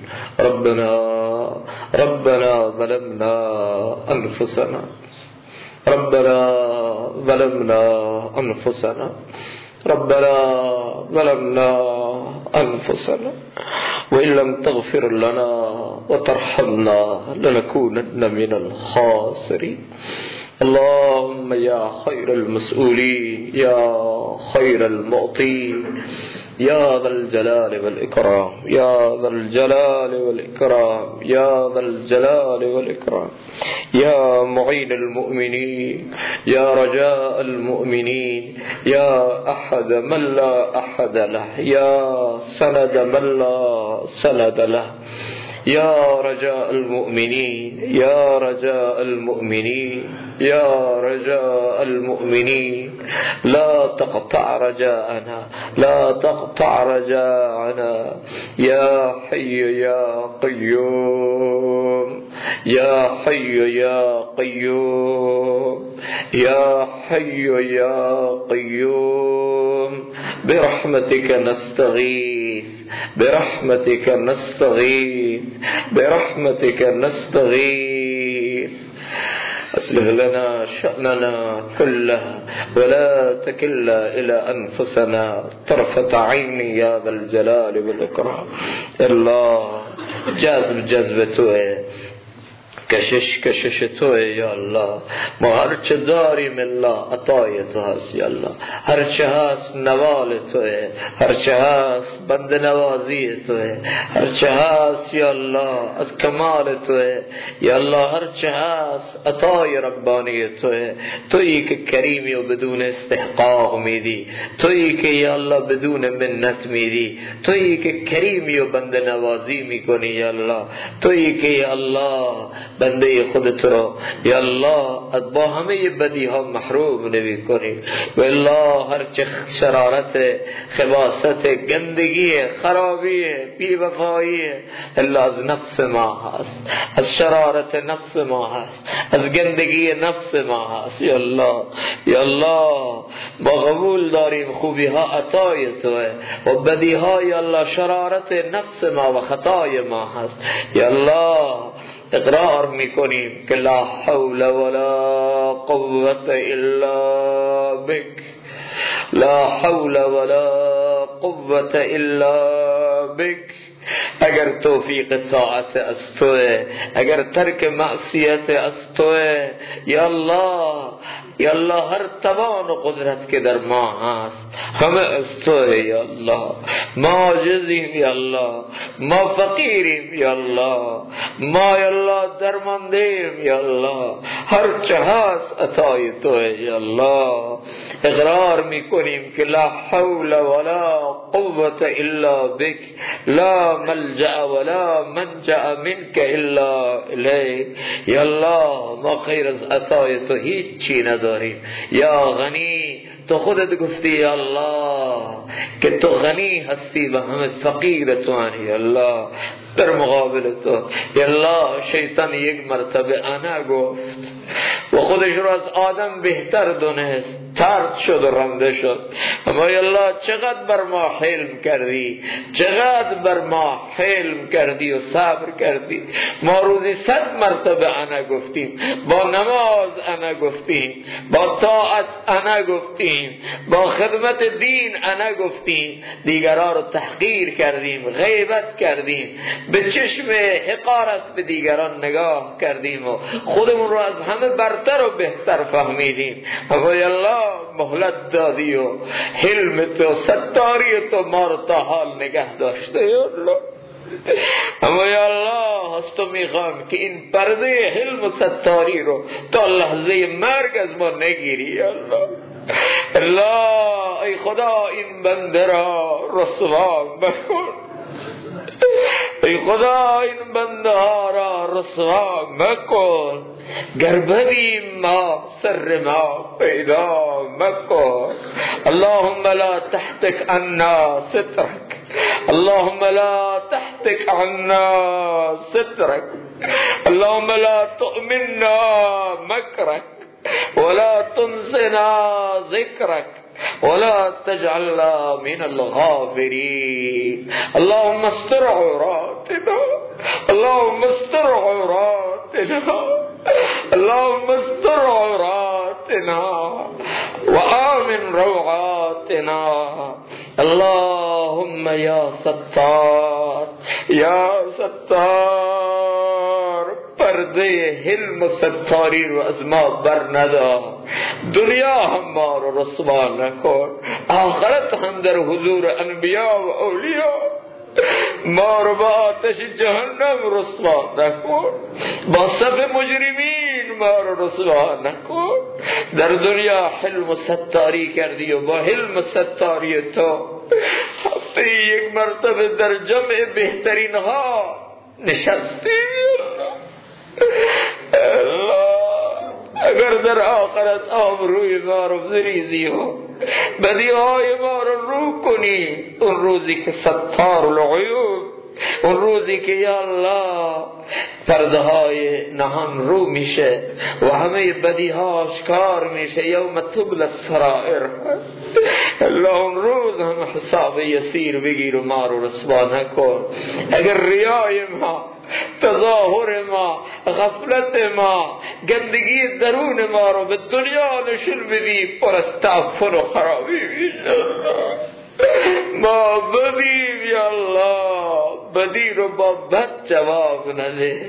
ربنا ظلمنا أنفسنا ربنا ظلمنا أنفسنا وإن لم تغفر لنا وترحمنا لنكونن من الخاسرين. اللهم يا خير المسؤولين يا خير المعطين يا ذا الجلال والإكرام يا ذا الجلال والإكرام يا ذا الجلال والإكرام يا معين المؤمنين يا رجاء المؤمنين يا أحد من لا أحد له يا سند من لا سند له يا رجاء المؤمنين يا رجاء المؤمنين يا رجاء المؤمنين لا تقطع رجاءنا لا تقطع رجاءنا يا حي يا قيوم يا حي يا قيوم يا حي يا قيوم برحمتك نستغيث برحمتك نستغيث برحمتك نستغيث. أصلح لنا شأننا كله ولا تكلنا إلى أنفسنا طرفة عين يا ذا الجلال والإكرام. الله جذبته کشش توه یا الله. ما هرچه داریم الله عطای تو هست یا الله. هرچه هست نوال توه، هرچه هست بند نوازی توه، هرچه هست یا الله از کمال توه یا الله. هرچه هست عطای ربانی توه. تویی که کریمی و بدون استحقاق میدی، تویی که یا الله بدون منت میدی، تویی که کریمی و بند نوازی میکنی یا الله. تویی که یا الله بنده خودت رو یا الله با همه بدی ها محروم نمی کنی. و الله هر چه شرارت خباست گندگی خرابی بی وفایی الا از نفس ما هست، از شرارت نفس ما هست، از گندگی نفس ما هست یا الله. یا الله ما قبول داریم خوبی ها عطای توه و بدی ها یا الله شرارت نفس ما و خطای ما هست یا الله. اقرار میکنیم که لا حول ولا قوة الا بک، لا حول ولا قوة الا بک. اگر توفیق طاعت از توه، اگر ترک معصیت از توه یا الله. یا الله هر توان و قدرت که در ما هست همه از توه یا الله. ما عاجزیم یا الله، ما فقیریم یا الله، ما یا الله درماندیم یا الله. هر چه هست عطای توه یا الله. اقرار میکنیم که لا حول ولا قوة الا بک، لا ملجأ ولا منجأ منك الا الیک. یا الله ما غیر از عطای تو هیچ چی نداریم. یا غنی تو خودت گفتی یا الله که تو غنی هستی و همه فقیر تو هستی یا الله. در مقابل تو یا الله شیطان یک مرتبه انا گفت و خودش رو از آدم بهتر دونست، طرد شد و رنده شد. اما یا الله چقدر بر ما حلم کردی، چقدر بر ما حلم کردی و صبر کردی. ما روزی 100 مرتبه انا گفتیم، با نماز انا گفتیم، با طاعت انا گفتیم، با خدمت دین انا گفتیم. دیگران رو تحقیر کردیم، غیبت کردیم، به چشم حقارت به دیگران نگاه کردیم و خودمون رو از همه برتر و بهتر فهمیدیم. اما یا الله مهلت دادی و حلم تو ستاری تو ما رو تا حال نگه داشته یا الله. اما یا الله از تو میخوام که این پرده حلم و ستاری رو تا لحظه مرگ از ما نگیری یا الله. الله ای خدا این بنده را رسوا مکن، ای خدا این بنده ها را رسوا مکن. گر بدیم ما سر ما پیدا مکن. اللهم لا تحتك عنا سترك، اللهم لا تحتك عنا سترك، اللهم لا تؤمننا مكرك، ولا تنسنا ذكرك ولا تجعلنا من الغافلين. اللهم استر عوراتنا، اللهم استر عوراتنا، اللهم استر عوراتنا وآمن روعاتنا. اللهم يا ستار يا ستار، پرده حلم ستاری رو از ما بر ندار. دنیا هم ما رو رسوا نکن، آخرت هم در حضور انبیاء و اولیاء ما رو با آتش جهنم رسوا نکن، با صف مجرمین ما رو رسوا نکن. در دنیا حلم و ستاری کردی و با حلم و ستاری تو هفته یک مرتبه در جمع بهترین ها نشستی. الله اگر در آخرت آبروی ما رو بریزی و بدیهای ما رو رو کنی، اون روزی که ستار العیوب، اون روزی که یا الله پرده های نهان رو میشه و همه بدیها آشکار میشه، یوم تبل السرائر، الله اون روز هم حساب یسیر بگیر و ما رو رسوا نکن. اگر ریای ما، تظاهر ما، غفلت ما، گندگی درون ما رو به دنیا نشون بدی، پر از تعفن و خرابی میشه. ما بدیم یا الله، بدی رو با بد جواب نده.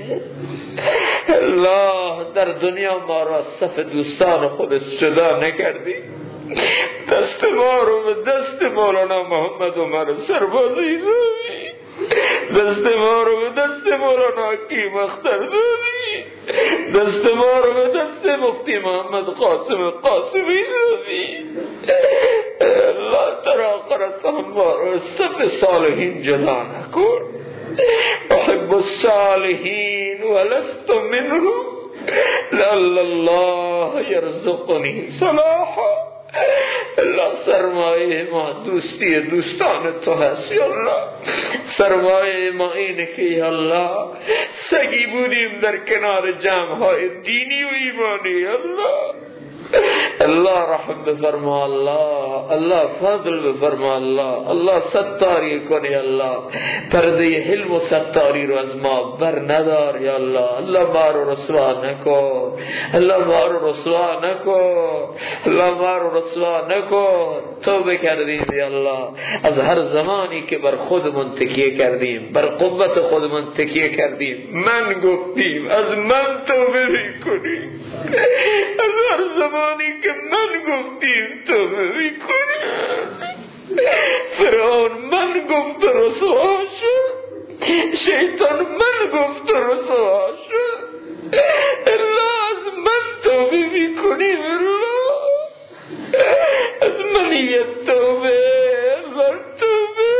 الله در دنیا ما رو از صف دوستان خودت جدا نکردی، دست ما رو به دست مولانا محمد عمر سربازی دادی، دست ما رو به دست مولانا حکیم اختر دادی، دست ما رو به دست مفتی محمد قاسم قاسمی دادی. الله در آخرت هم ما رو صف صالحین جدا نکن. احب الصالحین ولست منهم لعل الله یرزقنی صلاحا. الله سرمایه ما دوستی دوستان تو هست یا الله. سرمایه ما اینه که یا الله سگی بودیم در کنار جمعهای دینی و ایمانی یا الله. الله رحم بفرما الله، الله فضل بفرما الله، الله ستاری کنی الله، پرده حلم و ستاری رو از ما بر ندار یا الله. الله ما رو رسوا نکن، الله ما رو رسوا نکن، الله ما رو رسوا نکن. توبه کردیم یا الله از هر زمانی که بر خودمون تکیه کردیم، بر قوت خودمون تکیه کردیم، من گفتیم از من توبه میکنیم. از هر زمانی که من گفتیم توبه میکنیم. فرعون من گفت رسوا شد، شیطان من گفت رسوا شد. الله از من توبه میکنیم. الله از منیت توبه، الله توبه،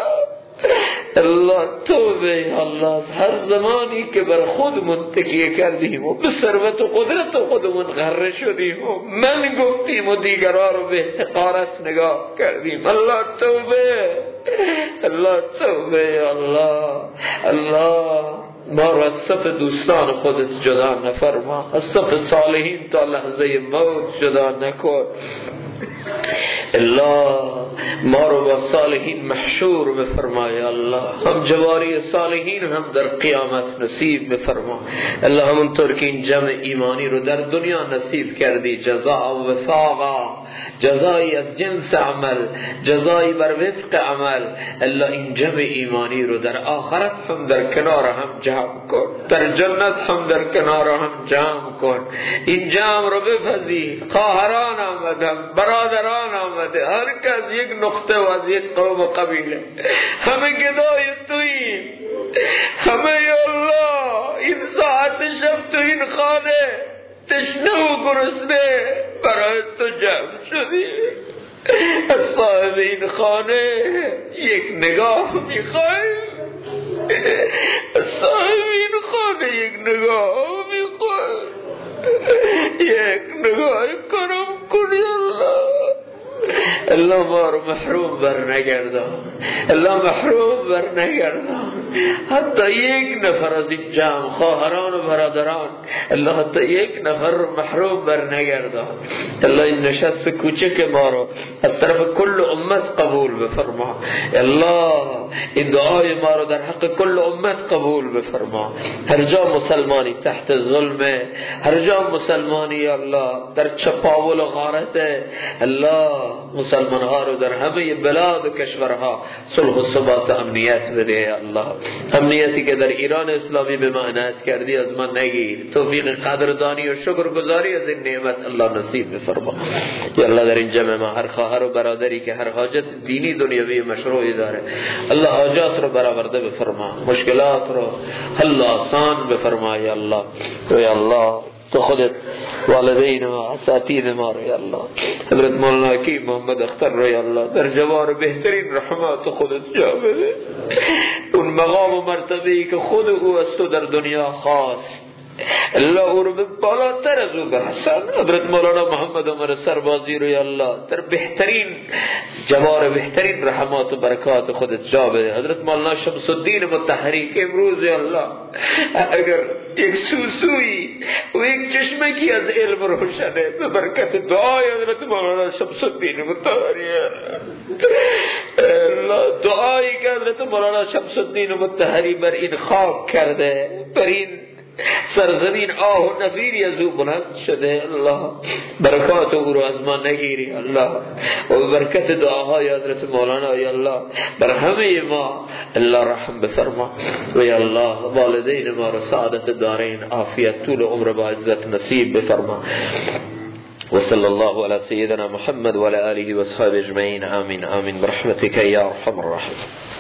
الله توبه. الله از هر زمانی که بر خودمون تکیه کردیم و به ثروت و قدرت خودمون غره شدیم و من گفتیم و دیگرها رو به حقارت نگاه کردیم، الله توبه، الله توبه. الله الله ما رو از صف دوستان خودت جدا نفرما، از صف صالحین تا لحظه موت جدا نکن. الله ما رو با صالحین محشور بفرمای الله، هم جواری صالحین هم در قیامت نصیب بفرما. الله همونطور که این جمع ایمانی رو در دنیا نصیب کردی، جزاء و وفاقا، جزایی از جنس عمل، جزایی بر وفق عمل، الله این جمع ایمانی رو در آخرت هم در کنار هم جمع کن، در جنت هم در کنار هم جمع کن. این جمع رو بپذیر. خواهران آمدن، برادران آمده، هر کس یک نقطه و از یک قوم و قبیله، همه گدای توییم، همه یا الله این ساعت شب تو این خانه تشنه و گرسنه برای تو جمع شدیم. از صاحب این خانه یک نگاه میخوایم، از صاحب این خانه یک نگاه میخوایم، یک نگاه کرم کنی الله. الله ما رو محروم بر نگردان، الله محروم بر نگردان. حتی یک نفر از این جمع خواهران و برادران الله حتی یک نفر رو محروم بر نگردان. الله این نشست کوچک ما رو از طرف کل امت قبول بفرما. الله این دعای ما رو در حق کل امت قبول بفرما. هر جا مسلمانی تحت ظلمه، هر جا مسلمانی یا الله در چپاول و غارت، الله مسلمان ها رو در همه بلاد و کشورها صلح و ثبات و امنیت بده یا الله. امنیتی که در ایران اسلامی به ما عنایت کردی از ما نگیر. توفیق قدردانی و شکرگزاری از این نعمت الله نصیب بفرما یا الله. در این جمع ما هر خواهر و برادری که هر حاجت دینی دنیوی مشروعی داره الله حاجات رو برآورده بفرما، مشکلات رو حل آسان بفرما یا الله. تو یا الله تو خودت والدین و اساتید ما رو یا الله، حضرت مولانا کی محمد اختر رو یا الله در جوار بهترین رحمات خودت جا بده. اون مقام و مرتبه‌ای که خود او از تو در دنیا خواست الله او رو به بالاتر از او برسان. حضرت مولانا محمد عمر سربازی رو یا الله در بهترین جوار بهترین رحمات و برکات خودت جا بده. حضرت مولانا شمس الدین مطهری که امروز یا الله اگر یک سوسوی و یک چشمکی از علم روشنه به برکت دعای حضرت مولانا شمس الدین مطهری، الله دعایی که حضرت مولانا شمس الدین مطهری بر این خاک کرده، بر این سرزمین آه و نفیری از او بلند شده، الله برکات او رو از ما نگیری الله. و برکت دعاهای حضرت مولانا یا الله بر همه ما الله رحم بفرما. و یا الله والدین ما رو سعادت دارین، عافیت طول عمر با عزت نصیب بفرما. وصلى الله على سيدنا محمد وعلى آله وصحبه اجمعين. آمين آمين برحمتك يا أرحم الراحمين.